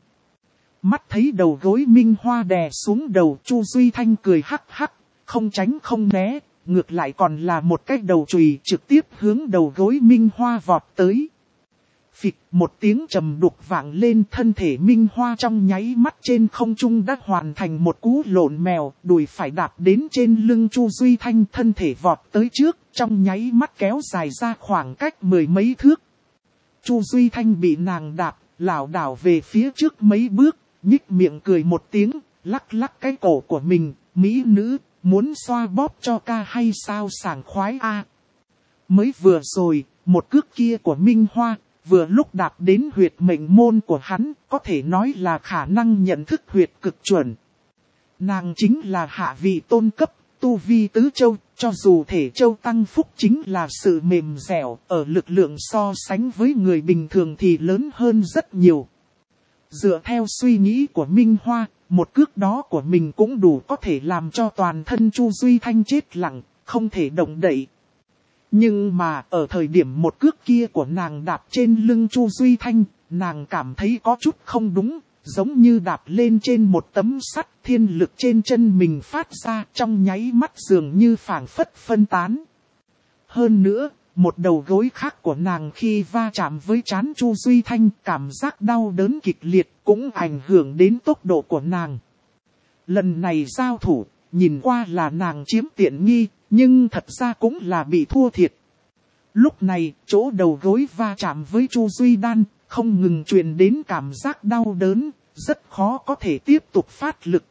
Mắt thấy đầu gối Minh Hoa đè xuống đầu, Chu Duy Thanh cười hắc hắc, không tránh không né, ngược lại còn là một cái đầu chùy trực tiếp hướng đầu gối Minh Hoa vọt tới. Phịch, một tiếng trầm đục vang lên, thân thể Minh Hoa trong nháy mắt trên không trung đã hoàn thành một cú lộn mèo, đùi phải đạp đến trên lưng Chu Duy Thanh, thân thể vọt tới trước, trong nháy mắt kéo dài ra khoảng cách mười mấy thước. Chu Duy Thanh bị nàng đạp, lảo đảo về phía trước mấy bước, nhích miệng cười một tiếng, lắc lắc cái cổ của mình, mỹ nữ, muốn xoa bóp cho ca hay sao sảng khoái a. Mới vừa rồi, một cước kia của Minh Hoa, vừa lúc đạp đến huyệt mệnh môn của hắn, có thể nói là khả năng nhận thức huyệt cực chuẩn. Nàng chính là hạ vị tôn cấp, tu vi tứ châu, cho dù thể châu tăng phúc chính là sự mềm dẻo, ở lực lượng so sánh với người bình thường thì lớn hơn rất nhiều. Dựa theo suy nghĩ của Minh Hoa, một cước đó của mình cũng đủ có thể làm cho toàn thân Chu Duy Thanh chết lặng, không thể động đậy. Nhưng mà ở thời điểm một cước kia của nàng đạp trên lưng Chu Duy Thanh, nàng cảm thấy có chút không đúng, giống như đạp lên trên một tấm sắt, thiên lực trên chân mình phát ra trong nháy mắt dường như phảng phất phân tán. Hơn nữa, một đầu gối khác của nàng khi va chạm với trán Chu Duy Thanh, cảm giác đau đớn kịch liệt cũng ảnh hưởng đến tốc độ của nàng. Lần này giao thủ, nhìn qua là nàng chiếm tiện nghi, nhưng thật ra cũng là bị thua thiệt. Lúc này, chỗ đầu gối va chạm với Chu Duy Đan, không ngừng truyền đến cảm giác đau đớn, rất khó có thể tiếp tục phát lực.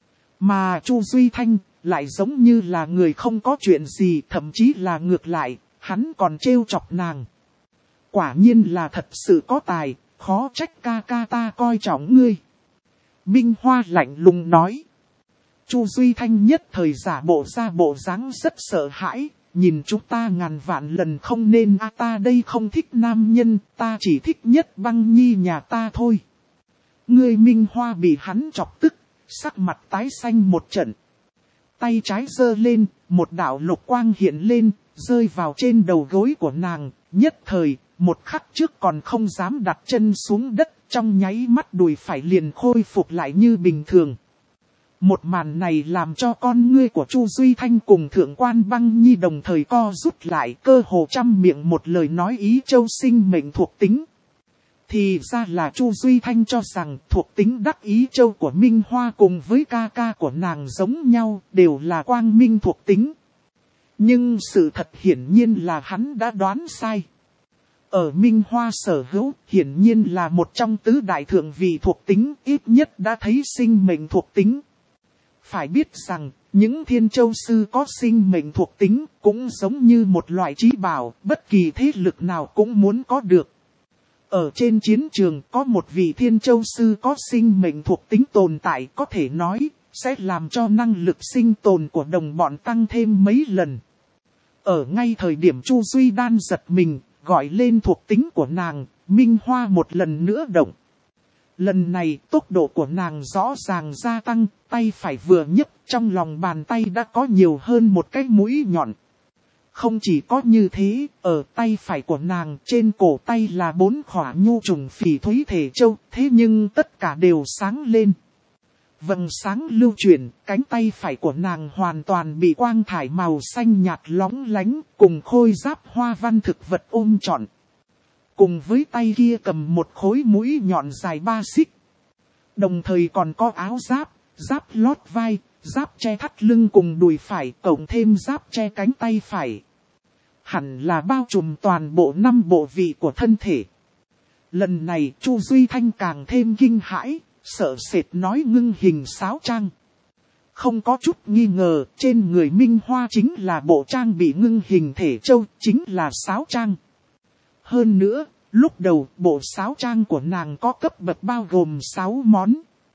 Mà Chu Duy Thanh, lại giống như là người không có chuyện gì, thậm chí là ngược lại, hắn còn trêu chọc nàng. Quả nhiên là thật sự có tài, khó trách ca ca ta coi trọng ngươi. Minh Hoa lạnh lùng nói. Chu Duy Thanh nhất thời giả bộ ra bộ dáng rất sợ hãi, nhìn chúng ta ngàn vạn lần không nên ta đây không thích nam nhân, ta chỉ thích nhất Băng Nhi nhà ta thôi. Ngươi Minh Hoa bị hắn chọc tức, sắc mặt tái xanh một trận. Tay trái giơ lên, một đạo lục quang hiện lên, rơi vào trên đầu gối của nàng, nhất thời, một khắc trước còn không dám đặt chân xuống đất, trong nháy mắt đùi phải liền khôi phục lại như bình thường. Một màn này làm cho con ngươi của Chu Duy Thanh cùng thượng quan Băng Nhi đồng thời co rút lại, cơ hồ trăm miệng một lời nói ý châu sinh mệnh thuộc tính. Thì ra là Chu Duy Thanh cho rằng thuộc tính đắc ý châu của Minh Hoa cùng với ca ca của nàng giống nhau, đều là quang minh thuộc tính. Nhưng sự thật hiển nhiên là hắn đã đoán sai. Ở Minh Hoa sở hữu, hiển nhiên là một trong tứ đại thượng vị thuộc tính, ít nhất đã thấy sinh mệnh thuộc tính. Phải biết rằng, những Thiên Châu Sư có sinh mệnh thuộc tính, cũng giống như một loại trí bảo, bất kỳ thế lực nào cũng muốn có được. Ở trên chiến trường có một vị Thiên Châu Sư có sinh mệnh thuộc tính tồn tại, có thể nói sẽ làm cho năng lực sinh tồn của đồng bọn tăng thêm mấy lần. Ở ngay thời điểm Chu Duy Đan giật mình, gọi lên thuộc tính của nàng, Minh Hoa một lần nữa động. Lần này tốc độ của nàng rõ ràng gia tăng, tay phải vừa nhấc, trong lòng bàn tay đã có nhiều hơn một cái mũi nhọn. Không chỉ có như thế, ở tay phải của nàng trên cổ tay là 4 khỏa nhu trùng phỉ thúy thể châu, thế nhưng tất cả đều sáng lên. Vầng sáng lưu chuyển, cánh tay phải của nàng hoàn toàn bị quang thải màu xanh nhạt lóng lánh, cùng khôi giáp hoa văn thực vật ôm trọn. Cùng với tay kia cầm một khối mũi nhọn dài 3 xích. Đồng thời còn có áo giáp, giáp lót vai, giáp che thắt lưng cùng đùi phải, cộng thêm giáp che cánh tay phải. Hẳn là bao trùm toàn bộ 5 bộ vị của thân thể. Lần này Chu Duy Thanh càng thêm kinh hãi, sợ sệt nói ngưng hình sáo trang. Không có chút nghi ngờ, trên người Minh Hoa chính là bộ trang bị ngưng hình thể châu, chính là sáo trang. Hơn nữa, lúc đầu bộ sáo trang của nàng có cấp bậc bao gồm 6 món.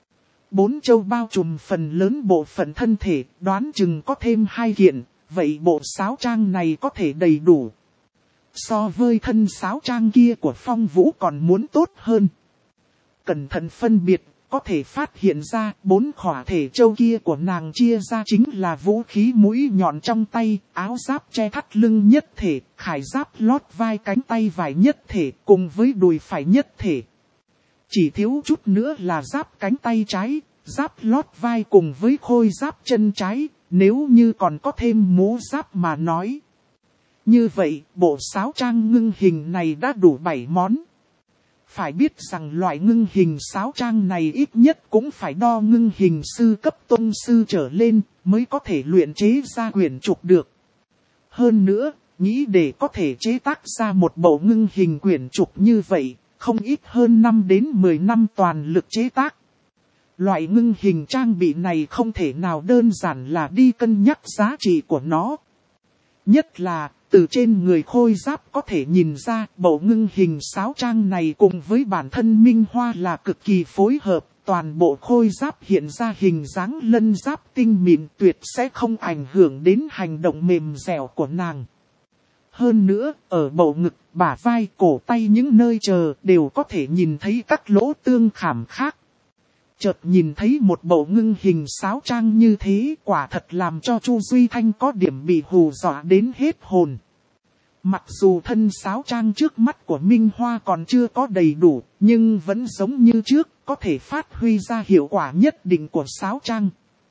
4 châu bao trùm phần lớn bộ phận thân thể, đoán chừng có thêm 2 kiện, vậy bộ sáo trang này có thể đầy đủ. So với thân sáo trang kia của Phong Vũ còn muốn tốt hơn. Cẩn thận phân biệt, có thể phát hiện ra 4 khỏa thể châu kia của nàng chia ra chính là vũ khí mũi nhọn trong tay, áo giáp che thắt lưng nhất thể, khải giáp lót vai cánh tay vải nhất thể, cùng với đùi phải nhất thể. Chỉ thiếu chút nữa là giáp cánh tay trái, giáp lót vai cùng với khôi giáp chân trái, nếu như còn có thêm mũ giáp mà nói. Như vậy, bộ sáo trang ngưng hình này đã đủ 7 món. Phải biết rằng loại ngưng hình sáo trang này ít nhất cũng phải đo ngưng hình sư cấp tôn sư trở lên mới có thể luyện chế ra quyển trục được. Hơn nữa, nghĩ để có thể chế tác ra một bộ ngưng hình quyển trục như vậy, không ít hơn 5 đến 10 năm toàn lực chế tác. Loại ngưng hình trang bị này không thể nào đơn giản là đi cân nhắc giá trị của nó. Nhất là, từ trên người khôi giáp có thể nhìn ra bộ ngưng hình sáo trang này cùng với bản thân Minh Hoa là cực kỳ phối hợp. Toàn bộ khôi giáp hiện ra hình dáng lân giáp tinh mịn tuyệt sẽ không ảnh hưởng đến hành động mềm dẻo của nàng. Hơn nữa, ở bộ ngực, bả vai, cổ tay những nơi chờ đều có thể nhìn thấy các lỗ tương khảm khác. Chợt nhìn thấy một bộ ngưng hình sáo trang như thế quả thật làm cho Chu Duy Thanh có điểm bị hù dọa đến hết hồn. Mặc dù thân sáo trang trước mắt của Minh Hoa còn chưa có đầy đủ, nhưng vẫn giống như trước, có thể phát huy ra hiệu quả nhất định của sáo trang.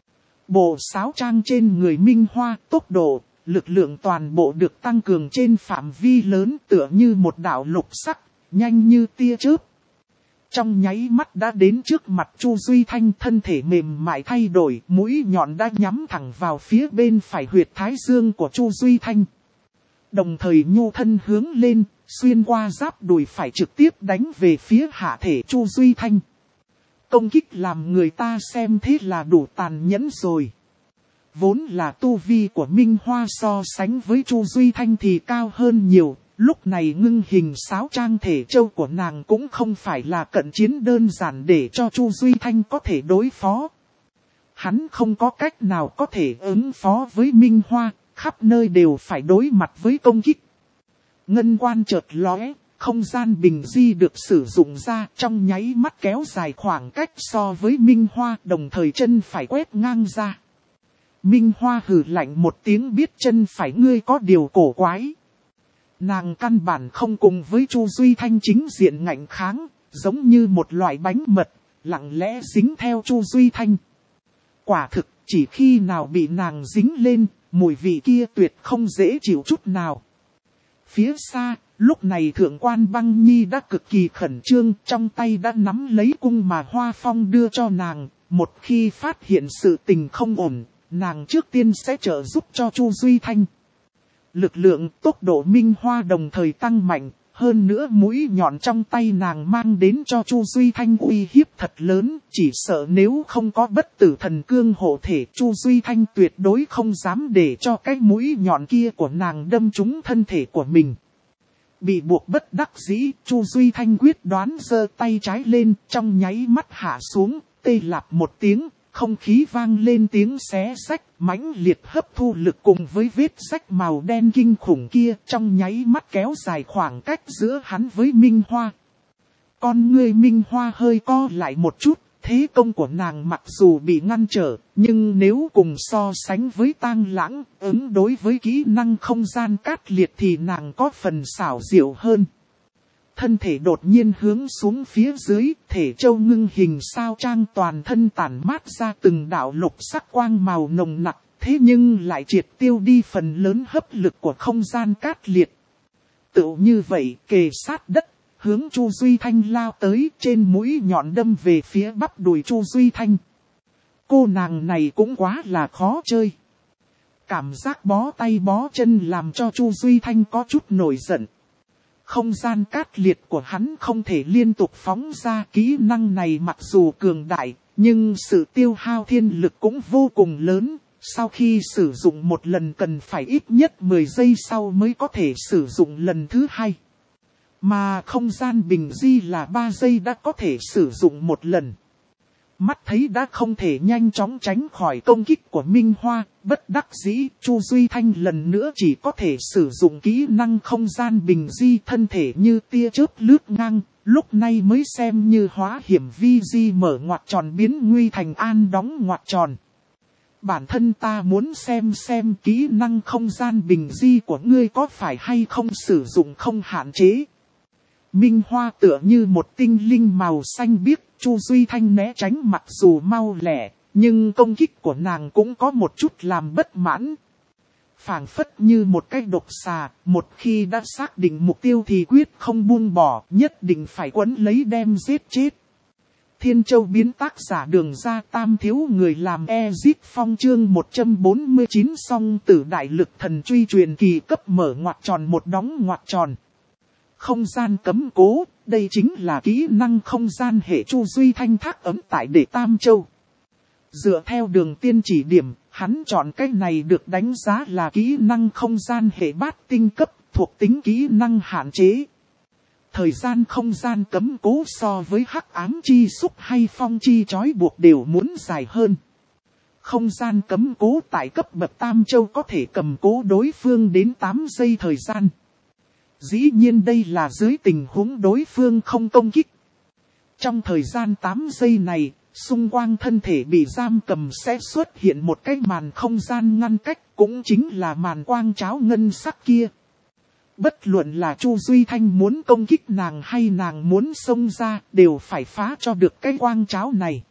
Bộ sáo trang trên người Minh Hoa, tốc độ, lực lượng toàn bộ được tăng cường trên phạm vi lớn tựa như một đạo lục sắc, nhanh như tia chớp. Trong nháy mắt đã đến trước mặt Chu Duy Thanh, thân thể mềm mại thay đổi, mũi nhọn đã nhắm thẳng vào phía bên phải huyệt thái dương của Chu Duy Thanh. Đồng thời nhu thân hướng lên, xuyên qua giáp đùi phải trực tiếp đánh về phía hạ thể Chu Duy Thanh. Công kích làm người ta xem thế là đủ tàn nhẫn rồi. Vốn là tu vi của Minh Hoa so sánh với Chu Duy Thanh thì cao hơn nhiều. Lúc này ngưng hình sáo trang thể châu của nàng cũng không phải là cận chiến đơn giản để cho Chu Duy Thanh có thể đối phó. Hắn không có cách nào có thể ứng phó với Minh Hoa, khắp nơi đều phải đối mặt với công kích. Ngân quan chợt lóe, không gian bình di được sử dụng ra trong nháy mắt kéo dài khoảng cách so với Minh Hoa, đồng thời chân phải quét ngang ra. Minh Hoa hừ lạnh một tiếng, biết chân phải ngươi có điều cổ quái. Nàng căn bản không cùng với Chu Duy Thanh chính diện ngạnh kháng, giống như một loại bánh mật, lặng lẽ dính theo Chu Duy Thanh. Quả thực, chỉ khi nào bị nàng dính lên, mùi vị kia tuyệt không dễ chịu chút nào. Phía xa, lúc này Thượng quan Băng Nhi đã cực kỳ khẩn trương, trong tay đã nắm lấy cung mà Hoa Phong đưa cho nàng. Một khi phát hiện sự tình không ổn, nàng trước tiên sẽ trợ giúp cho Chu Duy Thanh. Lực lượng, tốc độ Minh Hoa đồng thời tăng mạnh, hơn nữa mũi nhọn trong tay nàng mang đến cho Chu Duy Thanh uy hiếp thật lớn, chỉ sợ nếu không có bất tử thần cương hộ thể, Chu Duy Thanh tuyệt đối không dám để cho cái mũi nhọn kia của nàng đâm trúng thân thể của mình. Bị buộc bất đắc dĩ, Chu Duy Thanh quyết đoán giơ tay trái lên, trong nháy mắt hạ xuống, tê lạp một tiếng, không khí vang lên tiếng xé xách, mãnh liệt hấp thu lực cùng với vết rách màu đen kinh khủng kia, trong nháy mắt kéo dài khoảng cách giữa hắn với Minh Hoa. Con ngươi Minh Hoa hơi co lại một chút, thế công của nàng mặc dù bị ngăn trở, nhưng nếu cùng so sánh với Tang Lãng, ứng đối với kỹ năng không gian cát liệt thì nàng có phần xảo diệu hơn. Thân thể đột nhiên hướng xuống phía dưới, thể châu ngưng hình sao trang toàn thân tản mát ra từng đạo lục sắc quang màu nồng nặc, thế nhưng lại triệt tiêu đi phần lớn hấp lực của không gian cát liệt. Tựu như vậy, kề sát đất, hướng Chu Duy Thanh lao tới, trên mũi nhọn đâm về phía bắp đùi Chu Duy Thanh. Cô nàng này cũng quá là khó chơi. Cảm giác bó tay bó chân làm cho Chu Duy Thanh có chút nổi giận. Không gian cát liệt của hắn không thể liên tục phóng ra, kỹ năng này mặc dù cường đại, nhưng sự tiêu hao thiên lực cũng vô cùng lớn. Sau khi sử dụng một lần cần phải ít nhất 10 giây sau mới có thể sử dụng lần thứ hai. Mà không gian bình di là 3 giây đã có thể sử dụng một lần. Mắt thấy đã không thể nhanh chóng tránh khỏi công kích của Minh Hoa, bất đắc dĩ, Chu Duy Thanh lần nữa chỉ có thể sử dụng kỹ năng không gian bình di, thân thể như tia chớp lướt ngang, lúc này mới xem như hóa hiểm vi di mở ngoặc tròn biến nguy thành an đóng ngoặc tròn. Bản thân ta muốn xem kỹ năng không gian bình di của ngươi có phải hay không sử dụng không hạn chế. Minh Hoa tựa như một tinh linh màu xanh biếc, Chu Duy Thanh né tránh mặc dù mau lẹ, nhưng công kích của nàng cũng có một chút làm bất mãn. Phảng phất như một cái độc xà, một khi đã xác định mục tiêu thì quyết không buông bỏ, nhất định phải quấn lấy đem giết chết. Thiên Châu biến tác giả Đường Ra Tam thiếu người làm Ezit Phong chương 149 song tử đại lực thần truy truyền kỳ cấp mở ngoặc tròn một đóng ngoặc tròn. Không gian cấm cố, đây chính là kỹ năng không gian hệ Chu Duy Thanh thác ấm tại Đệ Tam Châu. Dựa theo đường tiên chỉ điểm, hắn chọn cái này được đánh giá là kỹ năng không gian hệ bát tinh cấp, thuộc tính kỹ năng hạn chế. Thời gian không gian cấm cố so với hắc ám chi xúc hay phong chi trói buộc đều muốn dài hơn. Không gian cấm cố tại cấp bậc Tam Châu có thể cầm cố đối phương đến 8 giây thời gian. Dĩ nhiên đây là dưới tình huống đối phương không công kích. Trong thời gian 8 giây này, xung quanh thân thể bị giam cầm sẽ xuất hiện một cái màn không gian ngăn cách, cũng chính là màn quang cháo ngân sắc kia. Bất luận là Chu Duy Thanh muốn công kích nàng hay nàng muốn xông ra, đều phải phá cho được cái quang cháo này.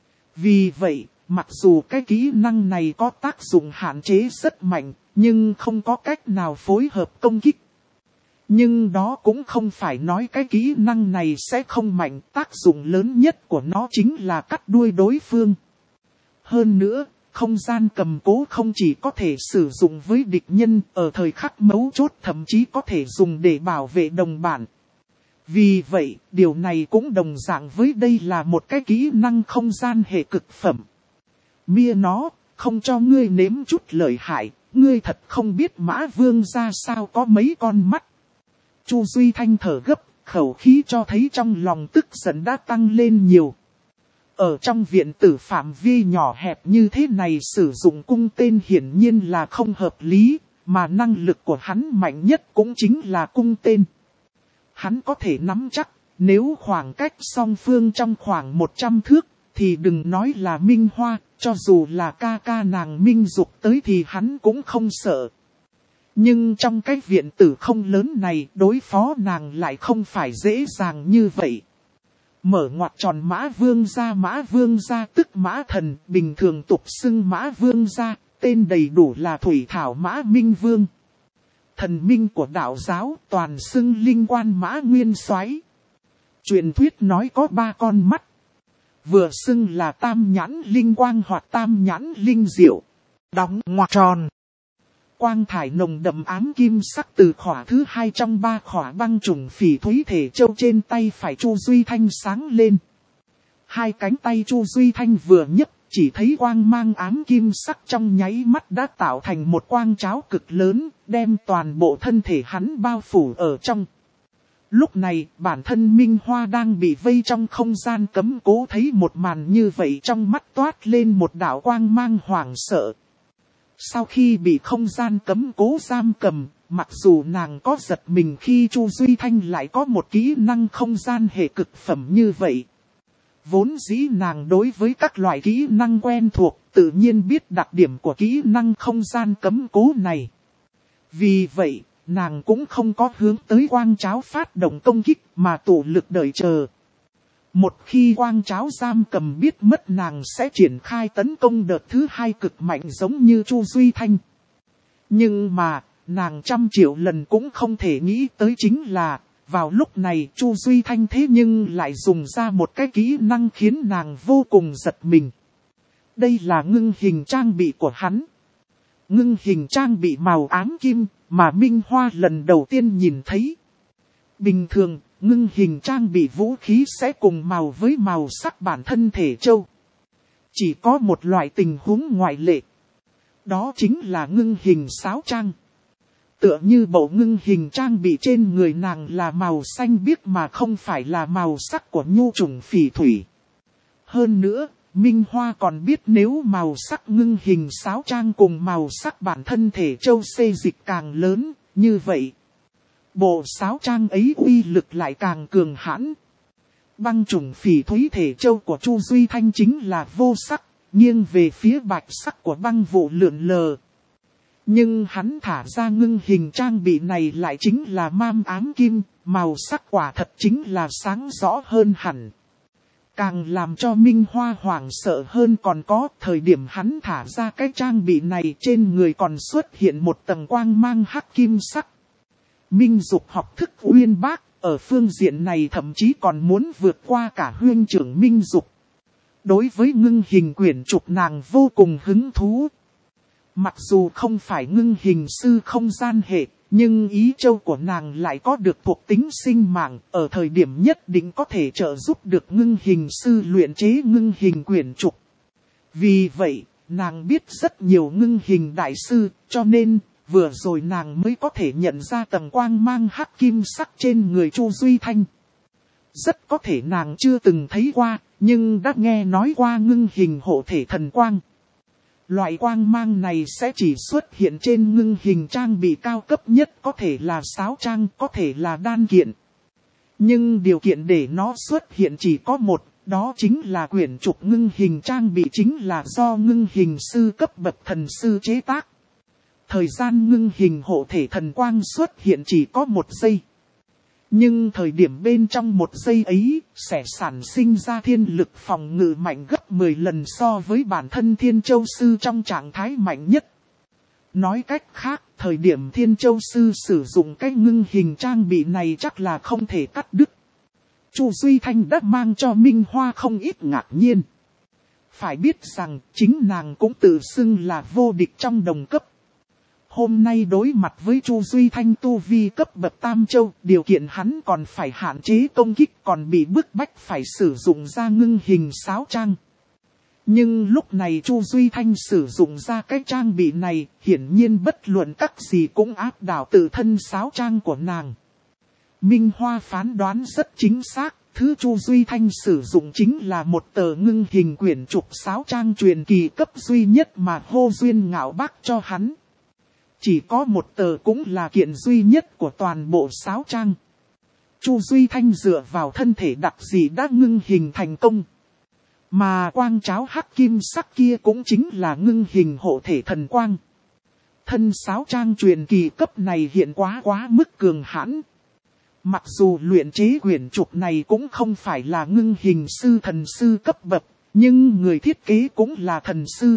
Vì vậy, mặc dù cái kỹ năng này có tác dụng hạn chế rất mạnh, nhưng không có cách nào phối hợp công kích. Nhưng đó cũng không phải nói cái kỹ năng này sẽ không mạnh, tác dụng lớn nhất của nó chính là cắt đuôi đối phương. Hơn nữa, không gian cầm cố không chỉ có thể sử dụng với địch nhân, ở thời khắc mấu chốt thậm chí có thể dùng để bảo vệ đồng bạn. Vì vậy, điều này cũng đồng dạng với đây là một cái kỹ năng không gian hệ cực phẩm. Mia nó, không cho ngươi nếm chút lợi hại, ngươi thật không biết Mã Vương ra sao có mấy con mắt. Chu Duy Thanh thở gấp, khẩu khí cho thấy trong lòng tức giận đã tăng lên nhiều. Ở trong viện tử phạm vi nhỏ hẹp như thế này sử dụng cung tên hiển nhiên là không hợp lý, mà năng lực của hắn mạnh nhất cũng chính là cung tên. Hắn có thể nắm chắc, nếu khoảng cách song phương trong khoảng 100 thước, thì đừng nói là Minh Hoa, cho dù là ca ca nàng Minh Dục tới thì hắn cũng không sợ. Nhưng trong cái viện tử không lớn này, đối phó nàng lại không phải dễ dàng như vậy. Mở ngoặc tròn Mã Vương gia tức Mã Thần, bình thường tục xưng Mã Vương gia, tên đầy đủ là Thủy Thảo Mã Minh Vương. Thần minh của đạo giáo, toàn xưng linh quan Mã Nguyên Soái. Truyền thuyết nói có 3 con mắt. Vừa xưng là Tam Nhãn Linh Quang hoặc Tam Nhãn Linh Diệu. Đóng ngoặc tròn. Quang thải nồng đậm ám kim sắc từ khỏa thứ 2 trong 3 khỏa băng trùng phỉ thúy thể châu trên tay phải Chu Duy Thanh sáng lên. Hai cánh tay Chu Duy Thanh vừa nhấc, chỉ thấy quang mang ám kim sắc trong nháy mắt đã tạo thành một quang cháo cực lớn, đem toàn bộ thân thể hắn bao phủ ở trong. Lúc này, bản thân Minh Hoa đang bị vây trong không gian cấm cố, thấy một màn như vậy trong mắt toát lên một đạo quang mang hoảng sợ. Sau khi bị không gian cấm cố giam cầm, mặc dù nàng có giật mình khi Chu Duy Thanh lại có một kỹ năng không gian hệ cực phẩm như vậy. Vốn dĩ nàng đối với các loại kỹ năng quen thuộc, tự nhiên biết đặc điểm của kỹ năng không gian cấm cố này. Vì vậy, nàng cũng không có hướng tới quang cháo phát động công kích mà tụ lực đợi chờ. Một khi quang cháo giam cầm biết mất, nàng sẽ triển khai tấn công đợt thứ hai cực mạnh giống như Chu Duy Thanh. Nhưng mà, nàng 100 triệu lần cũng không thể nghĩ tới chính là, vào lúc này Chu Duy Thanh thế nhưng lại dùng ra một cái kỹ năng khiến nàng vô cùng giật mình. Đây là ngưng hình trang bị của hắn. Ngưng hình trang bị màu ám kim mà Minh Hoa lần đầu tiên nhìn thấy. Bình thường, ngưng hình trang bị vũ khí sẽ cùng màu với màu sắc bản thân thể châu. Chỉ có một loại tình huống ngoại lệ. Đó chính là ngưng hình sáo trang. Tựa như bộ ngưng hình trang bị trên người nàng là màu xanh biếc mà không phải là màu sắc của nhu trùng phỉ thủy. Hơn nữa, Minh Hoa còn biết nếu màu sắc ngưng hình sáo trang cùng màu sắc bản thân thể châu xê dịch càng lớn, như vậy bộ sáo trang ấy uy lực lại càng cường hãn. Băng trùng phỉ thúy thể châu của Chu Duy Thanh chính là vô sắc, nghiêng về phía bạch sắc của băng vụ lượn lờ. Nhưng hắn thả ra ngưng hình trang bị này lại chính là mam ám kim, màu sắc quả thật chính là sáng rõ hơn hẳn. Càng làm cho Minh Hoa hoảng sợ hơn còn có thời điểm hắn thả ra cái trang bị này trên người còn xuất hiện một tầng quang mang hắc kim sắc. Minh Dục học thức uyên bác, ở phương diện này thậm chí còn muốn vượt qua cả huynh trưởng Minh Dục. Đối với ngưng hình quyển trục nàng vô cùng hứng thú. Mặc dù không phải ngưng hình sư không gian hệ, nhưng ý châu của nàng lại có được thuộc tính sinh mạng, ở thời điểm nhất định có thể trợ giúp được ngưng hình sư luyện chế ngưng hình quyển trục. Vì vậy, nàng biết rất nhiều ngưng hình đại sư, cho nên vừa rồi nàng mới có thể nhận ra tầng quang mang hắc kim sắc trên người Chu Duy Thanh. Rất có thể nàng chưa từng thấy qua, nhưng đã nghe nói qua ngưng hình hộ thể thần quang. Loại quang mang này sẽ chỉ xuất hiện trên ngưng hình trang bị cao cấp nhất, có thể là sáo trang, có thể là đan kiện. Nhưng điều kiện để nó xuất hiện chỉ có một, đó chính là quyển trục ngưng hình trang bị chính là do ngưng hình sư cấp bậc thần sư chế tác. Thời gian ngưng hình hộ thể thần quang xuất hiện chỉ có 1 giây. Nhưng thời điểm bên trong 1 giây ấy, sẽ sản sinh ra thiên lực phòng ngự mạnh gấp 10 lần so với bản thân Thiên Châu Sư trong trạng thái mạnh nhất. Nói cách khác, thời điểm Thiên Châu Sư sử dụng cái ngưng hình trang bị này chắc là không thể cắt đứt. Chu Duy Thanh đã mang cho Minh Hoa không ít ngạc nhiên. Phải biết rằng, chính nàng cũng tự xưng là vô địch trong đồng cấp. Hôm nay đối mặt với Chu Duy Thanh tu vi cấp bậc Tam Châu, điều kiện hắn còn phải hạn chế công kích, còn bị bức bách phải sử dụng ra ngưng hình sáo trang. Nhưng lúc này Chu Duy Thanh sử dụng ra cái trang bị này, hiển nhiên bất luận các gì cũng áp đảo tự thân sáo trang của nàng. Minh Hoa phán đoán rất chính xác, thứ Chu Duy Thanh sử dụng chính là một tờ ngưng hình quyển trục sáo trang truyền kỳ cấp duy nhất mà Hô Duyên Ngạo Bác cho hắn. Chỉ có một tờ cũng là kiện duy nhất của toàn bộ sáo trang. Chu Duy Thanh dựa vào thân thể đặc dị đã ngưng hình thành công. Mà quang cháo hắc kim sắc kia cũng chính là ngưng hình hộ thể thần quang. Thân sáo trang truyền kỳ cấp này hiện quá mức cường hãn. Mặc dù luyện chế quyển trục này cũng không phải là ngưng hình sư thần sư cấp bậc, nhưng người thiết kế cũng là thần sư.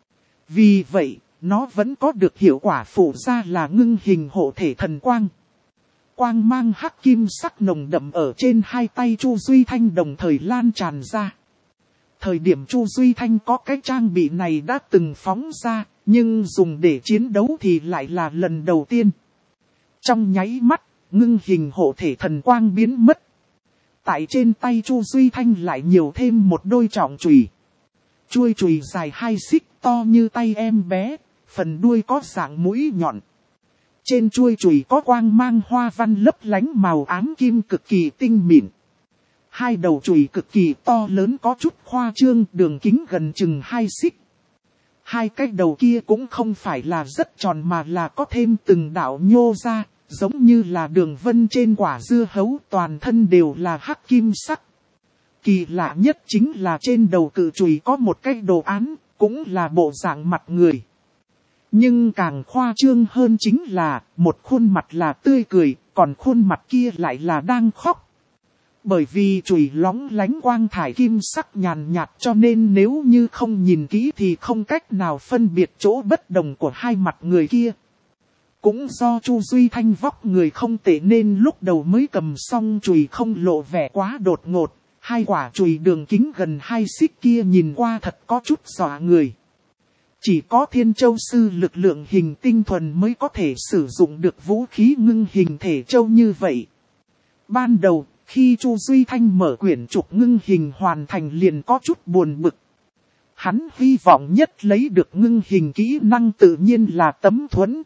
Vì vậy, nó vẫn có được hiệu quả phụ ra là ngưng hình hộ thể thần quang. Quang mang hắc kim sắc nồng đậm ở trên hai tay Chu Duy Thanh đồng thời lan tràn ra. Thời điểm Chu Duy Thanh có cái trang bị này đã từng phóng ra, nhưng dùng để chiến đấu thì lại là lần đầu tiên. Trong nháy mắt, ngưng hình hộ thể thần quang biến mất. Tại trên tay Chu Duy Thanh lại nhiều thêm một đôi trọng chùy. Chuôi chùy dài 2 xích to như tay em bé, phần đuôi có dạng mũi nhọn. Trên chuôi chùy có quang mang hoa văn lấp lánh màu ám kim cực kỳ tinh mịn. Hai đầu chùy cực kỳ to lớn có chút khoa trương, đường kính gần chừng 2 xích. Hai cái đầu kia cũng không phải là rất tròn mà là có thêm từng đạo nhô ra, giống như là đường vân trên quả dưa hấu, toàn thân đều là hắc kim sắc. Kỳ lạ nhất chính là trên đầu cự chùy có một cái đồ án, cũng là bộ dạng mặt người. Nhưng càng khoa trương hơn chính là, một khuôn mặt là tươi cười, còn khuôn mặt kia lại là đang khóc. Bởi vì chùy lóng lánh quang thải kim sắc nhàn nhạt cho nên nếu như không nhìn kỹ thì không cách nào phân biệt chỗ bất đồng của hai mặt người kia. Cũng do Chu Duy Thanh vóc người không tệ nên lúc đầu mới cầm xong chùy không lộ vẻ quá đột ngột. Hai quả chùy đường kính gần 2 xích kia nhìn qua thật có chút dọa người. Chỉ có Thiên Châu Sư lực lượng hình tinh thuần mới có thể sử dụng được vũ khí ngưng hình thể châu như vậy. Ban đầu, khi Chu Duy Thanh mở quyển trục ngưng hình hoàn thành liền có chút buồn bực. Hắn hy vọng nhất lấy được ngưng hình kỹ năng tự nhiên là tấm thuẫn.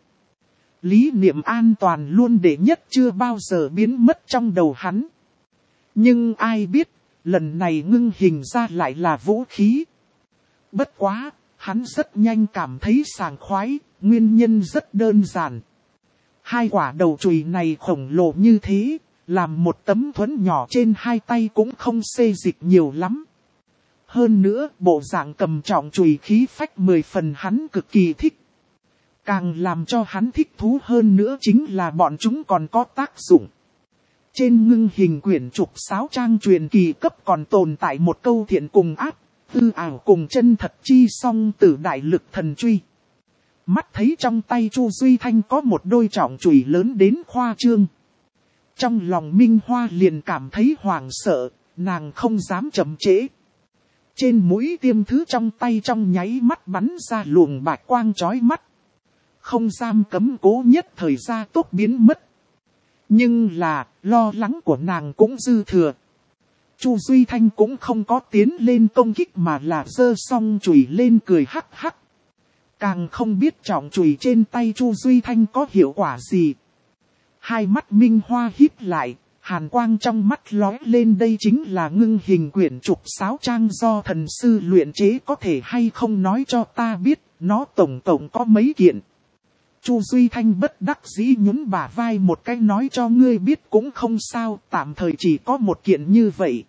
Lý niệm an toàn luôn đệ nhất chưa bao giờ biến mất trong đầu hắn. Nhưng ai biết, lần này ngưng hình ra lại là vũ khí. Bất quá, hắn rất nhanh cảm thấy sảng khoái, nguyên nhân rất đơn giản. Hai quả đầu chùy này khổng lồ như thế, làm một tấm thuẫn nhỏ trên hai tay cũng không xê dịch nhiều lắm. Hơn nữa, bộ dạng cầm trọng chùy khí phách 10 phần hắn cực kỳ thích. Càng làm cho hắn thích thú hơn nữa chính là bọn chúng còn có tác dụng. Trên ngưng hình quyển trục sáo trang truyền kỳ cấp còn tồn tại một câu thiện cùng ác, hư ảo cùng chân thật chi song tử đại lực thần truy. Mắt thấy trong tay Chu Duy Thanh có một đôi trọng chùy lớn đến khoa trương. Trong lòng Minh Hoa liền cảm thấy hoảng sợ, nàng không dám chậm trễ. Trên mũi tiêm thứ trong tay trong nháy mắt bắn ra luồng bạch quang chói mắt. Không giam cấm cố nhất thời ra tốt biến mất. Nhưng là, lo lắng của nàng cũng dư thừa. Chu Duy Thanh cũng không có tiến lên công kích mà là giơ song chùy lên cười hắc hắc. Càng không biết trọng chùy trên tay Chu Duy Thanh có hiệu quả gì. Hai mắt Minh Hoa híp lại, hàn quang trong mắt lóe lên, đây chính là ngưng hình quyển trục sáo trang do thần sư luyện chế, có thể hay không nói cho ta biết, nó tổng cộng có mấy kiện. Chu Duy Thanh bất đắc dĩ nhún bả vai một cái nói cho ngươi biết cũng không sao, tạm thời chỉ có một kiện như vậy.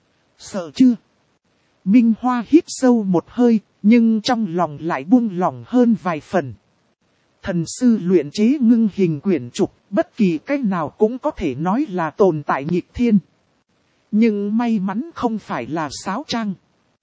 Sợ chưa? Minh Hoa hít sâu một hơi, nhưng trong lòng lại buông lỏng hơn vài phần. Thần sư luyện chế ngưng hình quyển trục, bất kỳ cách nào cũng có thể nói là tồn tại nghịch thiên. Nhưng may mắn không phải là sáo trang.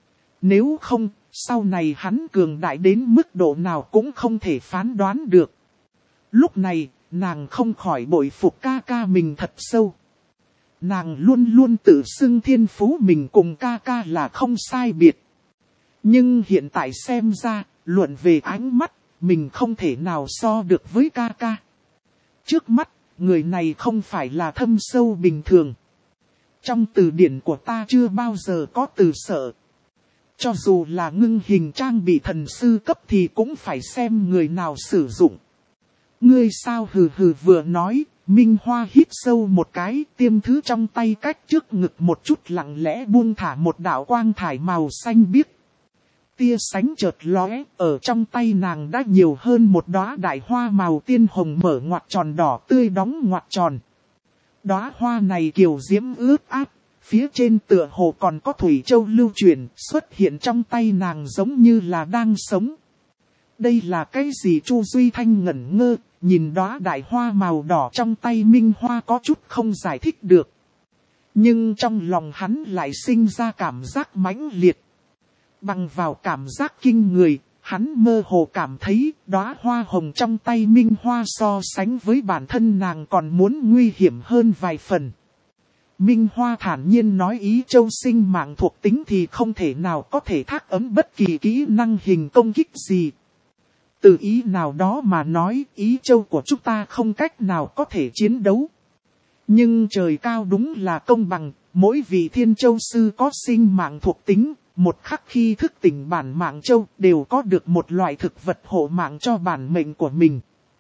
Nếu không, sau này hắn cường đại đến mức độ nào cũng không thể phán đoán được. Lúc này, nàng không khỏi bội phục ca ca mình thật sâu. Nàng luôn luôn tự xưng thiên phú mình cùng ca ca là không sai biệt. Nhưng hiện tại xem ra, luận về ánh mắt, mình không thể nào so được với ca ca. Trước mắt, người này không phải là thâm sâu bình thường. Trong từ điển của ta chưa bao giờ có từ sợ. Cho dù là ngưng hình trang bị thần sư cấp thì cũng phải xem người nào sử dụng. Ngươi sao hừ hừ vừa nói, Minh Hoa hít sâu một cái, tiêm thứ trong tay cách trước ngực một chút lặng lẽ buông thả một đạo quang thải màu xanh biếc. Tia sánh chợt lóe, ở trong tay nàng đã nhiều hơn một đóa đại hoa màu tiên hồng mở ngoặt tròn đỏ tươi đóng ngoặt tròn. Đóa hoa này kiều diễm ướt át, phía trên tựa hồ còn có thủy châu lưu truyền, xuất hiện trong tay nàng giống như là đang sống. Đây là cái gì? Chu Duy Thanh ngẩn ngơ, nhìn đóa đại hoa màu đỏ trong tay Minh Hoa có chút không giải thích được. Nhưng trong lòng hắn lại sinh ra cảm giác mãnh liệt. Bằng vào cảm giác kinh người, hắn mơ hồ cảm thấy đóa hoa hồng trong tay Minh Hoa so sánh với bản thân nàng còn muốn nguy hiểm hơn vài phần. Minh Hoa thản nhiên nói ý châu sinh mạng thuộc tính thì không thể nào có thể thác ấm bất kỳ kỹ năng hình công kích gì. Từ ý nào đó mà nói, ý châu của chúng ta không cách nào có thể chiến đấu. Nhưng trời cao đúng là công bằng, mỗi vị thiên châu sư có sinh mạng thuộc tính, một khắc khi thức tỉnh bản mạng châu đều có được một loại thực vật hộ mạng cho bản mệnh của mình.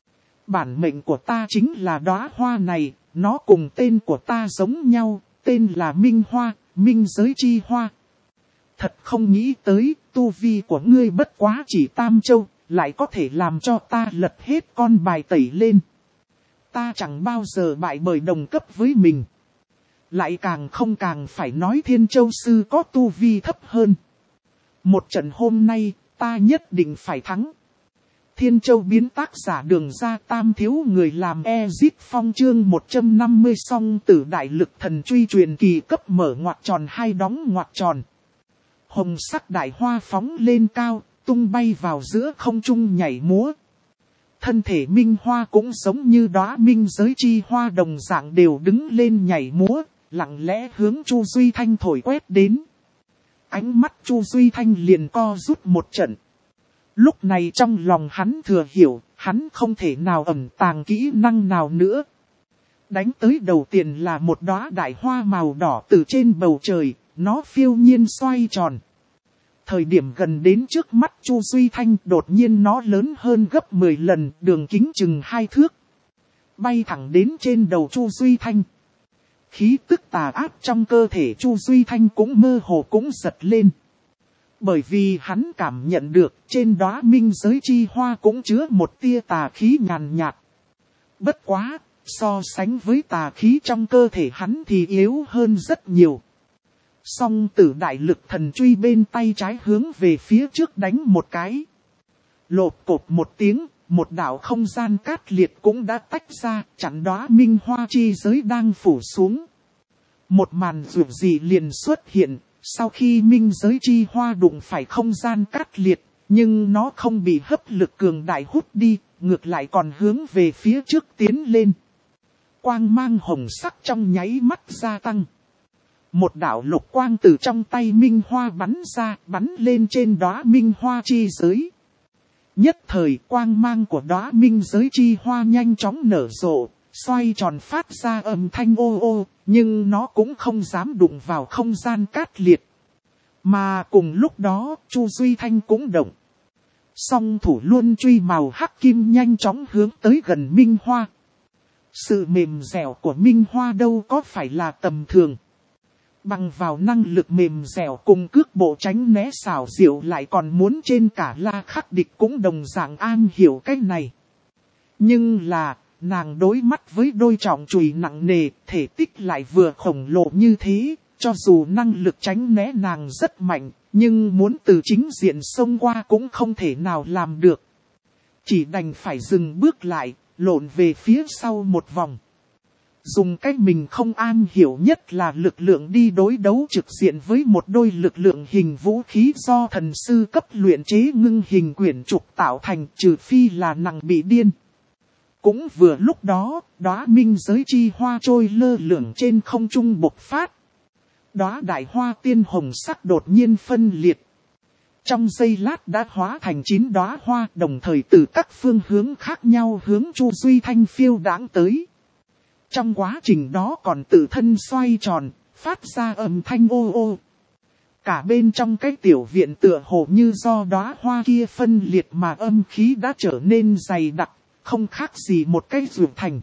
Bản mệnh của ta chính là đóa hoa này, nó cùng tên của ta giống nhau, tên là Minh Hoa, Minh Giới Chi Hoa. Thật không nghĩ tới, tu vi của ngươi bất quá chỉ tam châu, lại có thể làm cho ta lật hết con bài tẩy lên. Ta chẳng bao giờ bại bởi đồng cấp với mình. Lại càng không càng phải nói Thiên Châu Sư có tu vi thấp hơn. Một trận hôm nay, ta nhất định phải thắng. Thiên Châu biến tác giả Đường Ra Tam thiếu người làm Ezit Phong chương 150 song tử đại lực thần truy truyền kỳ cấp mở ngoặc tròn hai đóng ngoặc tròn. Hồng sắc đại hoa phóng lên cao, tung bay vào giữa không trung nhảy múa. Thân thể Minh Hoa cũng giống như đóa minh giới chi hoa đồng dạng đều đứng lên nhảy múa, lặng lẽ hướng Chu Duy Thanh thổi quét đến. Ánh mắt Chu Duy Thanh liền co rút một trận. Lúc này trong lòng hắn thừa hiểu, hắn không thể nào ẩn tàng kỹ năng nào nữa. Đánh tới đầu tiên là một đóa đại hoa màu đỏ từ trên bầu trời, nó phiêu nhiên xoay tròn. Thời điểm gần đến trước mắt Chu Duy Thanh đột nhiên nó lớn hơn gấp 10 lần, đường kính chừng 2 thước. Bay thẳng đến trên đầu Chu Duy Thanh. Khí tức tà ác trong cơ thể Chu Duy Thanh cũng mơ hồ cũng giật lên. Bởi vì hắn cảm nhận được trên đóa minh giới chi hoa cũng chứa một tia tà khí nhàn nhạt. Bất quá, so sánh với tà khí trong cơ thể hắn thì yếu hơn rất nhiều. Song tử đại lực thần truy bên tay trái hướng về phía trước đánh một cái. Lộp cộp một tiếng, một đạo không gian cát liệt cũng đã tách ra, chặn đóa minh hoa chi giới đang phủ xuống. Một màn rủi dị liền xuất hiện, sau khi minh giới chi hoa đụng phải không gian cát liệt, nhưng nó không bị hấp lực cường đại hút đi, ngược lại còn hướng về phía trước tiến lên. Quang mang hồng sắc trong nháy mắt gia tăng. Một đạo lục quang từ trong tay minh hoa bắn ra, bắn lên trên đóa minh hoa chi giới. Nhất thời quang mang của đóa minh giới chi hoa nhanh chóng nở rộ, xoay tròn phát ra âm thanh ô ô, nhưng nó cũng không dám đụng vào không gian cát liệt. Mà cùng lúc đó, Chu Duy Thanh cũng động. Song thủ luân truy màu hắc kim nhanh chóng hướng tới gần minh hoa. Sự mềm dẻo của minh hoa đâu có phải là tầm thường. Bằng vào năng lực mềm dẻo cùng cước bộ tránh né xảo diệu lại còn muốn trên cả La Khắc địch cũng đồng dạng an hiểu cái này. Nhưng là, nàng đối mắt với đôi trọng chùy nặng nề, thể tích lại vừa khổng lồ như thế, cho dù năng lực tránh né nàng rất mạnh, nhưng muốn từ chính diện xông qua cũng không thể nào làm được. Chỉ đành phải dừng bước lại, lộn về phía sau một vòng. Dùng cách mình không an hiểu nhất là lực lượng đi đối đấu trực diện với một đôi lực lượng hình vũ khí do thần sư cấp luyện chế ngưng hình quyển trục tạo thành, trừ phi là nàng bị điên. Cũng vừa lúc đó, đóa minh giới chi hoa trôi lơ lửng trên không trung bộc phát. Đóa đại hoa tiên hồng sắc đột nhiên phân liệt. Trong giây lát đã hóa thành 9 đóa hoa, đồng thời từ các phương hướng khác nhau hướng Chu Duy Thanh phiêu đãng tới. Trong quá trình đó còn tự thân xoay tròn, phát ra âm thanh ô ô. Cả bên trong cái tiểu viện tựa hồ như do đóa hoa kia phân liệt mà âm khí đã trở nên dày đặc, không khác gì một cái ruộng thành.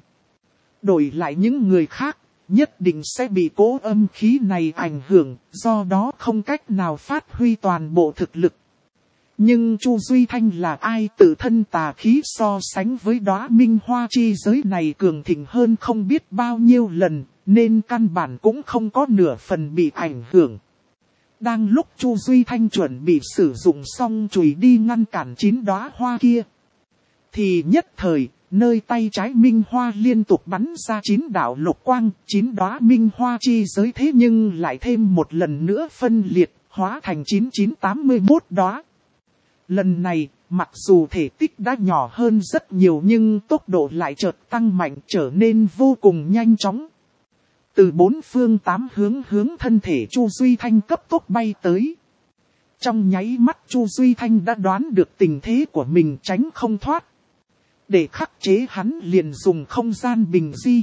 Đổi lại những người khác, nhất định sẽ bị cố âm khí này ảnh hưởng, do đó không cách nào phát huy toàn bộ thực lực. Nhưng Chu Duy Thanh là ai, tự thân tà khí so sánh với đóa minh hoa chi giới này cường thịnh hơn không biết bao nhiêu lần, nên căn bản cũng không có nửa phần bị ảnh hưởng. Đang lúc Chu Duy Thanh chuẩn bị sử dụng xong chùy đi ngăn cản 9 đóa hoa kia, thì nhất thời, nơi tay trái minh hoa liên tục bắn ra 9 đạo lục quang, 9 đóa minh hoa chi giới thế nhưng lại thêm một lần nữa phân liệt, hóa thành 9981 đóa. Lần này, mặc dù thể tích đã nhỏ hơn rất nhiều nhưng tốc độ lại chợt tăng mạnh, trở nên vô cùng nhanh chóng. Từ 4 phương 8 hướng thân thể Chu Duy Thanh cấp tốc bay tới. Trong nháy mắt Chu Duy Thanh đã đoán được tình thế của mình tránh không thoát. Để khắc chế hắn liền dùng không gian bình di.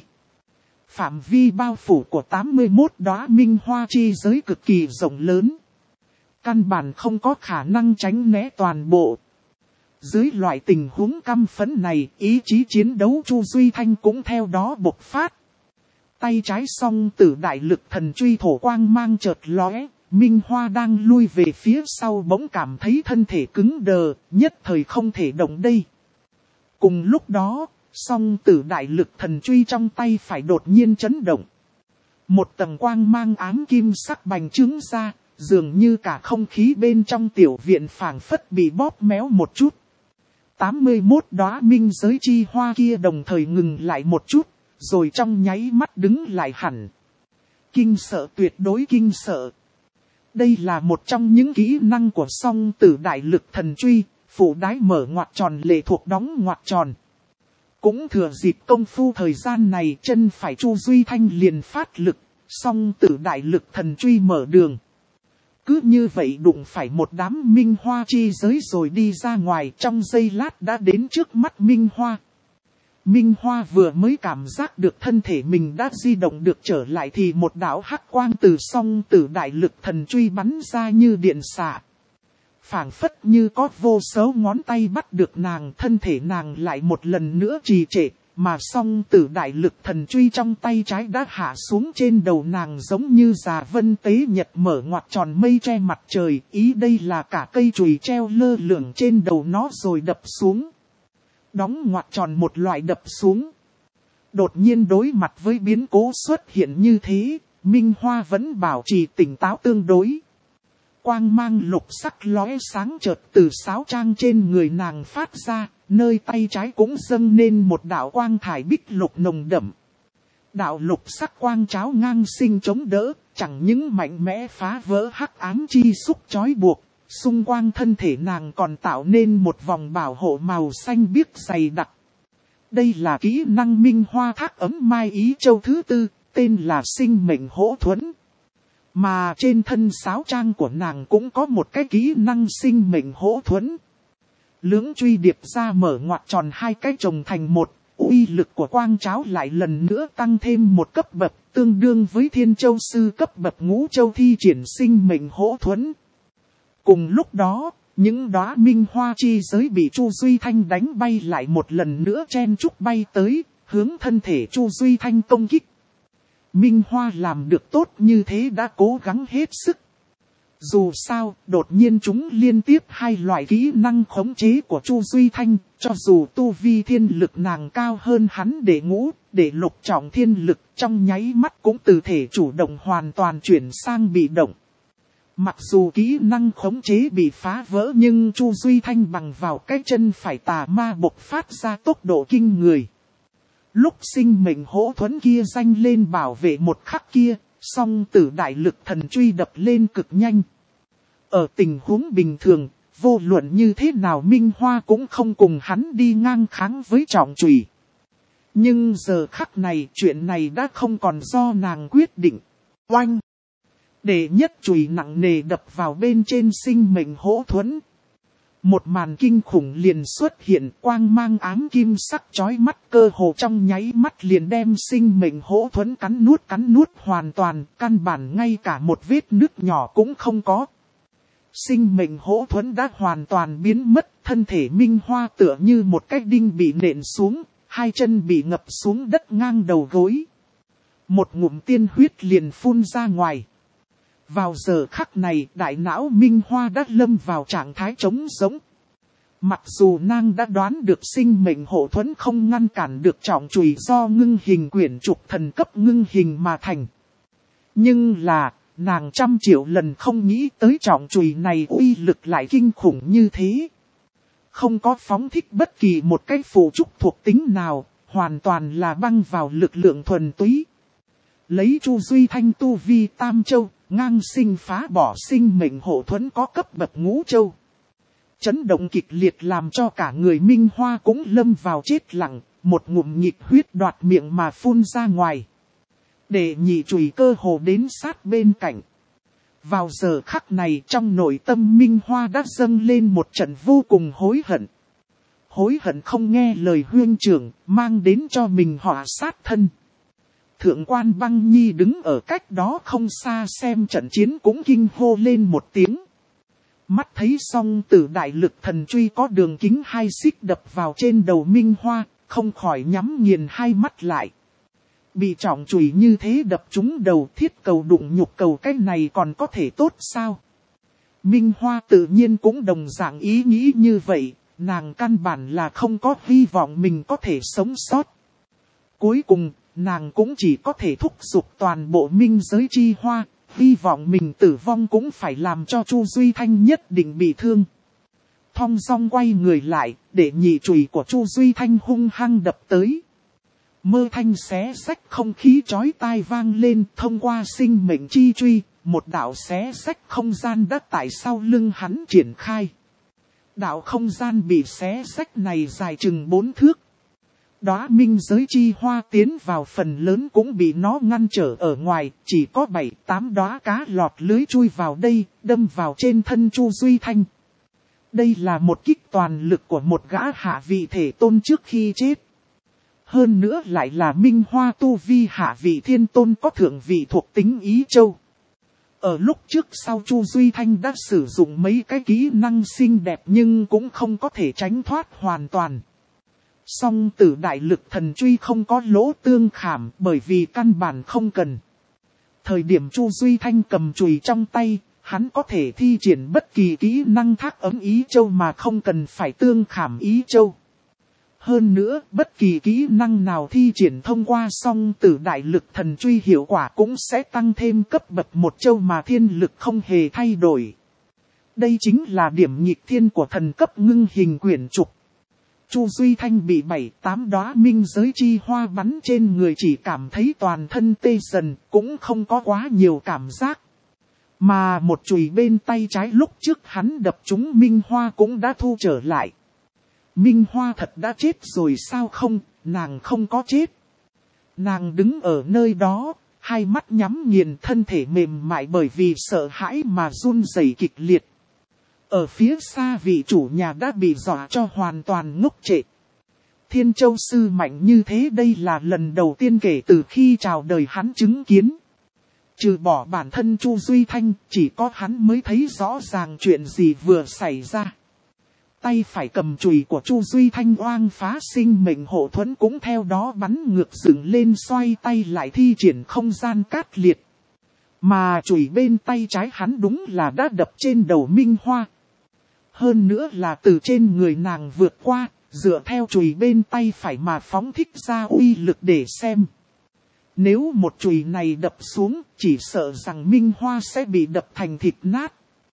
Phạm vi bao phủ của 81 đóa minh hoa chi giới cực kỳ rộng lớn. Căn bản không có khả năng tránh né toàn bộ. Dưới loại tình huống căm phẫn này, ý chí chiến đấu Chu Duy Thanh cũng theo đó bộc phát. Tay trái song tử đại lực thần truy thổ quang mang chợt lóe, Minh Hoa đang lui về phía sau bỗng cảm thấy thân thể cứng đờ, nhất thời không thể động đây. Cùng lúc đó, song tử đại lực thần truy trong tay phải đột nhiên chấn động. Một tầng quang mang ám kim sắc bành trướng ra, dường như cả không khí bên trong tiểu viện phảng phất bị bóp méo một chút. 81 đóa minh giới chi hoa kia đồng thời ngừng lại một chút, rồi trong nháy mắt đứng lại hẳn. Kinh sợ, tuyệt đối kinh sợ. Đây là một trong những kỹ năng của song tử đại lực thần truy, phủ đái mở ngoặc tròn lệ thuộc đóng ngoặc tròn. Cũng thừa dịp công phu thời gian này chân phải Chu Duy Thanh liền phát lực, song tử đại lực thần truy mở đường. Cứ như vậy đụng phải một đám minh hoa chi giới rồi đi ra ngoài, trong giây lát đã đến trước mắt Minh Hoa. Minh Hoa vừa mới cảm giác được thân thể mình đã di động được trở lại thì một đạo hắc quang từ song tử đại lực thần truy bắn ra như điện xạ. Phảng phất như có vô số ngón tay bắt được nàng, thân thể nàng lại một lần nữa trì trệ, mà song tử đại lực thần truy trong tay trái đã hạ xuống trên đầu nàng giống như già vân tế nhật mở ngoặc tròn mây che mặt trời, ý đây là cả cây chùy treo lơ lửng trên đầu nó rồi đập xuống. Đóng ngoặc tròn một loại đập xuống. Đột nhiên đối mặt với biến cố xuất hiện như thế, Minh Hoa vẫn bảo trì tỉnh táo tương đối. Quang mang lục sắc lóe sáng chợt từ sáo trang trên người nàng phát ra, nơi tay trái cũng dâng lên một đạo quang thải bích lục nồng đậm. Đạo lục sắc quang cháo ngang sinh chống đỡ, chẳng những mạnh mẽ phá vỡ hắc ám chi xúc trói buộc, xung quanh thân thể nàng còn tạo nên một vòng bảo hộ màu xanh biếc dày đặc. Đây là kỹ năng Minh Hoa thác ấm mai ý châu thứ tư, tên là sinh mệnh hỗ thuẫn. Mà trên thân sáo trang của nàng cũng có một cái kỹ năng sinh mệnh hỗ thuẫn. Lưỡng truy điệp ra mở ngoặc tròn hai cái chồng thành một, uy lực của quang cháo lại lần nữa tăng thêm một cấp bậc, tương đương với Thiên Châu Sư cấp bậc Ngũ Châu thi triển sinh mệnh hỗ thuẫn. Cùng lúc đó, những đóa minh hoa chi giới bị Chu Duy Thanh đánh bay lại một lần nữa chen chúc bay tới, hướng thân thể Chu Duy Thanh công kích. Minh Hoa làm được tốt như thế đã cố gắng hết sức. Dù sao, đột nhiên chúng liên tiếp hai loại kỹ năng khống chế của Chu Duy Thanh, cho dù tu vi thiên lực nàng cao hơn hắn để ngũ, để lục trọng thiên lực trong nháy mắt cũng từ thể chủ động hoàn toàn chuyển sang bị động. Mặc dù kỹ năng khống chế bị phá vỡ nhưng Chu Duy Thanh bằng vào cái chân phải tà ma bộc phát ra tốc độ kinh người. Lúc sinh mệnh hỗ thuẫn kia danh lên bảo vệ một khắc kia, song tử đại lực thần truy đập lên cực nhanh. Ở tình huống bình thường, vô luận như thế nào Minh Hoa cũng không cùng hắn đi ngang kháng với trọng chùy. Nhưng giờ khắc này chuyện này đã không còn do nàng quyết định. Oanh! Đệ nhất chùy nặng nề đập vào bên trên sinh mệnh hỗ thuẫn. Một màn kinh khủng liền xuất hiện, quang mang ám kim sắc chói mắt, cơ hồ trong nháy mắt liền đem sinh mệnh hỗ thuẫn cắn nuốt hoàn toàn, căn bản ngay cả một vết nứt nhỏ cũng không có. Sinh mệnh hỗ thuẫn đã hoàn toàn biến mất, thân thể Minh Hoa tựa như một cái đinh bị nện xuống, hai chân bị ngập xuống đất ngang đầu gối. Một ngụm tiên huyết liền phun ra ngoài. Vào giờ khắc này, đại não Minh Hoa đã lâm vào trạng thái trống rỗng. Mặc dù nàng đã đoán được sinh mệnh hộ thuẫn không ngăn cản được trọng chùy do ngưng hình quyển trục thần cấp ngưng hình mà thành. Nhưng là, nàng trăm triệu lần không nghĩ tới trọng chùy này uy lực lại kinh khủng như thế. Không có phóng thích bất kỳ một cái phụ trúc thuộc tính nào, hoàn toàn là băng vào lực lượng thuần túy. Lấy Chu Duy Thanh tu vi tam châu, ngang sinh phá bỏ sinh mệnh hộ thuẫn có cấp bậc ngũ châu. Chấn động kịch liệt làm cho cả người Minh Hoa cũng lâm vào chết lặng, một ngụm nhịp huyết đoạt miệng mà phun ra ngoài. Để nhị chùy cơ hồ đến sát bên cạnh. Vào giờ khắc này trong nội tâm Minh Hoa đã dâng lên một trận vô cùng hối hận. Hối hận không nghe lời huynh trưởng, mang đến cho mình họa sát thân. Thượng quan Băng Nhi đứng ở cách đó không xa xem trận chiến cũng kinh hô lên một tiếng. Mắt thấy song tử đại lực thần truy có đường kính 2 xích đập vào trên đầu Minh Hoa, không khỏi nhắm nghiền hai mắt lại. Bị trọng chùy như thế đập trúng đầu, thiết cầu đụng nhục cầu, cái này còn có thể tốt sao? Minh Hoa tự nhiên cũng đồng dạng ý nghĩ như vậy, nàng căn bản là không có hy vọng mình có thể sống sót. Cuối cùng, nàng cũng chỉ có thể thúc giục toàn bộ minh giới chi hoa, hy vọng mình tử vong cũng phải làm cho Chu Duy Thanh nhất định bị thương. Thong dong quay người lại, để nhị chùy của Chu Duy Thanh hung hăng đập tới. Mơ thanh xé xách không khí chói tai vang lên, thông qua sinh mệnh chi truy, một đạo xé xách không gian đã tại sau lưng hắn triển khai. Đạo không gian bị xé xách này dài chừng 4 thước. Đóa minh giới chi hoa tiến vào phần lớn cũng bị nó ngăn trở ở ngoài, chỉ có 7-8 đóa cá lọt lưới chui vào đây, đâm vào trên thân Chu Duy Thanh. Đây là một kích toàn lực của một gã hạ vị thể tôn trước khi chết. Hơn nữa lại là Minh Hoa tu vi hạ vị thiên tôn có thượng vị thuộc tính Ý Châu. Ở lúc trước sau Chu Duy Thanh đã sử dụng mấy cái kỹ năng xinh đẹp nhưng cũng không có thể tránh thoát hoàn toàn. Song tử đại lực thần truy không có lỗ tương khảm bởi vì căn bản không cần. Thời điểm Chu Duy Thanh cầm chùy trong tay, hắn có thể thi triển bất kỳ kỹ năng thác ấm Ý Châu mà không cần phải tương khảm Ý Châu. Hơn nữa, bất kỳ kỹ năng nào thi triển thông qua song tử đại lực thần truy hiệu quả cũng sẽ tăng thêm cấp bậc 1 châu mà thiên lực không hề thay đổi. Đây chính là điểm nhịp thiên của thần cấp ngưng hình quyển trục. Chu Duy Thanh bị 7-8 đóa minh giới chi hoa bắn trên người chỉ cảm thấy toàn thân tê dần, cũng không có quá nhiều cảm giác. Mà một chùy bên tay trái lúc trước hắn đập trúng Minh Hoa cũng đã thu trở lại. Minh Hoa thật đã chết rồi sao không, nàng không có chết. Nàng đứng ở nơi đó, hai mắt nhắm nghiền, thân thể mềm mại bởi vì sợ hãi mà run rẩy kịch liệt. Ở phía xa vị chủ nhà đã bị dọa cho hoàn toàn ngốc trệ. Thiên Châu sư mạnh như thế đây là lần đầu tiên kể từ khi chào đời hắn chứng kiến. Trừ bỏ bản thân Chu Duy Thanh, chỉ có hắn mới thấy rõ ràng chuyện gì vừa xảy ra. Tay phải cầm chùy của Chu Duy Thanh oang phá sinh mệnh hộ thuẫn cũng theo đó bắn ngược dựng lên, xoay tay lại thi triển không gian cát liệt. Mà chùy bên tay trái hắn đúng là đã đập trên đầu Minh Hoa. Hơn nữa là từ trên người nàng vượt qua, dựa theo chùy bên tay phải mà phóng thích ra uy lực để xem. Nếu một chùy này đập xuống, chỉ sợ rằng Minh Hoa sẽ bị đập thành thịt nát.